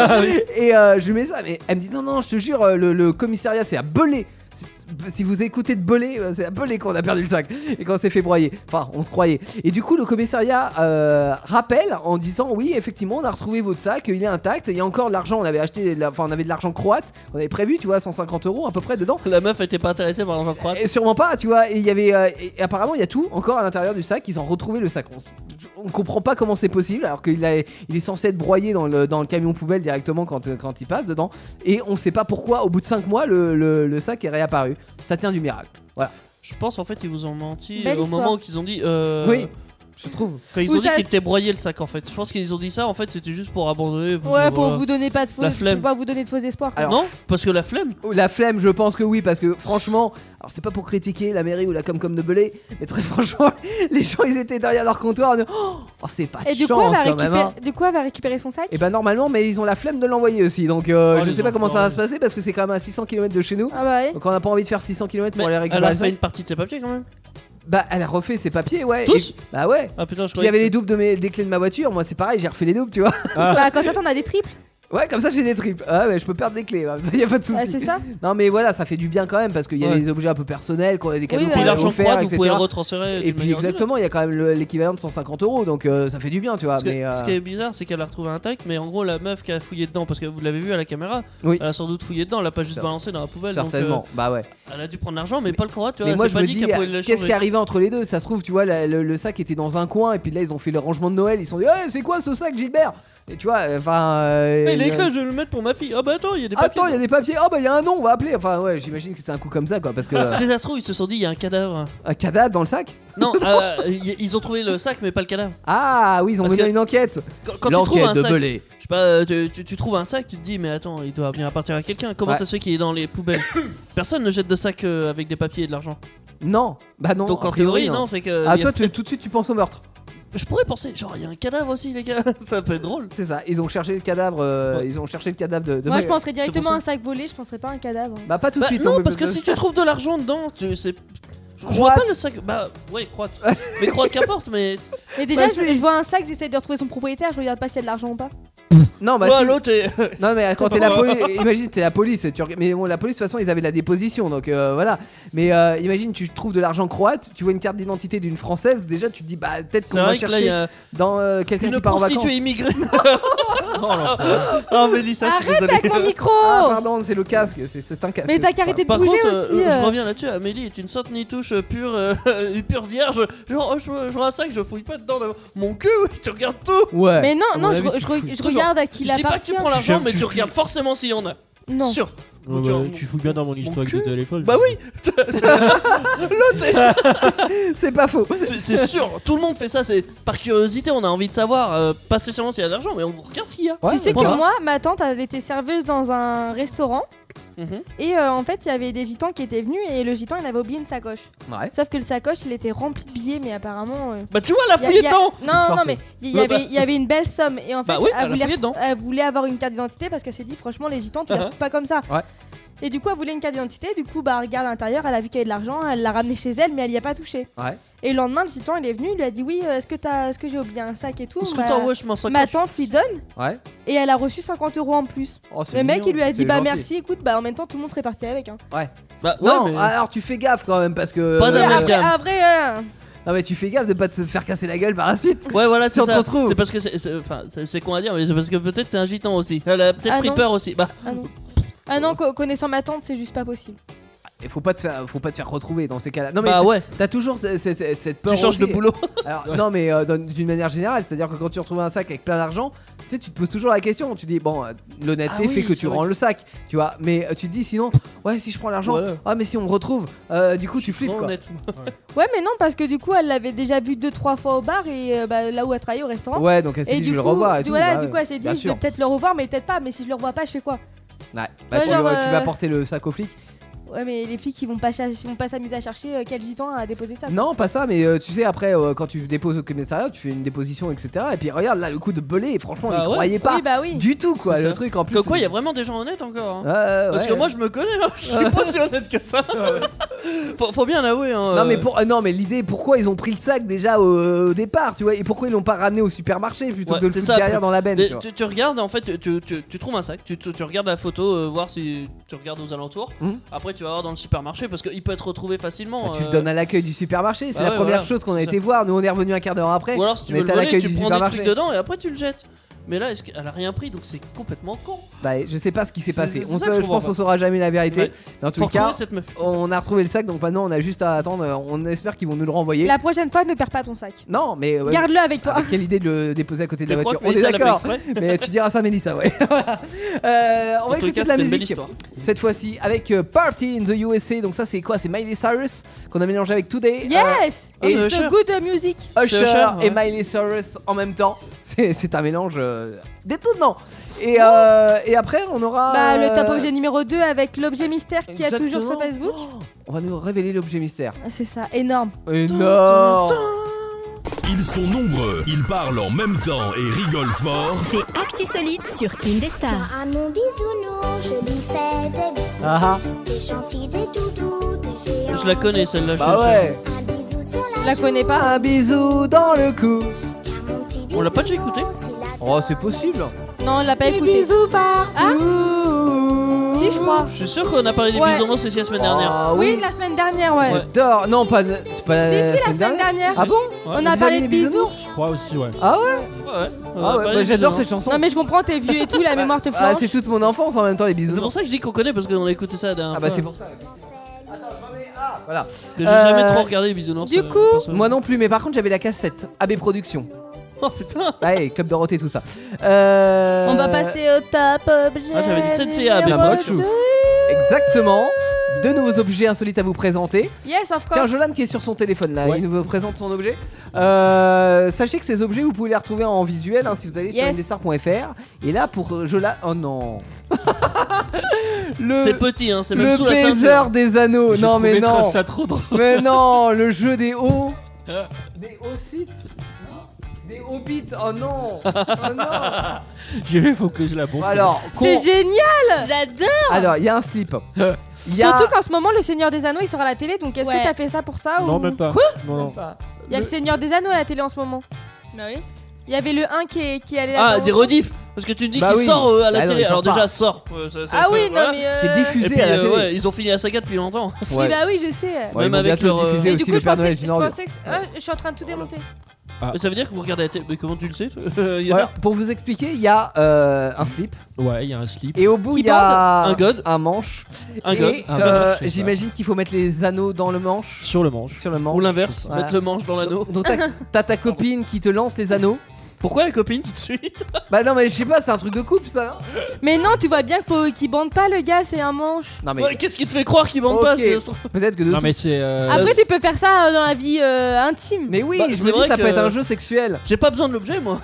Et je lui mets ça, mais elle me dit non, je te jure, le commissariat c'est à Belay. Si vous écoutez de Belay, c'est à Belay qu'on a perdu le sac et qu'on s'est fait broyer. Enfin, on se croyait. Et du coup, le commissariat rappelle en disant oui, effectivement, on a retrouvé votre sac, il est intact. Il y a encore de l'argent, on avait acheté, on avait de l'argent croate, on avait prévu, tu vois, 150 € à peu près dedans. La meuf était pas intéressée par l'argent croate. Et sûrement pas, tu vois. Et il y avait, et apparemment, il y a tout encore à l'intérieur du sac. Ils ont retrouvé le sac. On comprend pas comment c'est possible, alors qu'il est censé être broyé dans le camion poubelle directement quand il passe dedans. Et on sait pas pourquoi, au bout de 5 mois, le sac est réapparu. Ça tient du miracle. Voilà. Je pense en fait ils vous ont menti Belle au histoire. moment où ils ont dit. Oui, je trouve. Quand ils Ou ont dit ça- qu'il était broyé le sac en fait. Je pense qu'ils ont dit ça en fait c'était juste pour abandonner. Ouais, pour voilà. vous donner pas de faux, La flemme. pour pas vous donner de faux espoirs. quoi. Alors, Non, parce que la flemme. La flemme, je pense que oui, parce que franchement, alors c'est pas pour critiquer la mairie ou la Comcom de Belay, mais très franchement, les gens ils étaient derrière leur comptoir. Oh, c'est pas de Et du coup, chance elle va quand même. Hein. elle va récupérer son sac. Et bah normalement, mais ils ont la flemme de l'envoyer aussi, donc je les sais pas comment ça va enfants. se passer parce que c'est quand même à 600 km de chez nous. Ah bah ouais. Donc on n'a pas envie de faire 600 km Mais pour aller elle récupérer a le fait sac. une partie de ses papiers quand même. Bah elle a refait ses papiers, ouais. Tous et- Bah ouais. Ah putain, je Puis il y croyais. avait que les doubles des clés de ma voiture, moi c'est pareil, j'ai refait les doubles, tu vois. Bah quand ça t'en as des triples. Ouais, comme ça j'ai des triples. Ah ouais, je peux perdre des clés, y a pas de souci. Ouais, c'est ça. Non mais voilà, ça fait du bien quand même parce qu'il y a Ouais. des objets un peu personnels, qu'on a des cadeaux Oui, qu'on Puis bah, a l'argent offerts, croate, vous etc. pouvez le retransférer. Et d'une puis manière ou d'une exactement, il y a quand même l'équivalent de 150 €, donc ça fait du bien, tu vois. Parce que Mais ce qui est bizarre, c'est qu'elle a retrouvé un tac, mais en gros, la meuf qui a fouillé dedans, parce que vous l'avez vu à la caméra, Oui. elle a sans doute fouillé dedans, elle a pas juste Cer- balancé dans la poubelle. Donc, certainement, bah ouais. elle a dû prendre l'argent, mais pas le croate, tu vois. Mais moi elle je s'est pas me dit dis, qu'elle pouvait le qu'est-ce qui changer. arrivait entre les deux? Ça se trouve, tu vois, le sac était dans un coin et puis là ils ont fait le rangement de Noël, ils se sont dit, c'est quoi ce sac, Gilbert? Et tu vois, enfin. Il est écrit, je vais le mettre pour ma fille. Ah bah attends, il y a des papiers. Attends, il y a des papiers. Oh bah il y a un nom, on va appeler. Enfin ouais, j'imagine que c'est un coup comme ça quoi, parce que Si ça se trouve, ils se sont dit, il y a un cadavre. un cadavre dans le sac. Non, ils ont trouvé le sac, mais pas le cadavre. Ah oui, ils ont Parce mené que- une enquête. Quand tu trouves L'enquête un de sac, Belay. je sais pas, tu trouves un sac, tu te dis, mais attends, il doit bien appartenir à quelqu'un. Comment Ouais. ça se fait qu'il est dans les poubelles? Personne ne jette de sac avec des papiers et de l'argent. Non, bah non. Donc a en priori, théorie, non, c'est que. Ah il y a toi, peut-être- tout de suite tu penses au meurtre. Je pourrais penser, genre, il y a un cadavre aussi, les gars. Ça peut être drôle. C'est ça. Ils ont cherché le cadavre. Ouais. Ils ont cherché le cadavre de. Moi je penserais C'est directement pour ça. à un sac volé, je penserais pas à un cadavre. Bah pas tout de Bah, suite. non, mais parce que peut-être- si tu trouves de l'argent dedans, tu sais. Je vois Croate. pas le sac. Bah, ouais, croate. Mais croate qu'importe, mais. Mais déjà, Bah, je vois un sac, j'essaie de retrouver son propriétaire, je regarde pas s'il y a de l'argent ou pas. Non, bah Ouais, si. l'autre est. Non mais quand t'es la police, imagine t'es la police, mais bon la police de toute façon ils avaient la déposition donc voilà. Mais imagine tu trouves de l'argent croate, tu vois une carte d'identité d'une française, déjà tu te dis bah peut-être qu'on va vrai que là, chercher y a dans quelqu'un une qui part en vacances. prostituée immigrée. Oh Mélissa, je suis Arrête désolé. avec mon micro. Ah pardon c'est le casque, c'est un casque. Mais t'as c'est qu'à pas- arrêter de Par bouger contre, aussi. je reviens là-dessus. Amélie est une sainte nitouche pure, une pure vierge. Genre, je vois un sac, je fouille pas dedans. Mon cul, oui, tu regardes tout. Ouais. Mais non, À non, mon je, avis, je tu re- fouilles je toujours. regarde à qui Je dis pas que appartient. tu prends l'argent, mais Tu- tu regardes forcément s'il y en a. Non. Sûr. Ouais, Tu vois, tu fous bien dans mon historique cul. de téléphone. Bah oui. L'autre, C'est pas faux. c'est sûr. Tout le monde fait ça. C'est par curiosité. On a envie de savoir, pas spécialement s'il y a de l'argent, mais on regarde ce qu'il y a. Ouais, Tu sais que voilà. moi, ma tante, elle était serveuse dans un restaurant. Mhm. Et en fait, il y avait des gitans qui étaient venus et le gitan, il avait oublié une sacoche. Ouais. Sauf que le sacoche, il était rempli de billets, mais apparemment. Bah tu vois, la y a- fouille y a- dedans. Non, non, Forcé. mais il y avait une belle somme. Et en fait, Bah oui, elle, elle a fouillé dedans. elle voulait avoir une carte d'identité parce qu'elle s'est dit, franchement, les gitans, tu les trouves pas comme ça. Ouais. Et du coup, elle voulait une carte d'identité. Du coup, bah, elle regarde à l'intérieur, elle a vu qu'il y avait de l'argent, elle l'a ramené chez elle, mais elle y a pas touché. Ouais. Et le lendemain, le gitan, il est venu, il lui a dit, oui, est-ce que j'ai oublié un sac et tout. Est-ce que Bah, t'envoies, je m'en sacoche. ma tante lui donne Ouais. et elle a reçu 50 € en plus. Oh, c'est Le mec, mignon, il lui a dit, c'est bah gentil. merci, écoute, bah en même temps, tout le monde serait parti avec. Hein. Ouais. Bah ouais, Non, mais. alors tu fais gaffe quand même parce que. Pas Ouais, d'amalgame. après, Non mais tu fais gaffe de pas te faire casser la gueule par la suite. Ouais, voilà, Si c'est on te ça. retrouve. C'est parce que c'est con à dire, mais c'est parce que peut-être c'est un gitan aussi. Elle a peut-être Ah pris non. peur aussi. Bah, ah non, connaissant ma tante, c'est juste pas possible. Il faut pas te faire retrouver dans ces cas-là. Non mais bah ouais. t'as toujours cette peur. Tu changes de aussi. boulot. Alors, non mais d'une manière générale, c'est-à-dire que quand tu retrouves un sac avec plein d'argent, tu sais, tu te poses toujours la question. Tu dis bon, l'honnêteté Ah oui, fait que c'est tu vrai. rends le sac, tu vois. Mais tu te dis sinon, ouais, si je prends l'argent, Ouais. ah mais si on me retrouve, du coup tu flippes quoi. Honnêtement. Ouais, mais non, parce que du coup, elle l'avait déjà vu 2-3 fois au bar et bah, là où elle travaillait au restaurant. Ouais, donc elle s'est Et dit du je le coup, revois et tout. voilà, bah du ouais, coup, elle s'est dit, bien je vais sûr. peut-être le revoir, mais peut-être pas. Mais si je le revois pas, je fais quoi? Ouais. Tu vois, tu genre, vas porter le sac aux flics. Ouais, mais les flics, ils vont pas s'amuser à chercher quel gitan a déposé ça. Non, pas ça, mais tu sais, après, quand tu déposes au commissariat, tu fais une déposition, etc. Et puis regarde, là, le coup de belé, franchement, Bah on y ouais. croyait pas Oui, bah oui. du tout, quoi. C'est Le ça. truc en plus. Comme quoi, il y a vraiment des gens honnêtes encore. Hein. Parce ouais. que moi, je me connais, hein. Je suis pas si honnête que ça. faut bien l'avouer. Hein, Non, mais, non, mais l'idée, pourquoi ils ont pris le sac déjà au départ, tu vois, et pourquoi ils l'ont pas ramené au supermarché plutôt Ouais, que de le c'est foutre ça. derrière dans la benne, tu vois. Tu regardes, en fait, tu trouves un sac, tu regardes la photo, voir si tu regardes aux alentours. Après, tu vas voir dans le supermarché parce qu'il peut être retrouvé facilement. Tu le donnes à l'accueil du supermarché, c'est Bah la ouais, première voilà. chose qu'on a C'est été ça. voir. Nous, on est revenu un quart d'heure après. Ou alors, si tu on veux était le à voler, l'accueil tu du prends des supermarché. trucs dedans et après tu le jettes. Mais là, est-ce qu'elle a rien pris, donc c'est complètement con. Bah, je sais pas ce qui s'est C'est- passé. c'est On ça se- que je je comprends pense qu'on pas. saura jamais la vérité. Ouais. Dans tous Faut les cas, retrouver cette meuf. on a retrouvé le sac, donc maintenant on a juste à attendre. On espère qu'ils vont nous le renvoyer. La prochaine fois, ne perds pas ton sac. Non, mais Garde-le avec toi. Quelle idée de le déposer à côté de la Je crois voiture. que On est Mélissa l'a d'accord. fait exprès. Mais tu diras ça, Mélissa, ouais. Voilà. On va tous les écouter cas, de la c'était une belle musique. histoire. Cette fois-ci avec Party in the USA. Donc ça, c'est quoi? C'est Miley Cyrus qu'on a mélangé avec Today. Yes! et It's a good music. Usher Usher, et ouais. Miley Cyrus en même temps. C'est un mélange d'étonnement. Et après, on aura. Bah, le top objet numéro 2 avec l'objet mystère qu'il y a toujours sur Exactement. Facebook. On va nous révéler l'objet mystère. C'est ça, énorme. Énorme. Ils sont nombreux, ils parlent en même temps et rigolent fort. C'est Actu Solide sur Indestar. À mon bisounours, je lui fais des bisous. Ah Des gentils, des doudous, des géants. Je la connais celle-là. je bah sais. ouais. Un bisou sur Je la la connais pas. Un bisou dans le cou. On l'a pas déjà écouté? Oh, c'est possible. Non, on l'a pas écouté. Si, je crois. Je suis sûr qu'on a parlé des Ouais. bisounours aussi la semaine dernière. Ah Oui, la semaine dernière, ouais. J'adore. Non, c'est pas Si, la semaine dernière. Ah bon? On a parlé de bisous. Moi aussi, ouais. Ah ouais? Ouais. On a Ah ouais, parlé bah, des j'adore bisounours. cette chanson. Non, mais je comprends, t'es vieux et tout, la mémoire te Ah, flanche. c'est toute mon enfance en même temps, les bisous. C'est pour ça que je dis qu'on connaît parce qu'on a écouté ça la dernière Ah bah fois. c'est pour ça. Voilà. Parce que j'ai jamais trop regardé les bisounours. Du coup, Moi non plus, mais par contre j'avais la cassette AB Productions. Oh putain. Ouais, Club Dorothée, tout ça. on va passer au top objet. Ah, j'avais dit Sensei AB numéro Productions. 2. Exactement. De nouveaux objets insolites à vous présenter. Yes, of Tiens, course. Jolan qui est sur son téléphone là, Ouais. il nous présente son objet. Sachez que ces objets vous pouvez les retrouver en visuel si vous allez sur Yes. indestar.fr. Et là pour Jolan, oh non. C'est petit, hein, c'est même le sous la baiser ceinture. des anneaux. J'ai Non trouvé mais non. ça trop drôle. Mais non, le jeu des hauts. Des hauts sites. Des hobbits. Oh non. Oh non. Il faut que je la bombe. Alors, C'est génial. J'adore. alors il y a un slip. Il y a Surtout qu'en ce moment, le Seigneur des Anneaux il sort à la télé, donc est-ce Ouais. que t'as fait ça pour ça Non, ou... même pas. Non, non. Il y a le Seigneur des Anneaux à la télé en ce moment. Bah oui. Il y avait le 1 qui allait Ah, là-dedans. des rediffs. Parce que tu me dis Bah qu'il oui. sort à la Ah non, télé. il sort Alors pas. déjà sort. Ah oui, non mais. Qui est diffusé Et puis, à la télé. ouais, ils ont fini la saga depuis longtemps. Oui, bah oui, je sais. Ouais, Même ils vont avec bientôt leur, diffuser Et du aussi coup, le je Père pensais, Noël je du Nord. pensais que. Je suis en train de tout démonter. Mais ça veut dire que vous regardez la télé. Mais comment tu le sais toi Il y a- Voilà, pour vous expliquer, il y a un slip Ouais, il y a un slip. et au bout Qui il y a Un god. un manche. Un Et, god. Un manche, c'est ça. j'imagine qu'il faut mettre les anneaux dans le manche. Sur le manche. Sur le manche. Ou l'inverse, Voilà. mettre le manche dans l'anneau. Donc t'as ta copine qui te lance les anneaux. Pourquoi la copine tout de suite? Bah non mais je sais pas, c'est un truc de couple ça. Hein. Mais non, tu vois bien qu'il bande pas le gars, c'est un manche. Non mais Ouais, qu'est-ce qui te fait croire qu'il bande pas Ok. Peut-être que Non dessous. mais c'est. Après, tu peux faire ça dans la vie intime. Mais oui, Bah, je c'est me dis vrai ça que- peut être un jeu sexuel. J'ai pas besoin de l'objet moi.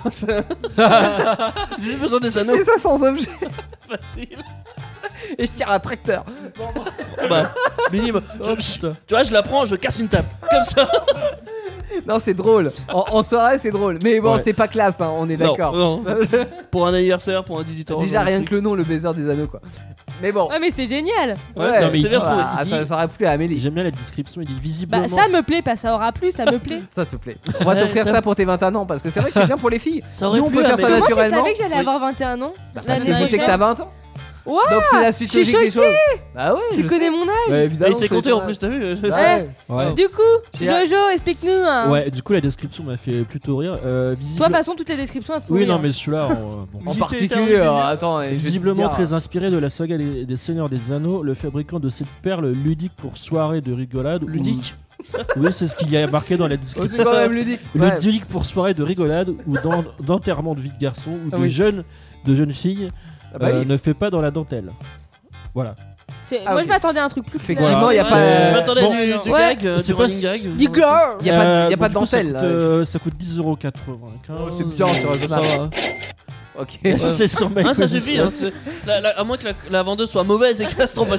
J'ai juste besoin des anneaux. C'est ça sans objet. Facile. Et je tire un tracteur. Bah, minimum. Tu vois, je la prends, je casse une table. Comme ça. Non c'est drôle. En soirée c'est drôle. Mais bon Ouais. c'est pas classe hein, on est d'accord. Non, non. Pour un anniversaire, pour un 18 ans. Déjà rien que le nom, le baiser des anneaux quoi. Mais bon. Ouais, mais c'est génial. Ouais, c'est mais il bien dit- trouvé. Ah, ça aurait plu à Amélie. J'aime bien la description, il dit visiblement. Bah, ça me plaît, pas ça aura plu, ça me plaît. Ça te plaît. On va Ouais, t'offrir ça- ça pour tes 21 ans parce que c'est vrai que c'est bien pour les filles. Ça aurait Nous on plu peut à faire ça Amélie. Comment tu naturellement. savais que j'allais Oui. avoir 21 ans Parce l'année que je sais que prochaine t'as 20 ans. Wow, Donc c'est la suite je suis logique des choquée. choses. Bah ouais. Tu je connais sais. mon âge. Bah, Et évidemment. il s'est je compté connais en ton plus, t'as vu? âge. Bah ouais. Ouais. Du coup, J'ai- Jojo, explique-nous. Hein. Ouais, du coup la description m'a fait plutôt rire. Toi, de toute façon, toutes les descriptions, elles te font Oui, rire. non, mais celui-là. bon. En Il particulier, était attends, je vais te Visiblement dire. très inspiré de la saga des Seigneurs des Anneaux, le fabricant de cette perle ludique pour soirée de rigolade. Ludique. Oui, c'est ce qu'il y a marqué dans la Oh, description. c'est quand même ludique. Ouais. Ludique pour soirée de rigolade ou d'enterrement de vie de garçon ou Ah de oui. jeunes filles. Ah bah oui. Ne fait pas dans la dentelle. Voilà. Moi, ok. je m'attendais à un truc plus clair. Effectivement, il y a Ouais, pas. je m'attendais Bon, du ouais. gag, du C'est pas running si- gag. Du girl. Il y a pas de du coup, dentelle. Ça coûte 10,95€. Oh, c'est bien, c'est raisonnable. Ça va. Ok. C'est sur ma Hein, ça cause. suffit, hein, à moins que la vendeuse soit mauvaise et qu'elle se trompe.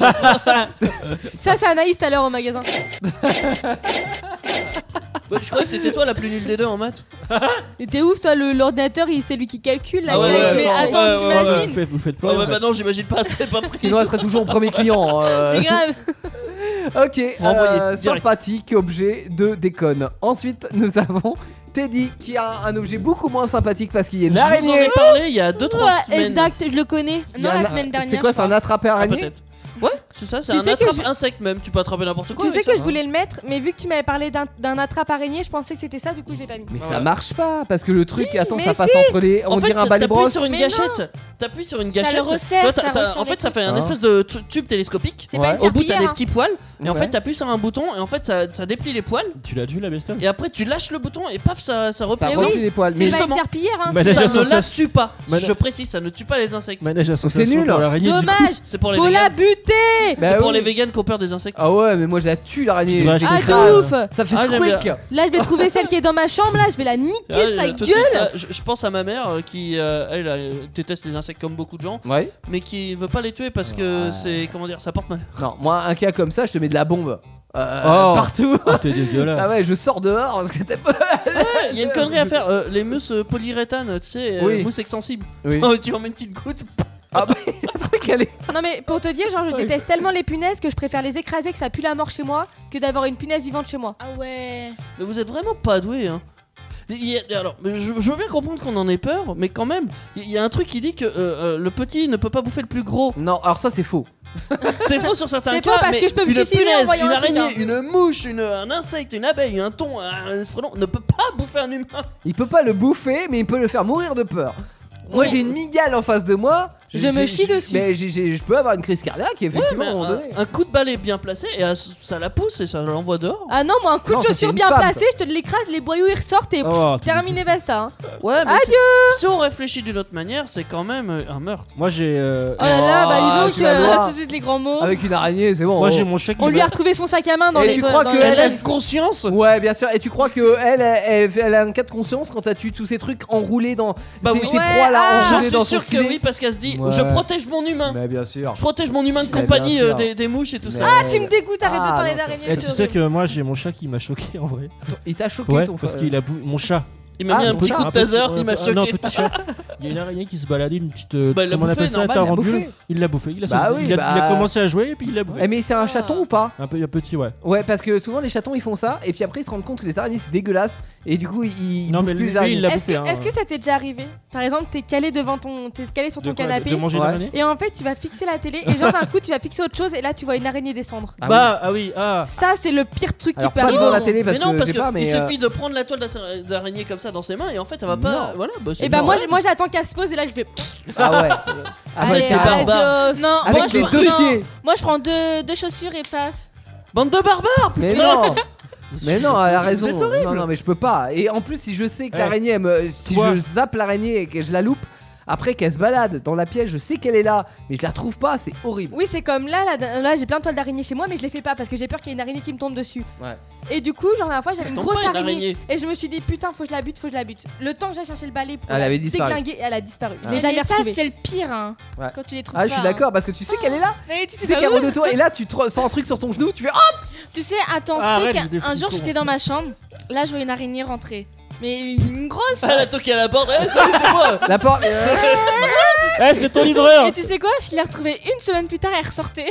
Ça, c'est Anaïs tout à l'heure au magasin. Je croyais que c'était toi la plus nulle des deux en maths. Et t'es ouf, toi, l'ordinateur, c'est lui qui calcule la Ah ouais, caisse. ouais, Mais ouais, attends, ouais, t'imagines Vous faites Ah pas. ouais, bah non, j'imagine pas, c'est pas pris. Sinon, elle serait toujours au premier client. C'est grave. Ok, Renvoyé, direct. sympathique objet de déconne. Ensuite, nous avons Teddy qui a un objet beaucoup moins sympathique parce qu'il y a une Je vous en araignée. ai parlé il y a 2-3 Ouais, semaines. exact, je le connais. Il y a Non, la un- semaine dernière. C'est quoi, je c'est un crois. attrapé Ah, araignée? peut-être. Ouais, c'est ça, c'est Tu un sais que attrape-insecte même, tu peux attraper n'importe quoi. Tu sais avec que ça. je voulais le mettre, mais vu que tu m'avais parlé d'un attrape-araignée, je pensais que c'était ça, du coup, je l'ai pas mis. Mais Ah ça ouais. marche pas parce que le truc, Si, attends, mais ça passe si. entre les. On En fait, dirait un balai t'appuies brosse. sur une Mais gâchette. T'appuies sur une gâchette. le resserre, Toi, ça resserre en fait, les ça fait un trucs. espèce de tube télescopique. C'est pas une Au bout, t'as serpillière, des hein. petits poils. Et en Ouais. fait, t'appuies sur un bouton. Et en fait, ça déplie les poils. Tu l'as vu la bestiole? Et après, tu lâches le bouton. Et paf, ça Ça replie. Mais replie oui. les poils. C'est Mais pas une justement, serpillière, hein. Manège Ça à ne la sensation. tue pas. Manège- Je précise, ça ne tue pas les insectes. Manège à c'est sensation nul. pour l'araignée, du coup. Dommage. C'est pour les Faut la véganes. buter. Bah C'est pour oui. les véganes qui ont peur des insectes. Ah ouais, mais moi je la tue l'araignée. Tu devrais J'ai Ah, acheter fait de ça. ouf. Ça fait Ah, j'aime squeak. bien. Là, je vais trouver celle qui est dans ma chambre, là, je vais la niquer Ah, sa tout de suite, gueule. je pense à ma mère qui, elle, déteste les insectes comme beaucoup de gens, Ouais. mais qui veut pas les tuer parce que Ouais. c'est, comment dire, ça porte mal. Non, moi un cas comme ça, je te mets de la bombe. Oh. Partout. Oh, t'es dégueulasse. Ah ouais, je sors dehors parce que t'es pas. Il y a une connerie à faire, les mousses polyuréthane, tu sais, Oui. mousse extensible. Oui. Tu en mets une petite goutte. Ah bah, le truc elle est. Non, mais pour te dire, genre, je déteste tellement les punaises que je préfère les écraser, que ça pue la mort chez moi, que d'avoir une punaise vivante chez moi. Ah ouais. Mais vous êtes vraiment pas doué, hein. Alors, je veux bien comprendre qu'on en ait peur, mais quand même, il y a un truc qui dit que le petit ne peut pas bouffer le plus gros. Non, alors ça c'est faux. C'est faux sur certains C'est cas. faux parce mais que je peux me une suicider en punaise, voyant une un truc, araignée, hein. une mouche, un insecte, une abeille, un thon, un frelon ne peut pas bouffer un humain. Il peut pas le bouffer, mais il peut le faire mourir de peur. Moi Oh. j'ai une migale en face de moi. Je me chie dessus. Mais je peux avoir une crise cardiaque, effectivement, Ouais, à un moment mais donné. un coup de balai bien placé et ça la pousse et ça l'envoie dehors. Ah non, moi, un coup Non, de ça, c'est chaussure une bien femme, placé, je te l'écrase, les boyaux ils ressortent et Oh, terminé basta. Hein. Ouais, mais Adieu. si on réfléchit d'une autre manière, c'est quand même un meurtre. Moi j'ai Oh là là, bah dis donc, tu vas voir. Tout de suite les grands mots. Avec une araignée, c'est bon. Moi oh. j'ai mon chat qui On lui va- a retrouvé son sac à main dans Et les tu crois dans que les- elle Elle a a- une conscience. Ouais, bien sûr. Et tu crois que elle a un cas de conscience quand t'as tué tous ces trucs enroulés dans Bah ces, oui. ces Ouais, proies là ah. enroulées Je dans suis son sûr que filet. oui, parce qu'elle se dit Ouais. je protège mon humain. Mais bien sûr. Je protège mon humain de Mais compagnie bien sûr. des mouches et tout ça. Ah, tu me dégoûtes, arrête de Ah, parler non, d'araignée. Et tu c'est sais horrible. que moi j'ai mon chat qui m'a choqué en vrai. Il t'a choqué Ouais, ton parce frère. qu'il a mon chat. Il m'a mis un petit coup de taser, il m'a choqué. Non, petit chat. Il y a une araignée qui se baladait, une petite. Bah, il l'a comment on bouffé, appelle ça, normal, tarentule. Il l'a bouffé. Il a commencé à jouer et puis il l'a bouffé. Eh, mais c'est un chaton ou pas? Un petit, ouais. Ouais, parce que souvent les chatons ils font ça et puis après ils se rendent compte que les araignées c'est dégueulasse et du coup ils Non, bouffent mais plus lui, les araignées. il l'a Est-ce bouffé. que ça t'est déjà arrivé? Par exemple, t'es calé sur ton canapé. De manger une araignée. Et en fait, tu vas fixer la télé et genre d'un coup, tu vas fixer autre chose et là, tu vois une araignée descendre. Ah oui. Ça, c'est le pire truc qui peut pas arriver. devant la télé parce mais non, que parce j'ai pas, mais il suffit de prendre la toile d'araignée comme ça dans ses mains et en fait, elle va pas. Voilà. Et bah moi j'attends qu'elle se pose et là, je fais. Ah ouais. Allez, les barbares. adios. Non, Avec moi, les deux pieds. Moi, je prends deux chaussures et paf. Bande de barbares. Mais putain. non. Mais non, elle a raison. Vous êtes horrible. Non, mais je peux pas. Et en plus, si je sais que Ouais. l'araignée, si Quoi je zappe l'araignée et que je la loupe, après qu'elle se balade dans la pièce, je sais qu'elle est là, mais je la retrouve pas, c'est horrible. Oui, c'est comme là j'ai plein de toiles d'araignée chez moi, mais je les fais pas parce que j'ai peur qu'il y ait une araignée qui me tombe dessus. Ouais. Et du coup, genre la dernière fois, j'avais une tombe grosse pas, une araignée. araignée. Et je me suis dit, putain, faut que je la bute. Le temps que j'aille chercher le balai pour Elle la avait disparu. déglinguer, et elle a disparu. Je l'ai Mais jamais ça, retrouvée. c'est le pire, hein. Ouais. Quand tu les trouves Ah, pas. je suis d'accord parce que tu sais qu'elle est là. Mais Tu sais qu'elle est de toi et là tu te sens un truc sur ton genou, tu fais oh. Tu sais, attends, Ah, tu sais arrête, j'ai des qu'un jour frissons. j'étais dans ma chambre, là je vois une araignée rentrer. Mais une grosse. Elle a toqué à la porte. Salut, c'est moi. La porte. Eh, c'est ton livreur. Et tu sais quoi, je l'ai retrouvée une semaine plus tard, elle ressortait.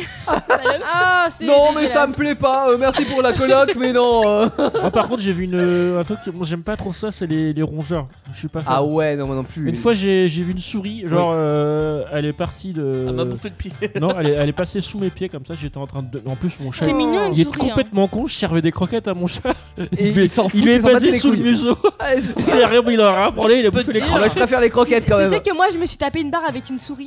Ah, c'est Non mais ça me dégueulasse. plaît pas. Merci pour la coloc, mais non. Moi, par contre, j'ai vu un truc que moi j'aime pas trop ça, c'est les rongeurs. Je suis pas fan. Ah ouais, non moi non plus. Une fois, j'ai vu une souris, genre elle est partie de. Elle m'a bouffé le pied. Non, elle est passée sous mes pieds comme ça. J'étais en train de. En plus, mon chat. C'est mignon une Il est souris. complètement con. Je servais des croquettes à mon chat. Et il s'en fout, Il est il s'en battait basé les sous le couilles. museau. Ah, Il a rien branlé. Il a bouffé les Ah bah, croquettes. je préfère les croquettes quand Tu même. sais que moi, je me suis tapé une barre avec une souris.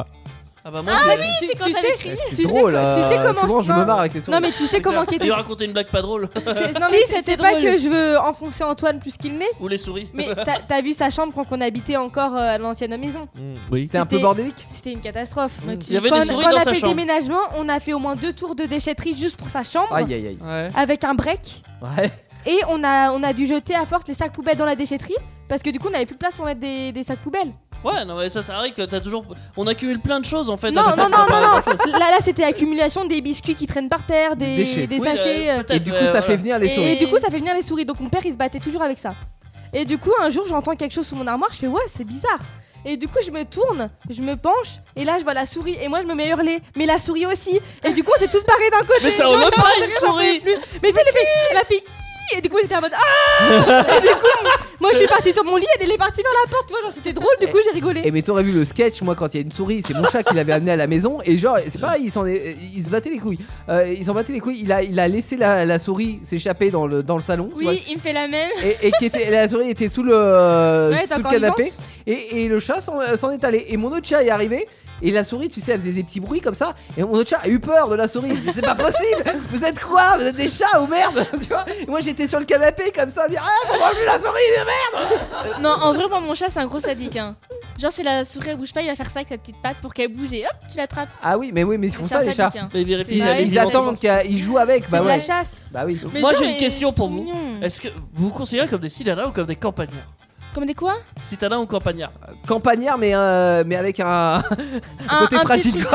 Ah bah moi, C'est quand tu elle sais- écrit. C'est tu sais drôle. tu sais comment souvent je me non. marre avec les souris. Non, mais tu sais comment qu'était. il a raconté une blague pas drôle. Non, mais Si, c'était c'était pas drôle. que je veux enfoncer Antoine plus qu'il n'est. Ou les souris. Mais t'as vu sa chambre quand on habitait encore à l'ancienne maison? Oui. C'est un peu C'était- bordélique. C'était une catastrophe. Il y avait Quand des souris on dans a sa fait le chambre. déménagement, on a fait au moins 2 tours de déchetterie juste pour sa chambre Aïe aïe aïe. Ouais. avec un break. Ouais. Et on a dû jeter à force les sacs poubelles dans la déchetterie parce que du coup on avait plus de place pour mettre des sacs poubelles. Ouais, non mais ça arrive que t'as toujours. On accumule plein de choses en fait. Non, à chaque non, fois, non, c'est pas non, grand-chose. non. Là c'était accumulation des biscuits qui traînent par terre, Des des déchets. des Oui, sachets. peut-être, Et du coup ouais, ça voilà. fait venir les Et- souris. Et du coup ça fait venir les souris. Donc mon père il se battait toujours avec ça. Et du coup un jour j'entends quelque chose sous mon armoire, je fais ouais c'est bizarre. Et du coup je me tourne, je me penche et là je vois la souris et moi je me mets à hurler. Mais la souris aussi. Et du coup on s'est tous barrés d'un côté. Mais ça Non, enlève pas j'en une pouvais plus. souris. Mais tu sais elle a fait Ih et du coup j'étais en mode ah. Et du coup moi je suis partie sur mon lit, elle est partie vers la porte, tu vois, genre c'était drôle, du coup j'ai rigolé. Et mais t'aurais vu le sketch, moi quand il y a une souris, c'est mon chat qui l'avait amené à la maison et genre c'est pas il se battait les couilles. Il s'en battait les couilles, il a laissé la souris s'échapper dans le salon. tu vois. Oui, il me fait la même. Et la souris était sous le, Ouais, t'es sous le encore canapé vivante et le chat s'en est allé. Et mon autre chat est arrivé. Et la souris, tu sais, elle faisait des petits bruits comme ça. Et mon autre chat a eu peur de la souris. Il dit, c'est pas possible. Vous êtes quoi? Vous êtes des chats ou merde? Tu vois? Et moi j'étais sur le canapé comme ça, à dire, ah, faut manger la souris de merde. Non, en vrai, moi, mon chat, c'est un gros sadique. Hein. Genre, si la souris elle bouge pas, il va faire ça avec sa petite patte pour qu'elle bouge et hop, tu l'attrapes. Ah oui, mais ils font C'est ça un les chats. sadique. Hein. Mais ils vérifient C'est si vrai, elle est Ils vivante. attendent qu'ils jouent avec. C'est Bah de ouais. la chasse. Bah oui. Mais Moi genre, j'ai une mais question c'est pour trop vous. mignon. Est-ce que vous vous considérez comme des citadins ou comme des campagnards? Comme des quoi? Citadins ou campagnards? Campagnard, mais avec un côté un fragile petit quoi.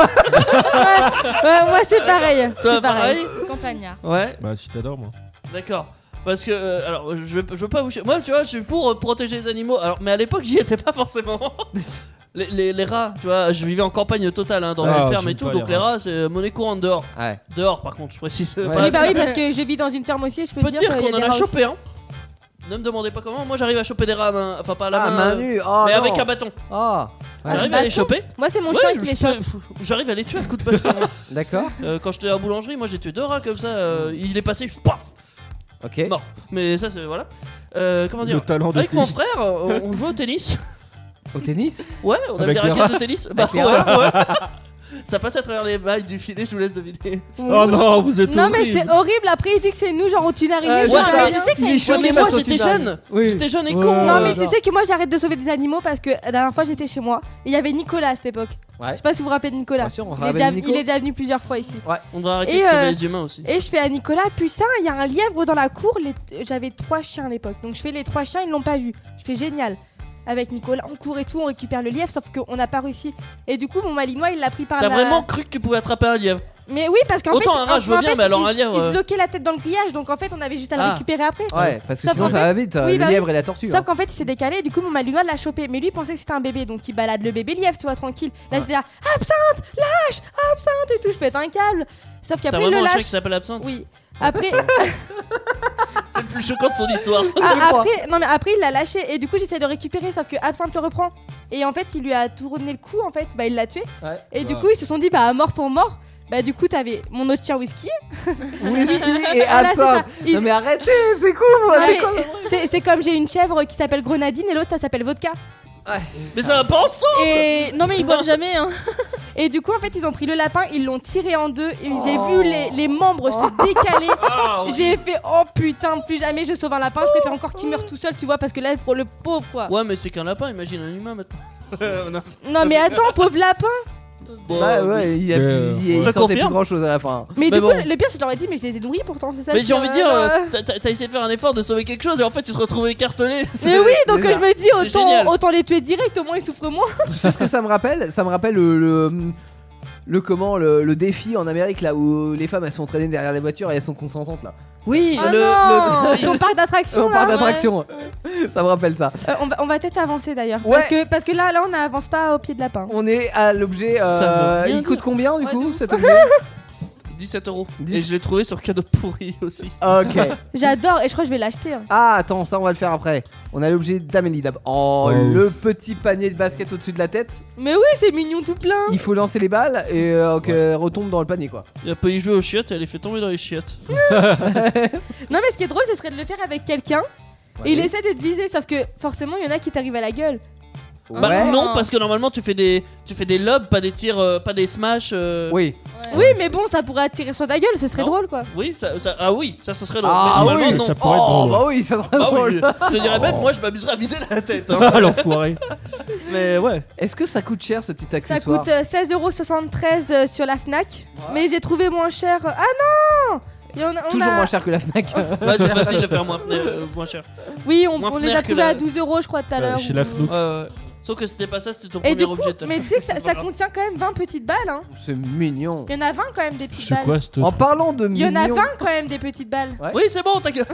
Ouais, moi c'est pareil. Toi C'est pareil. Campagnard. Ouais, Bah, si t'adores, moi. d'accord. Parce que, alors, je veux pas vous. Moi, tu vois, je suis pour protéger les animaux. Alors, mais à l'époque, j'y étais pas forcément. Les rats, tu vois, je vivais en campagne totale, hein, dans Ah, une ferme j'aime et tout. pas Donc, les les rats, c'est monnaie courante dehors. Ouais. Dehors, par contre, je précise. Ouais. Pas- Oui, bah oui, parce que je vis dans une ferme aussi, je peux Je peux te te dire dire qu'il y qu'on a en des a rats aussi. chopé un. Ne me demandez pas comment. Moi, j'arrive à choper des rats, à main- enfin pas à la Ah, main, main nue. Oh, mais non. avec un bâton. Ah. Ouais. J'arrive à les choper. Moi c'est mon Ouais, chien qui les chope. J'arrive à les tuer à coup de bâton. D'accord. Quand j'étais à la boulangerie, moi j'ai tué 2 rats comme ça. Il est passé, paf, Ok. mort. Mais ça, c'est voilà. Comment dire? Le talent de Avec mon tennis. frère, on jouait au tennis. Au tennis. Ouais, on avait Avec des des raquettes de tennis. Bah Avec les ouais. Ça passait à travers les mailles du filet, je vous laisse deviner. Oh non, vous êtes Non mais horrible. c'est horrible, après il dit que c'est nous genre on tue une araignée. Ouais, genre, ouais, mais mais tu sais que il est c'est... choqué mais parce moi que j'étais tu jeune. Oui. J'étais jeune et Ouais. con. Non mais tu genre. sais que moi j'arrête de sauver des animaux parce que la dernière fois j'étais chez moi et il y avait Nicolas à cette époque. Ouais. Je sais pas si vous vous rappelez de Nicolas. Bien sûr, on se Il est, rappelle déjà, de Nico. il est déjà venu plusieurs fois ici. On devrait arrêter Et, de sauver euh, les humains aussi. Et je fais à Nicolas, putain, il y a un lièvre dans la cour. J'avais 3 chiens à l'époque. Donc je fais les 3 chiens, ils l'ont pas vu. Je fais génial. Avec Nicolas, on court et tout, on récupère le lièvre, sauf qu'on n'a pas réussi. Et du coup, mon malinois, il l'a pris par T'as la... vraiment cru que tu pouvais attraper un lièvre? Mais oui, parce qu'en fait, Autant un rat, je veux bien, mais alors un lièvre. il se bloquait la tête dans le grillage, donc en fait, on avait juste à le récupérer après. Ouais, parce que Sauf sinon qu'en ça fait- va vite, oui, le bah lièvre oui. et la tortue. Sauf qu'en fait, il s'est décalé, du coup, mon Malinois l'a chopé. Mais lui, il pensait que c'était un bébé, donc il balade le bébé lièvre, tu vois, tranquille. Là, j'étais là, absinthe, lâche, absinthe et tout, je pète un câble. Sauf T'as qu'après, il le vraiment un chat lâche. qui s'appelle Absinthe? Oui. Après, C'est le plus choquant de son histoire. après, il l'a lâché et du coup, j'essaie de le récupérer, sauf que Absinthe le reprend. Et en fait, il lui a tourné le cou, en fait, bah, il l'a tué. Ouais. Et du coup, ils se sont dit, bah, mort pour mort. Bah, du coup, t'avais mon autre chien Whisky. Whisky et Voilà, c'est absinthe. ça. Non mais arrêtez, c'est cool. Non, mais c'est comme j'ai une chèvre qui s'appelle Grenadine et l'autre, elle s'appelle Vodka. Mais ça va pas ensemble. Et non, mais ils boivent jamais. Hein. Et du coup, en fait, ils ont pris le lapin, ils l'ont tiré en deux. Et j'ai vu les membres se décaler. J'ai fait, oh putain, plus jamais je sauve un lapin. Je préfère encore qu'il meure tout seul, tu vois, parce que là, pour le pauvre, quoi. Ouais, mais c'est qu'un lapin, imagine un humain maintenant. Non. Non, mais attends, pauvre lapin. Bah ouais, il Ça sortait plus confirme. grand chose à la fin. Mais Mais du bon. coup, le pire, c'est que je leur ai dit, mais je les ai nourris pourtant, c'est ça. Mais le j'ai pire, envie de dire, t'as essayé de faire un effort de sauver quelque chose et en fait tu te retrouves écartelé. Mais oui, donc je me dis, C'est génial. autant les tuer direct, au moins ils souffrent moins. Tu sais ce que ça me rappelle? Ça me rappelle le défi en Amérique là où les femmes elles sont traînées derrière les voitures et elles sont consentantes là. Oui, Oh non, ton parc d'attraction. On parle là. d'attraction. Ça me rappelle ça. On va peut-être avancer d'ailleurs. Ouais. Parce que là, on n'avance pas au pied de lapin. On est à l'objet. Ça veut rien Il coûte dire. combien du Ouais, coup de ouf. cet objet? 17 €. 10. Et je l'ai trouvé sur cadeau pourri aussi. Ok. J'adore et je crois que je vais l'acheter. hein. Ah attends, ça on va le faire après. On a l'objet d'Amélie d'ab. Oh, le petit panier de basket au-dessus de la tête. Mais oui, c'est mignon tout plein. Il faut lancer les balles et qu'elles retombent dans le panier quoi. Il a pas y jouer aux chiottes et elle les fait tomber dans les chiottes. Non, mais ce qui est drôle, ce serait de le faire avec quelqu'un. Et il essaie de te viser, sauf que forcément, il y en a qui t'arrivent à la gueule. Bah Ouais. non, parce que normalement tu fais des lobes, pas des tirs, pas des smash. Oui. Oui, mais bon, ça pourrait attirer sur ta gueule, ce serait Non. drôle quoi. Oui, ah oui, ça serait drôle. Ah Mais normalement, oui, non. ça pourrait être Oh drôle. bah oui, ça serait Bah drôle. oui, je dirais même, moi je m'amuserais à viser la tête. hein. Ah, l'enfoiré. Mais ouais. Est-ce que ça coûte cher ce petit Ça accessoire? coûte 16,73€ sur la Fnac. Mais j'ai trouvé moins cher. Ah non! Toujours moins cher que la Fnac. Ouais, c'est facile de faire moins cher. Oui, Moins on les a Fnac que trouvés la- à 12€ je crois tout à l'heure. Chez la Fnac. Sauf que c'était pas ça, c'était ton Et premier du coup, objet. mais tu sais que ça contient quand même 20 petites balles. Hein. C'est mignon. Il y en a 20 quand même des petites C'est balles. quoi ce En parlant de Il y en a mignon, 20 quand même des petites balles. Ouais. Oui, c'est bon, ta gueule.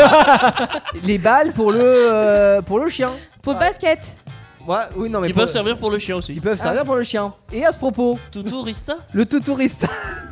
les balles pour le chien. Pour le basket. Ouais, oui, non mais Ils pour- peuvent servir pour le chien aussi. qui peuvent servir pour le chien. Et à ce propos, Toutou Rista. le toutourista.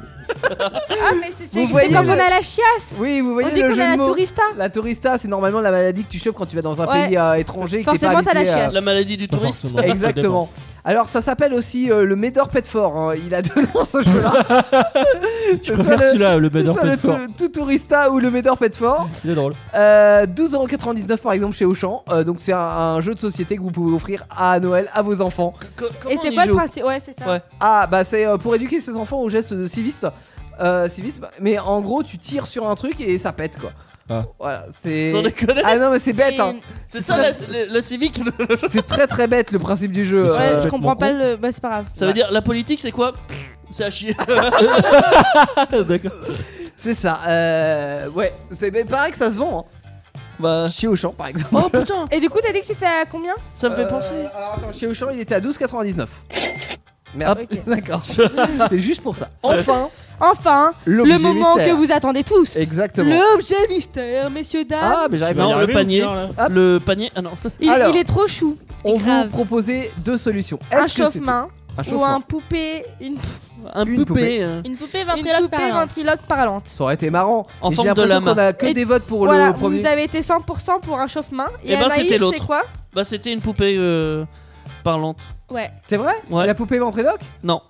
Ah, mais c'est Vous voyez comme le- on a la chiasse. Oui, vous On voyez dit le qu'on jeu a de la mots. tourista. La tourista, c'est normalement la maladie que tu chopes quand tu vas dans un Ouais. pays étranger. et que t'es Forcément, pas t'as la habitué à- chiasse. La maladie du Pas touriste. forcément. Ça Exactement. Alors ça s'appelle aussi le Médor Petfort. Hein. Il a deux noms ce jeu-là. Je préfère celui-là, le Médor soit Petfort. le Toutourista ou le Médor Petfort. Il est drôle. 12,99€ par exemple chez Auchan. Donc c'est un jeu de société que vous pouvez offrir à Noël à vos enfants. Et c'est quoi le principe? Ouais, c'est ça. Ouais. Ah bah c'est pour éduquer ses enfants au geste de civisme. Civisme. Mais en gros tu tires sur un truc et ça pète quoi. Ah. Voilà, c'est. Sans déconner. Ah non mais c'est bête Et- hein. C'est ça le civique. C'est très très bête le principe du jeu. Mais Ouais, je complètement comprends pas con. le. Bah, c'est pas grave. Ça veut dire la politique, c'est quoi? C'est à chier. D'accord. C'est ça. Ouais, c'est mais pareil que ça se vend. Hein. Bah. Chez Auchan par exemple. Oh putain, Et du coup, t'as dit que c'était à combien? ça me fait penser. Alors attends, chez Auchan il était à 12,99. Merci. Ok. D'accord. C'est juste pour ça. Enfin, Enfin, l'objet le moment mystère. que vous attendez tous. Exactement. L'objet mystère, messieurs, dames. Ah, mais j'arrive Tu vas y à Non, arriver le panier. ou bien, là Hop. Le panier. Ah non. Alors. Il est trop chou. On vous Grave. proposait deux solutions. Un Est-ce que c'était- chauffe-main Un ou chauffe-main. un poupée. Un Une poupée. Une poupée Une ventriloque poupée parlante. ventriloque parlante. Ça aurait été marrant. En Et forme j'ai de l'impression lama. qu'on a que Et des votes pour Voilà, le premier. vous avez été 100% pour un chauffe-main. Et Eh ben, Anaïs, c'était l'autre. c'est quoi? Bah, c'était une poupée parlante. Ouais. C'est vrai Ouais. La poupée ventriloque Non.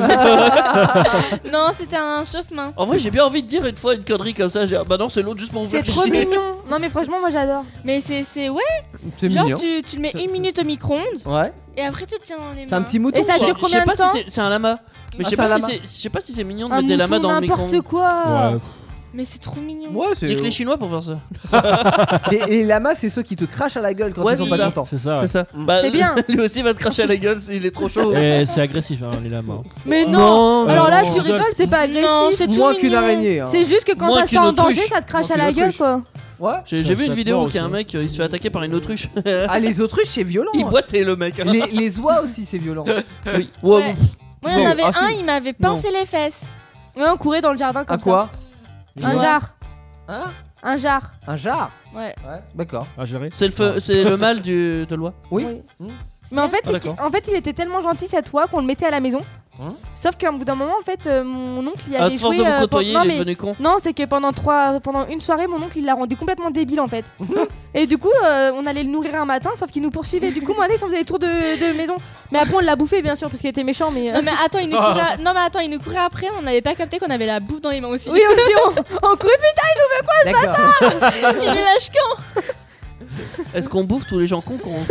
Non, c'était un chauffe-main. En vrai, j'ai bien envie de dire une fois une connerie comme ça. Bah non, c'est l'autre juste pour vous C'est faire trop chier. mignon. Non, mais franchement, moi j'adore. Mais c'est ouais. C'est Genre mignon. tu le mets une minute au micro-ondes Ouais. et après tu le tiens dans les mains. C'est un petit mouton. Et ça quoi. dure Je combien sais pas de temps? si c'est un lama. Mais Ah, je sais c'est un pas si lama. c'est, je sais pas si c'est mignon de Un mettre des lamas mouton, dans le micro. n'importe quoi. Ouais. Mais c'est trop mignon. Ouais, Il y a que les c'est. Chinois pour faire ça. Les lamas, c'est ceux qui te crachent à la gueule quand Ouais, ils sont c'est pas ça. contents. C'est ça. C'est Ouais. ça. Mm. Bah, C'est bien. Lui aussi va te cracher à la gueule s'il est trop chaud. Et c'est agressif, hein, les lamas. Mais non. Non, Alors là, non. tu rigoles, c'est pas Non, agressif. c'est tout Moins qu'une mignon. araignée. Hein. C'est juste que quand Moins ça sent qu'une en danger, autruche. ça te crache Moins à la qu'une gueule, autruche. quoi. Ouais. J'ai Ça- vu une ça vidéo peur où il y a un aussi, mec, il se fait attaquer par une autruche. Ah, les autruches, c'est violent. Il hein. boitait le mec. Les oies aussi, c'est violent. Oui. Ouais. Moi, il y en Bon, avait ah, un, si. il m'avait pincé les fesses. Ouais, on courait dans le jardin comme À quoi? Un jar. Hein? Un jar. Un jar? Ouais. D'accord. Ah, géré. C'est le mal de loi. Oui. Mais en fait, Ah, d'accord. il était tellement gentil cette fois qu'on le mettait à la maison. Sauf qu'à bout d'un moment, en fait, mon oncle il À avait force joué. de vous côtoyer, non, il est mais- devenu con. Non, c'est que pendant une soirée, mon oncle il l'a rendu complètement débile en fait. Et du coup, on allait le nourrir un matin, sauf qu'il nous poursuivait. Du coup, moi, Alex, on faisait des tours de maison. Mais après, on l'a bouffé bien sûr parce qu'il était méchant. Mais Non mais attends, il nous courait, il nous courait après, on n'avait pas capté qu'on avait la bouffe dans les mains aussi. oui, aussi, on courait. Putain, il nous veut quoi ce D'accord. Il me lâche quand? Est-ce qu'on bouffe tous les gens cons qu'on.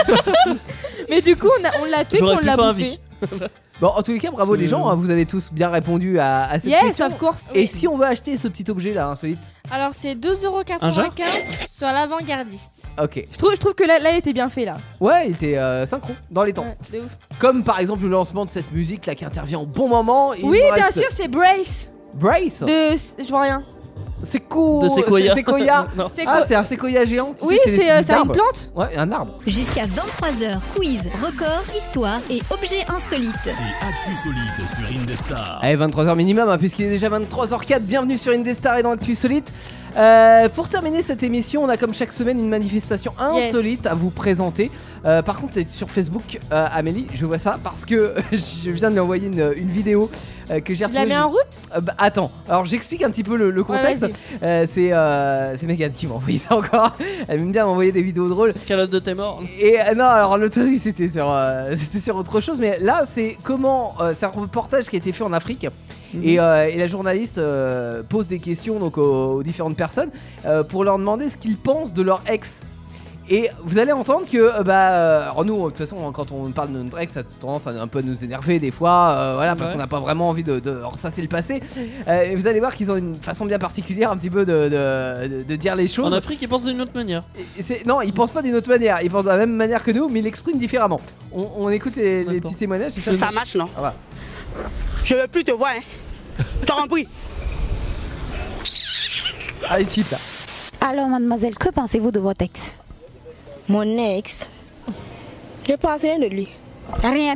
Mais du coup, on l'a tué, J'aurais on pu l'a faire un bouffé. vie. Bon, en tous les cas, bravo les gens, hein, vous avez tous bien répondu à cette Yes, question. of course. Et si on veut acheter ce petit objet là, insolite? Alors c'est Un jar 2,95€ sur l'avant-gardiste. Ok. Je trouve que là, il était bien fait là. Ouais, il était synchro, dans les temps. Ouais, de ouf. Comme par exemple le lancement de cette musique là qui intervient au bon moment. Il Oui, nous bien reste sûr, c'est Brace. Brace. Je vois rien. C'est cool. De séquoia. C'est séquoia. Non. Ah, c'est un séquoia géant. Tu Oui, sais, des c'est petits une arbres. plante. Ouais, un arbre. Jusqu'à 23h, quiz, record, histoire et objets insolites. C'est Actu Solide sur Indestar. Allez, 23h minimum, hein, puisqu'il est déjà 23h04. Bienvenue sur Indestar et dans Actu Solite. Pour terminer cette émission, on a comme chaque semaine une manifestation insolite à vous présenter. Par contre, sur Facebook, Amélie, je vois ça parce que je viens de lui envoyer une vidéo que j'ai Il la retrouvée. met en route. Attends, alors j'explique un petit peu le contexte. Ouais, c'est Megan qui m'a envoyé ça encore. Elle aime bien m'envoyer des vidéos drôles. Calotte de tes morts. Et non, alors le truc c'était sur autre chose, mais là c'est comment c'est un reportage qui a été fait en Afrique. Et la journaliste pose des questions donc aux différentes personnes pour leur demander ce qu'ils pensent de leur ex. Et vous allez entendre que alors nous de toute façon quand on parle de notre ex ça a tendance à un peu nous énerver des fois voilà parce qu'on n'a pas vraiment envie de ressasser le passé et vous allez voir qu'ils ont une façon bien particulière un petit peu de dire les choses. En Afrique, ils pensent d'une autre manière. Non, ils pensent pas d'une autre manière, ils pensent de la même manière que nous mais ils l'expriment différemment. On écoute les petits témoignages. Ça marche non? Ah, voilà. Je veux plus te voir hein. T'as compris? Allez cheap là. Alors mademoiselle, que pensez-vous de votre ex? Mon ex? Je pense rien de lui. Rien.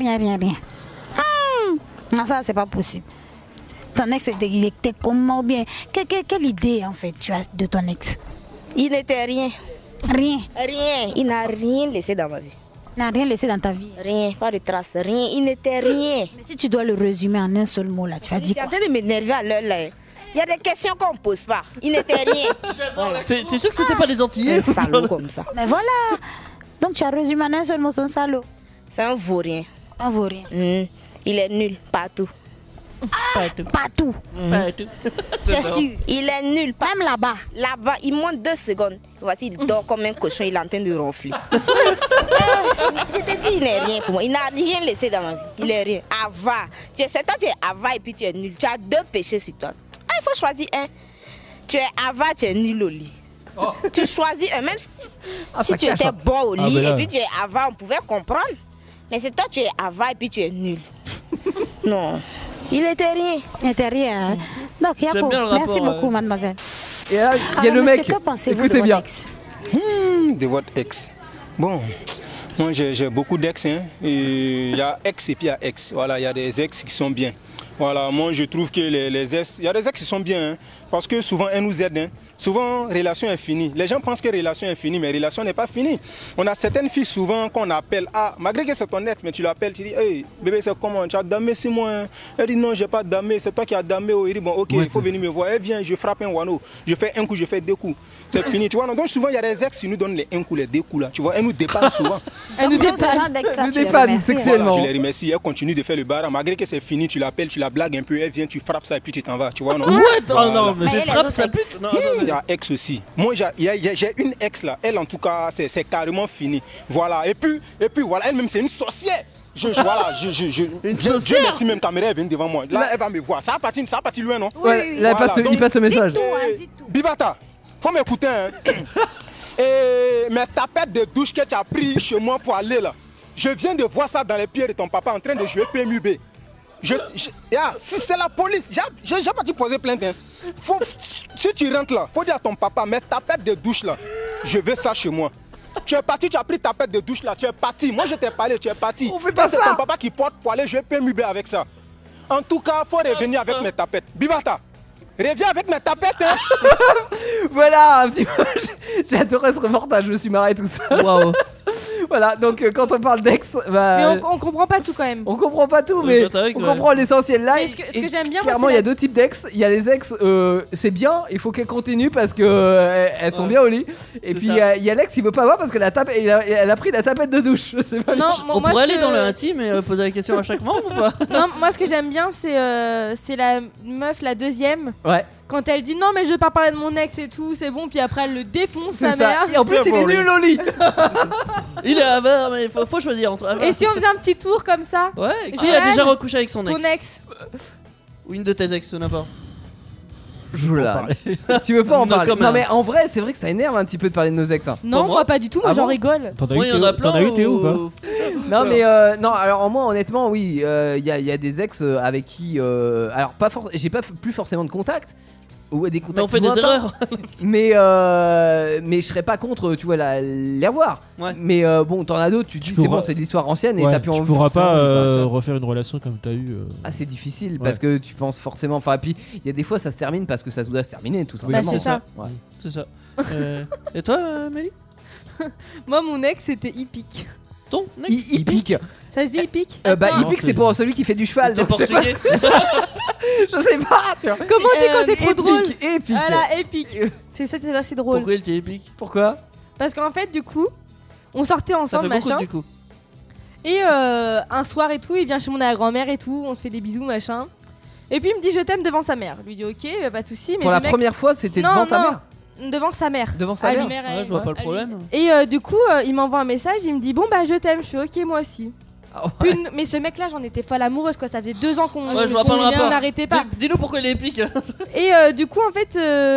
Non, ça c'est pas possible. Ton ex, il était comment ou bien quelle idée en fait tu as de ton ex? Il n'était rien. Rien. Il n'a rien laissé dans ma vie. Il n'a rien laissé dans ta vie? Rien, pas de traces, rien. Il n'était rien. Mais si tu dois le résumer en un seul mot là, tu vas dire quoi? Tu es en train de m'énerver à l'heure là. Il y a des questions qu'on ne pose pas. Il n'était rien. T'es sûr que c'était pas des Antillais? Un salaud comme ça. Mais voilà. Donc tu as résumé en un seul mot son salaud. C'est un vaurien. Un vaurien. Il est nul partout. Partout. Tu es sûr? Il est nul. Même là-bas. Là-bas, il monte 2 secondes. Voici, il dort comme un cochon, il est en train de ronfler. Je te dis, il n'est rien pour moi. Il n'a rien laissé dans ma vie. Il est rien. Ava. C'est toi, tu es Ava et puis tu es nul. Tu as 2 péchés sur toi. Ah, il faut choisir un. Tu es Ava, tu es nul au lit. Tu choisis un. Même si tu étais bon au lit et puis tu es Ava, on pouvait comprendre. Mais c'est toi, tu es Ava et puis tu es nul. Non. Il n'était rien. Il n'était rien. Hein? Donc, Yako, merci beaucoup, mademoiselle. Et là, il y a le mec. Que pensez-vous Écoutez de bien. votre ex? De votre ex. Bon, moi j'ai beaucoup d'ex. Hein. Il y a ex et puis il y a ex. Voilà, il y a des ex qui sont bien. Voilà, moi je trouve que les ex, il y a des ex qui sont bien. Hein, parce que souvent elles nous aident. Hein. Souvent, relation est finie. Les gens pensent que relation est finie, mais relation n'est pas finie. On a certaines filles souvent qu'on appelle, malgré que c'est ton ex, mais tu l'appelles, tu dis, hey, bébé, c'est comment? Tu as damé, c'est moi. Hein. Elle dit, non, j'ai pas damé, c'est toi qui as damé. Il dit, bon, ok, il faut venir me voir. Elle vient, je frappe un wano. Je fais un coup, je fais 2 coups. C'est fini, tu vois. Donc souvent, il y a des ex qui nous donnent les 1 coup, les 2 coups là. Tu vois, elles nous dépannent souvent. Elles nous dépannent sexuellement. Voilà, je les remercie. Elle continue de faire le bar. Malgré que c'est fini, tu l'appelles, tu la blagues un peu. Elle vient, tu frappes ça et puis tu t'en vas. Tu vois, non? Voilà. Non, mais je frappe ça pute. Il y a ex aussi. Moi, j'ai une ex là. Elle, en tout cas, c'est carrément fini. Voilà. Et puis voilà, elle-même, c'est une sorcière. Voilà, Dieu merci, même caméra elle vient devant moi. Là, elle va me voir. Ça va partir loin, non? Ouais, là, il passe le message. Bibata, faut m'écouter. Hein. Mais ta pète de douche que tu as pris chez moi pour aller là, je viens de voir ça dans les pieds de ton papa en train de jouer PMUB. Si c'est la police, j'ai pas dû poser plainte. Hein. Si tu rentres là, faut dire à ton papa, mais ta pète de douche là, je veux ça chez moi. Tu es parti, tu as pris ta pète de douche là, tu es parti. Moi je t'ai parlé, tu es parti. On fait pas ça. C'est ton papa qui porte pour aller jouer PMUB avec ça. En tout cas, faut revenir avec mes tapettes. Bibata, reviens avec mes tapettes. Hein. Voilà, un petit peu. J'ai adoré ce reportage, je me suis marré tout ça. Waouh. Voilà, donc quand on parle d'ex, bah, Mais on comprend pas tout quand même. on comprend pas tout, Oui, mais toi, t'as vu que, on comprend l'essentiel là. Mais ce que et j'aime bien, moi, clairement, c'est il y a la- deux types d'ex. Il y a les ex, c'est bien, il faut qu'elles continuent parce que elles sont Ouais. bien au lit. Et C'est puis ça. il y a l'ex, il veut pas voir parce qu'elle a, elle a pris la tapette de douche. C'est pas Non, On moi, pourrait ce aller que- dans le intime et poser la question à chaque membre ou pas? Non, moi ce que j'aime bien c'est la meuf, la deuxième. Ouais. Quand elle dit non mais je veux pas parler de mon ex et tout, c'est bon, puis après elle le défonce C'est sa ça. mère. Et en plus, il est nul au lit. Il est avare, mais faut choisir entre avare. Et si on faisait un petit tour comme ça? Ouais, qui Johan, a déjà recouché avec son ex? Ton ex. Ou une de tes ex, n'importe. Joula. Tu veux pas en No parler? comment. Non, mais en vrai, c'est vrai que ça énerve un petit peu de parler de nos ex. Hein. Non, moi pas du tout, moi Ah j'en bon rigole. T'en as Oui, eu il y en Théo- a plein. t'en as eu Théo ou pas? Non mais non alors moi honnêtement oui il y a des ex avec qui alors pas j'ai pas plus forcément de contact ou des contacts Mais on fait des lointains, erreurs. mais je serais pas contre tu vois les revoir Ouais. mais bon t'en as d'autres tu te dis c'est pourras- bon c'est de l'histoire ancienne et Ouais, t'as plus tu envie pourras forcément pas de faire ça. refaire une relation comme t'as eu. Ah c'est difficile Ouais. parce que tu penses forcément enfin puis il y a des fois ça se termine parce que ça doit se terminer tout Oui, simplement. c'est ça. Ouais. C'est ça. Et toi, Mélie? Moi mon ex c'était hippique. Ton ex? Il pique. Ça se dit hippique? Bah Attends. hippique c'est pour celui qui fait du cheval C'est donc je sais pas. portugais. Je sais pas tu vois. Comment t'es quand c'est trop Épique, drôle? épique. Voilà, épique. C'est ça, c'est assez drôle. Pourquoi il était épique? Pourquoi? Parce qu'en fait, du coup, on sortait Ça ensemble, fait beaucoup machin. du coup. Et un soir et tout, il vient chez mon grand-mère et tout, on se fait des bisous, machin. Et puis il me dit je t'aime devant sa mère. Je lui dis ok, pas de soucis. Mais Pour ce la mec- première fois c'était Non, devant ta non. mère. Devant sa mère. Devant sa À mère. lui. Ouais, je vois pas le problème. Et du coup, il m'envoie un message, il me dit bon bah je t'aime, je fais ok moi aussi. Ah ouais. Mais ce mec là, j'en étais folle amoureuse quoi, ça faisait 2 ans qu'on Ouais, je vois pas le rapport. n'arrêtait pas. Dis-nous pourquoi il est épique. Et du coup en fait,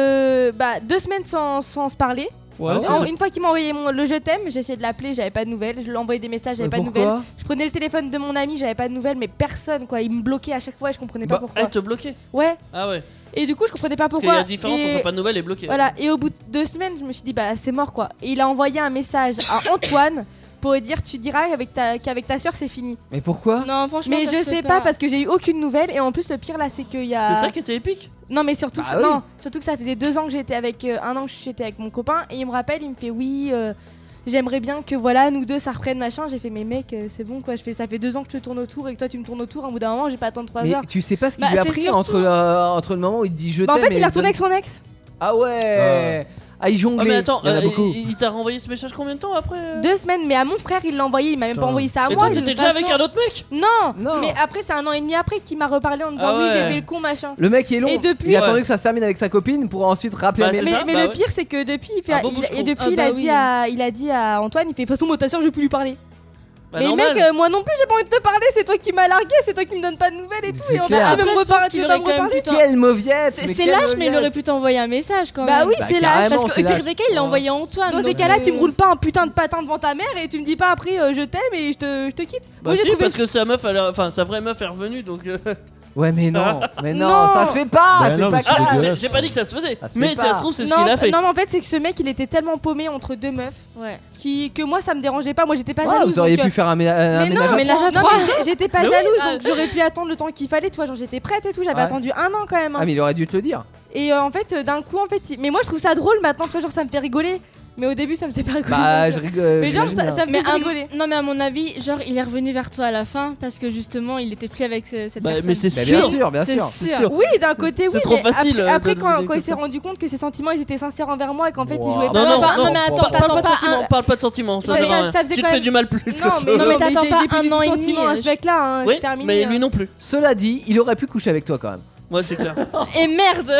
2 semaines sans se parler. Ouais, Une fois qu'il m'a envoyé le je t'aime, j'ai essayé de l'appeler, j'avais pas de nouvelles. Je lui ai envoyé des messages, j'avais Mais pas de pourquoi nouvelles. Je prenais le téléphone de mon ami, j'avais pas de nouvelles, mais personne quoi. Il me bloquait à chaque fois et je comprenais pas Bah, pourquoi. Elle te bloquait. Ouais. Ah ouais. Et du coup, je comprenais pas Parce qu'il pourquoi. y a différence Et entre pas de nouvelles et bloqué. voilà. Et au bout de 2 semaines, je me suis dit bah c'est mort quoi. Et il a envoyé un message à Antoine pour lui dire tu diras qu'avec ta soeur c'est fini. Mais pourquoi? Non, franchement, Mais ça je se fait sais pas parce que j'ai eu aucune nouvelle et en plus le pire là c'est qu'il y a. C'est ça qui était épique. Non mais surtout Bah que, oui. non, surtout que ça faisait 2 ans que j'étais avec 1 an que j'étais avec mon copain et il me rappelle, il me fait oui j'aimerais bien que voilà nous deux ça reprenne machin. J'ai fait mais mec c'est bon quoi, je fais ça fait 2 ans que je te tourne autour et que toi tu me tournes autour, au bout d'un moment j'ai pas attendre 3 Mais heures. tu sais pas ce qu'il Bah, lui a c'est pris surtout- entre le moment où il te dit je Bah, en t'aime fait et il a te donne- retourné avec son ex. Ah ouais. Ah il jonglait. Ah mais attends, il y en a beaucoup. il t'a renvoyé ce message combien de temps après 2 semaines mais à mon frère il l'a envoyé, il m'a même pas Putain. envoyé ça à Et moi. toi il- t'étais de déjà toute avec façon- un autre mec? Non, Non. mais après c'est 1 an et demi après qu'il m'a reparlé en me disant Ah oui ouais. j'ai fait le con machin. Le mec est long. Et depuis- il a attendu Ouais. que ça se termine avec sa copine pour ensuite rappeler Bah, un c'est message. ça, Mais bah le ouais. pire c'est que depuis il fait Un beau il- bouche-trou. et depuis Ah il bah a oui. il a dit à Antoine, il fait de toute façon moi ta soeur je veux plus lui parler. Bah, mais normal. mec, moi non plus j'ai pas envie de te parler, c'est toi qui m'as largué, c'est toi qui me donne pas de nouvelles et tout. C'est Et en clair. fait, tu Après, veux me je reparler, pense tu qu'il veux pas aurait me quand même reparler. pu t'en- Quelle mauviette. mais C'est quelle lâche, mais il mauviette. aurait pu t'envoyer un message quand Bah même. oui, Bah, c'est carrément. lâche. Parce c'est qu'au pire lâche. des cas, il l'a envoyé à Antoine. Dans ces donc, cas-là, tu me roules pas un putain de patin devant ta mère et tu me dis pas après je t'aime et je te quitte. Bah Moi j'ai si, trouvé parce que sa meuf, enfin sa vraie meuf est revenue donc. Ouais mais non, mais non, Non. ça se fait pas, Bah c'est non, pas mais c'est Ah, clair. dégueulasse. j'ai pas dit que ça se faisait, Ça se mais fait si ça pas. se trouve c'est ce non, qu'il a fait. non, mais en fait, c'est que ce mec il était tellement paumé entre 2 meufs Ouais. que moi ça me dérangeait pas. Moi j'étais pas Ouais, jalouse. vous auriez donc, pu faire un mais ménage non, à mais trois. ménage à non, trois. mais j'étais pas Mais oui. jalouse Ah. donc j'aurais pu attendre le temps qu'il fallait. Tu vois, genre j'étais prête et tout. J'avais Ouais. attendu 1 an quand même. hein. Ah mais il aurait dû te le dire. Et en fait, d'un coup, en fait, mais moi je trouve ça drôle maintenant. Tu vois, genre ça me fait rigoler. Mais au début, ça me faisait pas rigoler. Bah bien je sûr. rigole. Mais genre, j'imagine ça bien. me Mais fait rigoler. non, mais à mon avis, genre, il est revenu vers toi à la fin parce que justement, il était plus avec cette Bah, personne. mais c'est Bah, sûr. bien sûr, bien C'est sûr. C'est sûr. Oui, d'un côté, oui. C'est trop mais facile, Après, de quand donner il comme s'est ça. rendu compte que ses sentiments ils étaient sincères envers moi et qu'en fait il Wow. jouait Non, pas. non, Enfin, non, non, mais attends, parle t'attends pas de pas sentiments, parle pas de sentiments, ça Ça- sert à ça- rien. ça faisait Tu te quand fais même- du mal plus Non, que mais toi. non, mais t'attends j'ai pas plus un du tout an et de demi, sentiments à ce mec-là. hein, Oui, c'est terminé. mais lui non plus. Cela dit, il aurait pu coucher avec toi quand même. Ouais, c'est clair. Et merde.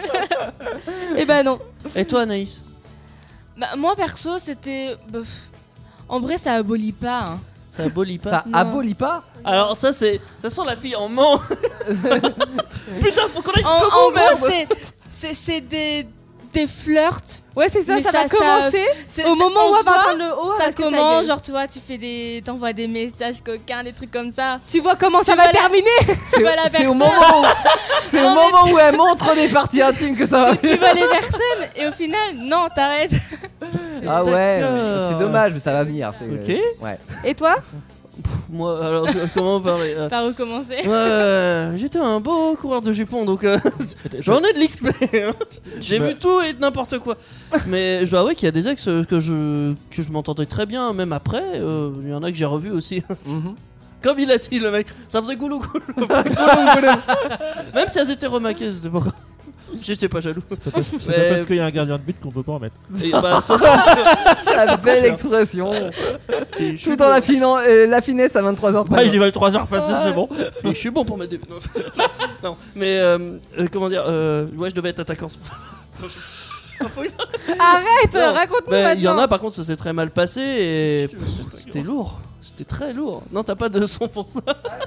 Et bah non. Et toi, Anaïs? Bah, moi, perso, c'était. En vrai, ça abolit pas. Hein. Ça abolit pas. Ça Non. abolit pas. Alors ça c'est, ça sent la fille en ment. Putain, faut qu'on aille En, jusqu'au en bout, gros, merde. c'est des flirts. Ouais, c'est ça, Mais ça va commencer. c'est- Au c'est- moment où on elle va voit, atteindre le haut, ça avec sa commence, gueule. genre, tu vois, t'envoies des messages coquins, des trucs comme ça. Tu vois comment ça Tu va vois la- terminer. Tu vois la C'est au personne. moment où, c'est au Non, mais moment où elle montre des parties intimes que ça va. tu vois les personnes et au final, non, t'arrêtes. Ah ouais, D'accord. c'est dommage, mais ça va venir. Ok. Ouais. Et toi? moi, alors comment parler Par où commencer J'étais un beau coureur de jupons, donc j'en ai de l'XP. Hein. J'ai vu tout et n'importe quoi. Mais je dois avouer qu'il y a des ex que je m'entendais très bien, même après. Il y en a que j'ai revu aussi. Comme il a dit le mec, ça faisait goulou goulou. Même si elles étaient remaquées, c'était pas grave. J'étais pas jaloux. C'est pas parce qu'il y a un gardien de but qu'on peut pas en mettre. Et bah, ça, La belle expression. Tout dans la finesse à 23h30. Ah, il y va le 3h passé, c'est bon. Et je suis bon pour mettre des buts. Non, mais comment dire ouais, je devais être attaquant. Arrête, raconte-nous maintenant. Il y en a par contre, ça s'est très mal passé et c'était lourd. C'était très lourd. Non, t'as pas de son pour ça.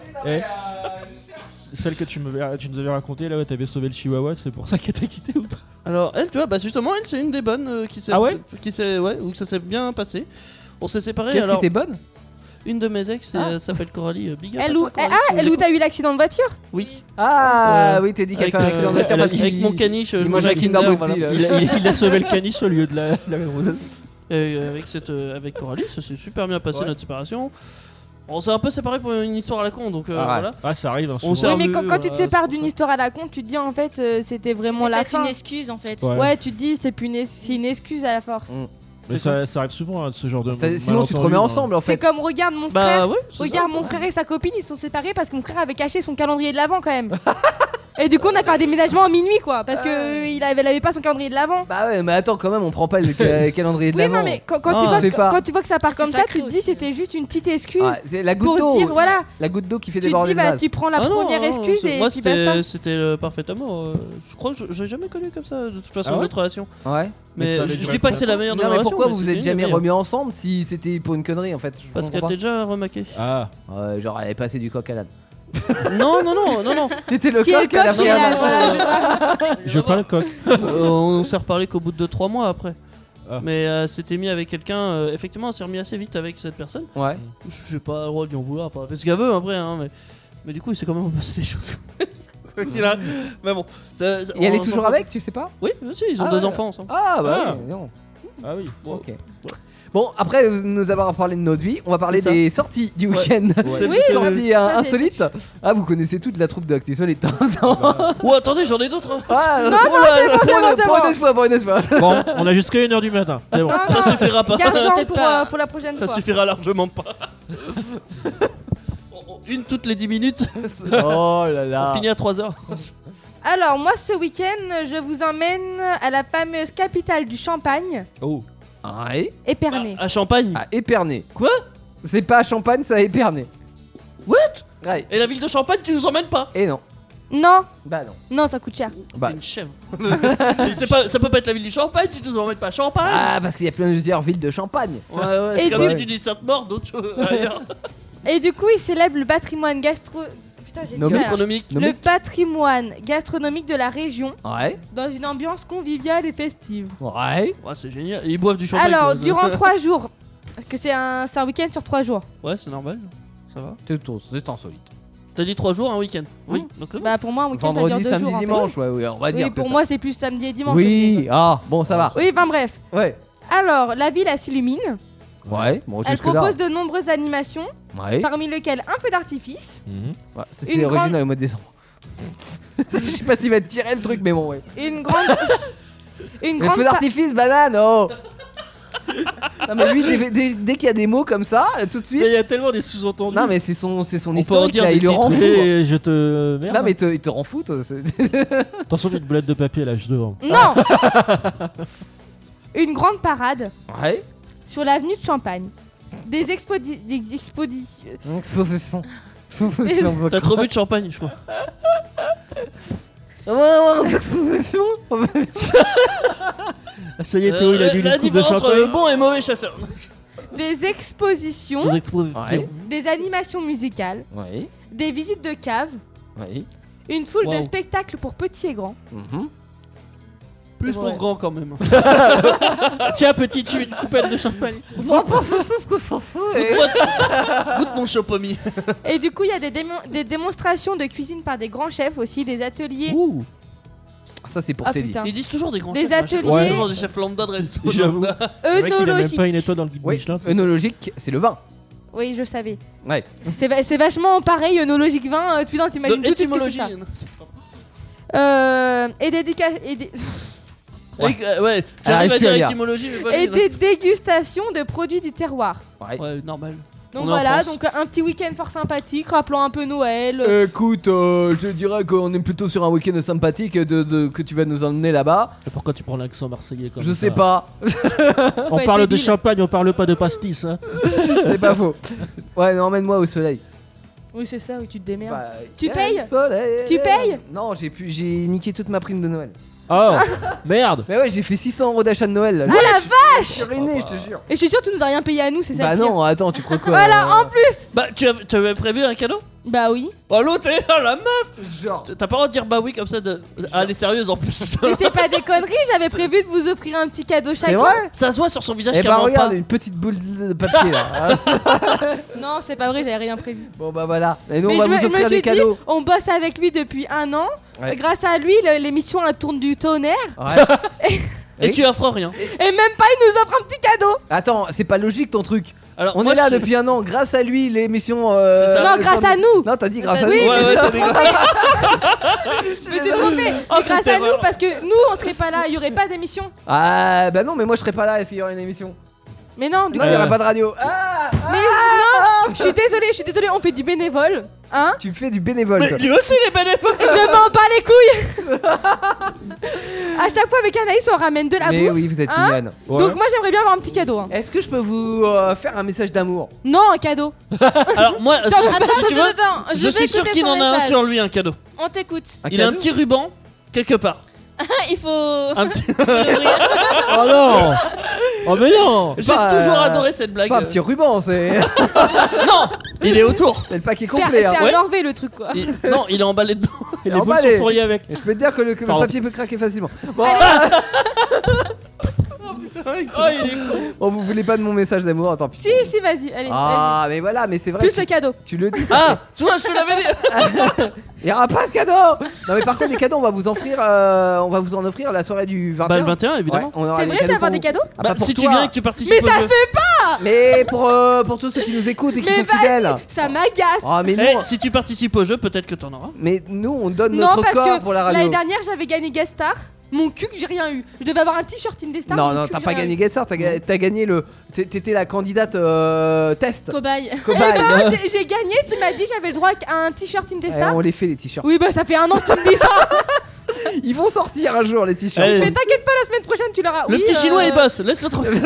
Celle que tu nous avais racontée là où t'avais sauvé le chihuahua, c'est pour ça qu'elle t'a quitté ou pas? Alors elle, tu vois, bah justement, elle c'est une des bonnes qui s'est, où ça s'est bien passé. On s'est séparés. Qu'est-ce qui était bonne? Une de mes ex s'appelle Coralie. Big up. Elle où t'as eu l'accident de voiture? Oui. Ah oui, t'as dit qu'elle fait un accident de voiture parce avec mon caniche. Il mange un Kinder Bounty. Il a sauvé le caniche au lieu de la roseuse. Avec Coralie, ça s'est super bien passé notre séparation. On s'est un peu séparés pour une histoire à la con, donc voilà. Ah, ça arrive. Hein, oui, mais quand tu te sépares d'une histoire à la con, tu te dis en fait c'était vraiment la fin. C'est une excuse en fait. Ouais, tu te dis c'est une excuse à la force. Mais ça arrive souvent, hein, ce genre de. Sinon, tu te remets ensemble en fait. C'est comme regarde mon frère. Regarde mon frère et sa copine, ils sont séparés parce que mon frère avait caché son calendrier de l'avant quand même. Et du coup, on a fait un déménagement à minuit quoi, parce que il avait pas son calendrier de l'avant. Bah ouais, mais attends, quand même, on prend pas le calendrier de l'avant. Oui, non, mais quand tu vois que ça part comme ça, tu te dis c'était juste une petite excuse. C'est la goutte d'eau. Voilà. La goutte d'eau qui fait déborder le vase. Tu prends la première excuse et tu basta. C'était le parfait amour. Je crois que j'ai jamais connu comme ça de toute façon notre relation. Ouais. Mais je dis pas que c'est la meilleure de nos relations. Mais pourquoi vous vous êtes jamais remis ensemble si c'était pour une connerie en fait? Parce qu'elle était déjà remaquée. Ah. Genre elle est passée du coq à l'âne. Non. T'étais le coq à la Je pas le coq. On s'est reparlé qu'au bout de 2-3 mois après. Mais s'était mis avec quelqu'un. Effectivement, on s'est remis assez vite avec cette personne. Ouais. Je sais pas le droit de lui en vouloir. Enfin, fait ce qu'elle veut après. Hein, mais du coup, il s'est quand même passé des choses. Mais bon. Et elle est toujours avec, tu sais pas? Oui, aussi, ils ont 2 enfants ensemble. Ah bah oui, non. Ah oui. Ok. Bon, après nous avoir parlé de notre vie, on va parler des sorties du week-end. Oui, sorties insolites. Ah, vous connaissez toute la troupe d'Actu Solide. Oh, attendez, j'en ai d'autres. Pour une fois. Bon, on a jusqu'à 1h du matin. C'est bon. Ça suffira pas. Garde-en pour la prochaine fois. Ça suffira largement pas. Une toutes les 10 minutes. Oh là là. On finit à 3h. Alors, moi ce week-end, je vous emmène à la fameuse capitale du Champagne. Oh. Ouais. Épernay. À Champagne. À Épernay. Quoi? C'est pas à Champagne, c'est à Épernay. What? Ouais. Et la ville de Champagne, tu nous emmènes pas? Et non. Non. Bah non. Non, ça coûte cher. Bah. T'es une chèvre. Ça peut pas être la ville du Champagne si tu nous emmènes pas à Champagne. Ah, parce qu'il y a plusieurs villes de Champagne. Ouais, c'est comme si tu dis Sainte-Mort, d'autres choses ailleurs. Et du coup, il célèbre le patrimoine gastronomique. Le patrimoine gastronomique de la région. Ouais. Dans une ambiance conviviale et festive. Ouais. Ouais, c'est génial. Et ils boivent du champagne. Alors, durant 3 jours. Parce que c'est un week-end sur 3 jours. Ouais, c'est normal. Ça va. C'est insolite. T'as dit 3 jours, un week-end. Oui. Donc, bah pour moi, un week-end vendredi, ça dure 2 samedi, jours. dimanche, ouais, on va dire. Oui, pour moi, c'est plus samedi et dimanche. Oui. Ah, bon, ça va. Oui, enfin bref. Ouais. Alors, la ville, elle s'illumine. Ouais. Bon, elle propose de nombreuses animations. Ouais. Parmi lesquelles un feu d'artifice. Ouais, c'est original au mois de décembre. Je sais pas s'il va te tirer le truc, mais bon, ouais. Une grande. Le feu d'artifice, banane, oh. Non mais lui dès qu'il y a des mots comme ça, tout de suite. Il y a tellement des sous-entendus. Non mais c'est son historique là, il le rend fou. Je te merde. Non mais il te rend fou. Attention, j'ai une boulette de papier là juste devant. Non. Une grande parade. Ouais. Sur l'avenue de Champagne. Des expositions. T'as trop bu de champagne, je crois. Ça y est, Théo, il a bu la une coupe de différence entre champagne. bon et mauvais chasseur. Des expositions. Ouais. Des animations musicales. Ouais. Des visites de caves. Ouais. Une foule de spectacles pour petits et grands. Plus pour grand quand même. Tiens, petit, tu une coupette de champagne. Goûte mon chopomie. Et du coup, il y a des démonstrations de cuisine par des grands chefs aussi, des ateliers. Ouh. Ça c'est pour Teddy. Ils disent toujours des grands des chefs. Ateliers. Ouais. Toujours des chefs lambda de resto. J'avoue. Œnologiques. Il a même pas une étoile dans le guide Michelin. Œnologique, c'est le vin. Oui, je savais. Ouais. C'est vachement pareil, œnologique 20. Putain, t'imagines tout de suite que c'est ça. Et des Ouais, tu arrives à dire étymologie, mais pas et des dégustations de produits du terroir. Ouais, normal. Donc voilà, donc un petit week-end fort sympathique, rappelant un peu Noël. Écoute, je dirais qu'on est plutôt sur un week-end sympathique que tu vas nous emmener là-bas. Et pourquoi tu prends l'accent marseillais comme ça? Je sais pas. On parle de champagne, on parle pas de pastis. Hein. C'est pas faux. Ouais, mais emmène-moi au soleil. Oui, c'est ça, oui, tu te démerdes. Bah, tu payes soleil. Tu payes Non, j'ai niqué toute ma prime de Noël. Oh, merde. Mais ouais, j'ai fait 600 € d'achat de Noël. Là. Ah la vache! Je suis ruiné, je te jure. Et je suis sûr que tu nous as rien payé à nous, c'est ça? Bah non, attends, tu crois quoi? Voilà, en plus! Bah, tu avais prévu un cadeau? Bah oui. Oh l'autre, la meuf! Genre. T'as pas le droit de dire bah oui comme ça. Ah, elle est sérieuse en plus. Mais c'est pas des conneries, j'avais prévu de vous offrir un petit cadeau chacun. C'est vrai? Ça se voit sur son visage Eh qu'elle bah ment regarde, pas. une petite boule de papier là. Non, c'est pas vrai, j'avais rien prévu. Bon bah voilà. Et nous Mais on va je vous me offrir suis des cadeaux. dit, on bosse avec lui depuis 1 an. Ouais. Grâce à lui, l'émission elle tourne du tonnerre. Ouais. Et tu offres rien. Et même pas, il nous offre un petit cadeau. Attends, c'est pas logique ton truc. Alors, on moi, est là je- depuis 1 an, grâce à lui, l'émission. C'est ça. Non, grâce à nous. Non, t'as dit grâce à Oui, nous. Ouais, mais ouais, je ça me suis trompée. Je me suis trompée. Oh, Mais cette grâce à erreur. nous, parce que nous, on serait pas là, il y aurait pas d'émission. Ah bah non, mais moi je serais pas là. Est-ce qu'il y aurait une émission? Mais non, du Non, coup. il y aurait pas de radio. Ah, Mais non, je suis désolée, on fait du bénévole. Hein? tu fais du bénévole. Mais toi. lui aussi les bénévoles. Je m'en bats les couilles. À chaque fois avec Anaïs, on ramène de la Mais bouffe. oui, vous êtes hein. mignonne. Donc moi, j'aimerais bien avoir un petit cadeau. Hein. Est-ce que je peux vous faire un message d'amour? Non, un cadeau. Alors moi, si tu veux, Attends, je suis sûr qu'il en a un sur lui un cadeau. On t'écoute. Il a un petit ruban quelque part. Il faut. Un petit. Oh non. Oh mais non. J'ai toujours adoré cette blague. Pas un petit ruban, c'est. Non, il est autour. C'est le paquet C'est complet. un Hein. Norvé le truc quoi. Non, il est emballé dedans. Il est est beau emballé. sur fourrier avec. Et je peux te dire que le Pardon. papier peut craquer facilement. Bon, Oh, il est con. bon, vous voulez pas de mon message d'amour, tant pis. Si, vas-y, allez. Ah, mais voilà, mais c'est vrai. Plus le cadeau. Tu le dis. Ah, tu vois, je te l'avais dit. Il y aura pas de cadeau. Non, mais par contre, des cadeaux, on va vous en offrir la soirée du 21. Bah le 21 évidemment. Ouais, on aura C'est des vrai, cadeaux j'ai avoir pour des cadeaux? Ah, pas Bah, pour si toi. tu viens et que tu participes Mais au ça jeu. se fait pas. Mais pour tous ceux qui nous écoutent et qui Mais sont fidèles. vas-y, ça m'agace. Oh, mais Eh, nous, si tu participes au jeu, peut-être que t'en auras. mais nous, on donne Non, notre parce corps que pour la radio. l'année dernière, j'avais gagné Guest Star. Mon cul que j'ai rien eu. Je devais avoir un t-shirt Indestar. Non, mon non, cul t'as que pas j'ai rien gagné eu. Get Start, t'as gagné le. T'étais la candidate test. Cobaye. Cobaye. Eh ben, j'ai gagné, tu m'as dit j'avais le droit à un t-shirt Eh, Indestar. on les fait les t-shirts. Oui, bah ça fait 1 an que tu me dis ça. Ils vont sortir un jour les t-shirts. Eh, Mais t'inquiète pas, la semaine prochaine tu l'auras. Le Oui, petit chinois il bosse, laisse-le tranquille.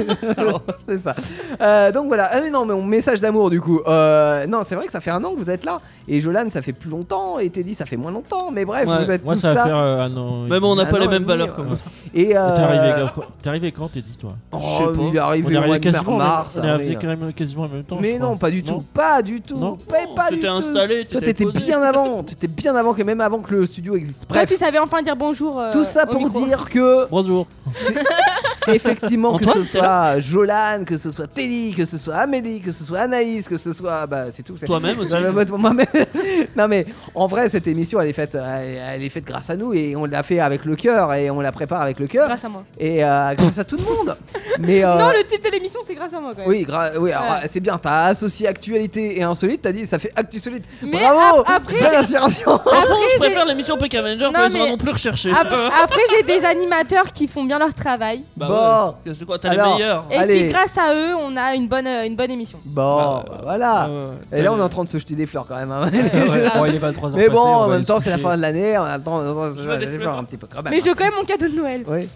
C'est ça. Donc voilà. Ah, mais non, mais mon message d'amour du coup. Non, c'est vrai que ça fait 1 an que vous êtes là. Et Jolan, ça fait plus longtemps. Et Teddy, ça fait moins longtemps. Mais bref, Ouais, vous êtes Moi tous ça va là. faire un an. Même on n'a Ah pas les non, mêmes oui, valeurs comme moi. Et T'es arrivé quand t'es dit toi? Oh, Je sais pas. il est arrivé On est au mois arrivé de quasiment, mars. on est arrivé avril. quand même quasiment en même temps. Mais je non, crois. pas du tout. Pas du tout. Non. Pas du T'étais tout. installé, Toi, t'étais posé. bien avant. T'étais bien avant que même avant que le studio existe. Toi Bref. tu savais enfin dire bonjour. Tout ça au pour micro. dire que Bonjour. effectivement que Antoine, ce t'es là soit Jolan, que ce soit Teddy, que ce soit Amélie, que ce soit Anaïs, que ce soit bah c'est tout. Toi-même aussi. Moi-même. Non mais en vrai cette émission elle est faite grâce à nous et on l'a fait avec le cœur et on la prépare avec le cœur Grâce à moi. et grâce à tout le monde. Mais Non, le type de l'émission c'est grâce à moi quand même. oui, alors Ouais. c'est bien, t'as associé actualité et insolite, t'as dit ça fait actu solide. Mais Bravo. après, Belle j'ai- inspiration. Franchement, Après, je préfère l'émission Peck Avenger Non, quand ils mais- sont non plus recherchés. Après j'ai des animateurs qui font bien leur travail. Bah Bon. ouais. C'est quoi, t'as les Alors, meilleurs. Et Allez. qui grâce à eux on a une bonne émission. Bon, voilà. Ouais. Et là on est en train de se jeter des fleurs quand même. Hein. Bon, il est 23h. Mais bon, en même temps, c'est la fin de l'année. En même temps, on Je se veux des faire fleurs. un petit peu quand même. Mais je veux quand même mon cadeau de Noël. Oui.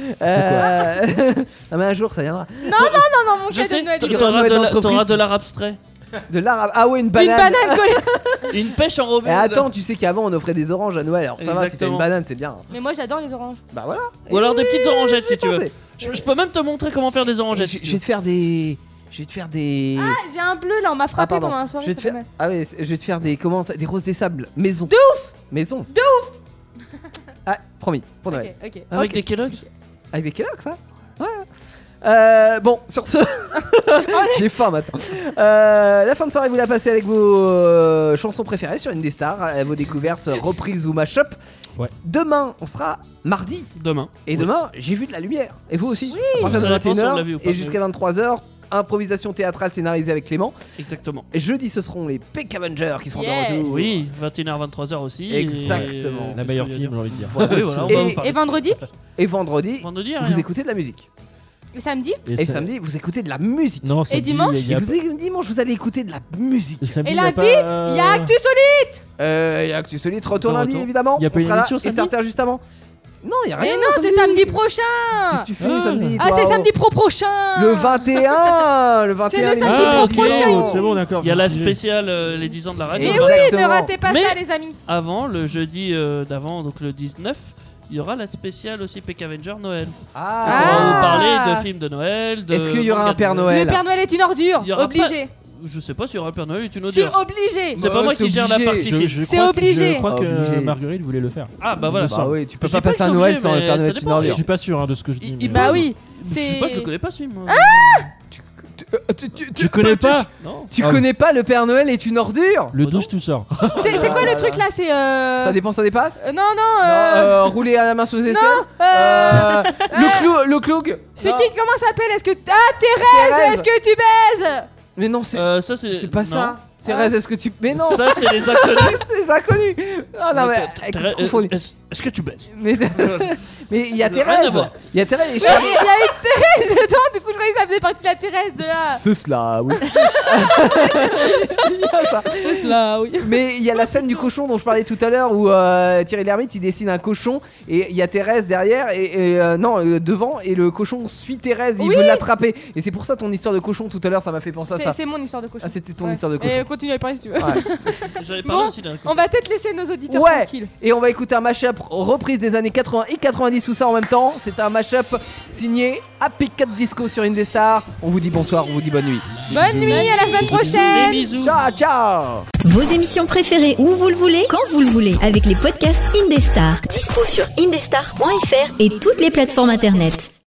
Non, mais un jour, ça viendra. Non, mon Je cadeau sais, de Noël. t'auras de l'art abstrait. De l'arabe. Ah ouais, une banane. Une banane collée. Une pêche enrobée. Et attends, tu sais qu'avant on offrait des oranges à Noël. Alors ça va, si t'as Exactement. une banane, c'est bien. Mais moi j'adore les oranges. Bah voilà. Ou alors des petites orangettes si tu veux. pensé. Je peux même te montrer comment faire des orangettes. Je vais te faire des. Ah, j'ai un bleu là, on m'a frappé pardon. pendant la soirée. Je vais te ça fait faire. mal. Ah ouais, je vais te faire des des roses des sables maison. De ouf. Maison. De ouf. Ah, promis pour Noël. Ok. Avec Ok. des Kellogg's. Avec des Kellogg's, ça. Ouais. Bon, sur ce, j'ai faim maintenant. La fin de soirée, vous la passez avec vos chansons préférées sur Indestar, vos découvertes, reprises ou mash-up. Ouais. Demain, on sera mardi. Demain. Et demain, j'ai vu de la lumière. Et vous aussi. Oui. À partir de Ça dépend si on l'a 21h vu ou pas, et jusqu'à 23h, improvisation théâtrale scénarisée avec Clément. Exactement. Et jeudi, ce seront les Peck Avengers qui seront de retour. Oui, 21h, 23h aussi. Exactement. La meilleure team, j'ai envie de dire. Oui, voilà, on va vous parler. Et vendredi Et vendredi, Vendredi, vous rien. écoutez de la musique. Et samedi Et samedi, vous écoutez de la musique. Non, Et dimanche Dimanche, vous allez écouter de la musique. Et lundi, il y a Actu Solide. Il y a Actu Solide, retour De lundi retour. évidemment. Il y a pas On une sera là, émission et samedi Starter juste avant. Non, il y a rien. Mais non, c'est samedi prochain. Qu'est-ce que tu fais samedi Ah, toi c'est samedi prochain. Le 21. Le 21. C'est le les samedi amis. prochain. C'est bon, d'accord. Il y a la spéciale les 10 ans de la radio. Et oui, ne Exactement. ratez pas Mais- ça, les amis. Avant, le jeudi d'avant, donc le 19, il y aura la spéciale aussi Peck Avenger Noël. On va vous parler de films de Noël. Est-ce qu'il y aura manga un Père de Noël Le Père Noël est une ordure. Il y aura Obligé. Je sais pas s'il y aura le Père Noël est une C'est odeur. obligé. C'est pas moi qui gère la partie film. C'est obligé. Je crois que Obligé. Marguerite voulait le faire. Ah bah voilà. Bah oui, tu peux Je pas dis pas passer un qu'ils sont Noël obligés, sans le mais Père ça Noël est une dépend. Je ordure. suis pas sûr de ce que je dis. mais- Bah oui. Je sais pas, je le connais pas ce film. moi. Tu connais pas Non. Tu Ah. connais pas le Père Noël est une ordure? Le 12 tout sort. C'est quoi le truc là? C'est Ça dépend, ça dépasse? Non, non. Rouler à la main sous les aisselles? Non. Le cloug? C'est qui? Comment ça s'appelle? Est-ce que Thérèse? Thérèse. Est-ce que tu baises? Mais non, c'est Ça c'est pas non. ça. Thérèse, est-ce que tu. Mais non! Ça c'est les inconnus. C'est les inconnus! Ah non, mais. Thérèse, écoute, confondu. Est-ce que tu baises? Mais il y a Ça n'a rien Thérèse! à voir. Il y a Thérèse et Il y a une Thérèse dedans, du coup je croyais que ça faisait partie de la Thérèse de là. C'est cela, oui. C'est cela, oui. Mais il y a la scène du cochon dont je parlais tout à l'heure où Thierry Lhermitte il dessine un cochon et il y a Thérèse derrière et devant et le cochon suit Thérèse, il Oui. veut l'attraper. Et c'est pour ça ton histoire de cochon tout à l'heure ça m'a fait penser à ça. C'est mon histoire de cochon. Ah, c'était ton Ouais. histoire de cochon. Et continue à y parler si tu veux. J'avais parlé Bon, aussi d'un on va peut-être laisser nos auditeurs Ouais. tranquilles. Et on va écouter un mashup reprise des années 80 et 90 tout ça en même temps. C'est un mashup signé Happy Cat Disco sur Indestar. On vous dit bonsoir, on vous dit bonne nuit. Bonne nuit, à la semaine prochaine. bisous. Ciao ciao. Vos émissions préférées où vous le voulez, quand vous le voulez, avec les podcasts Indestar. Dispo sur indestar.fr et toutes les plateformes internet.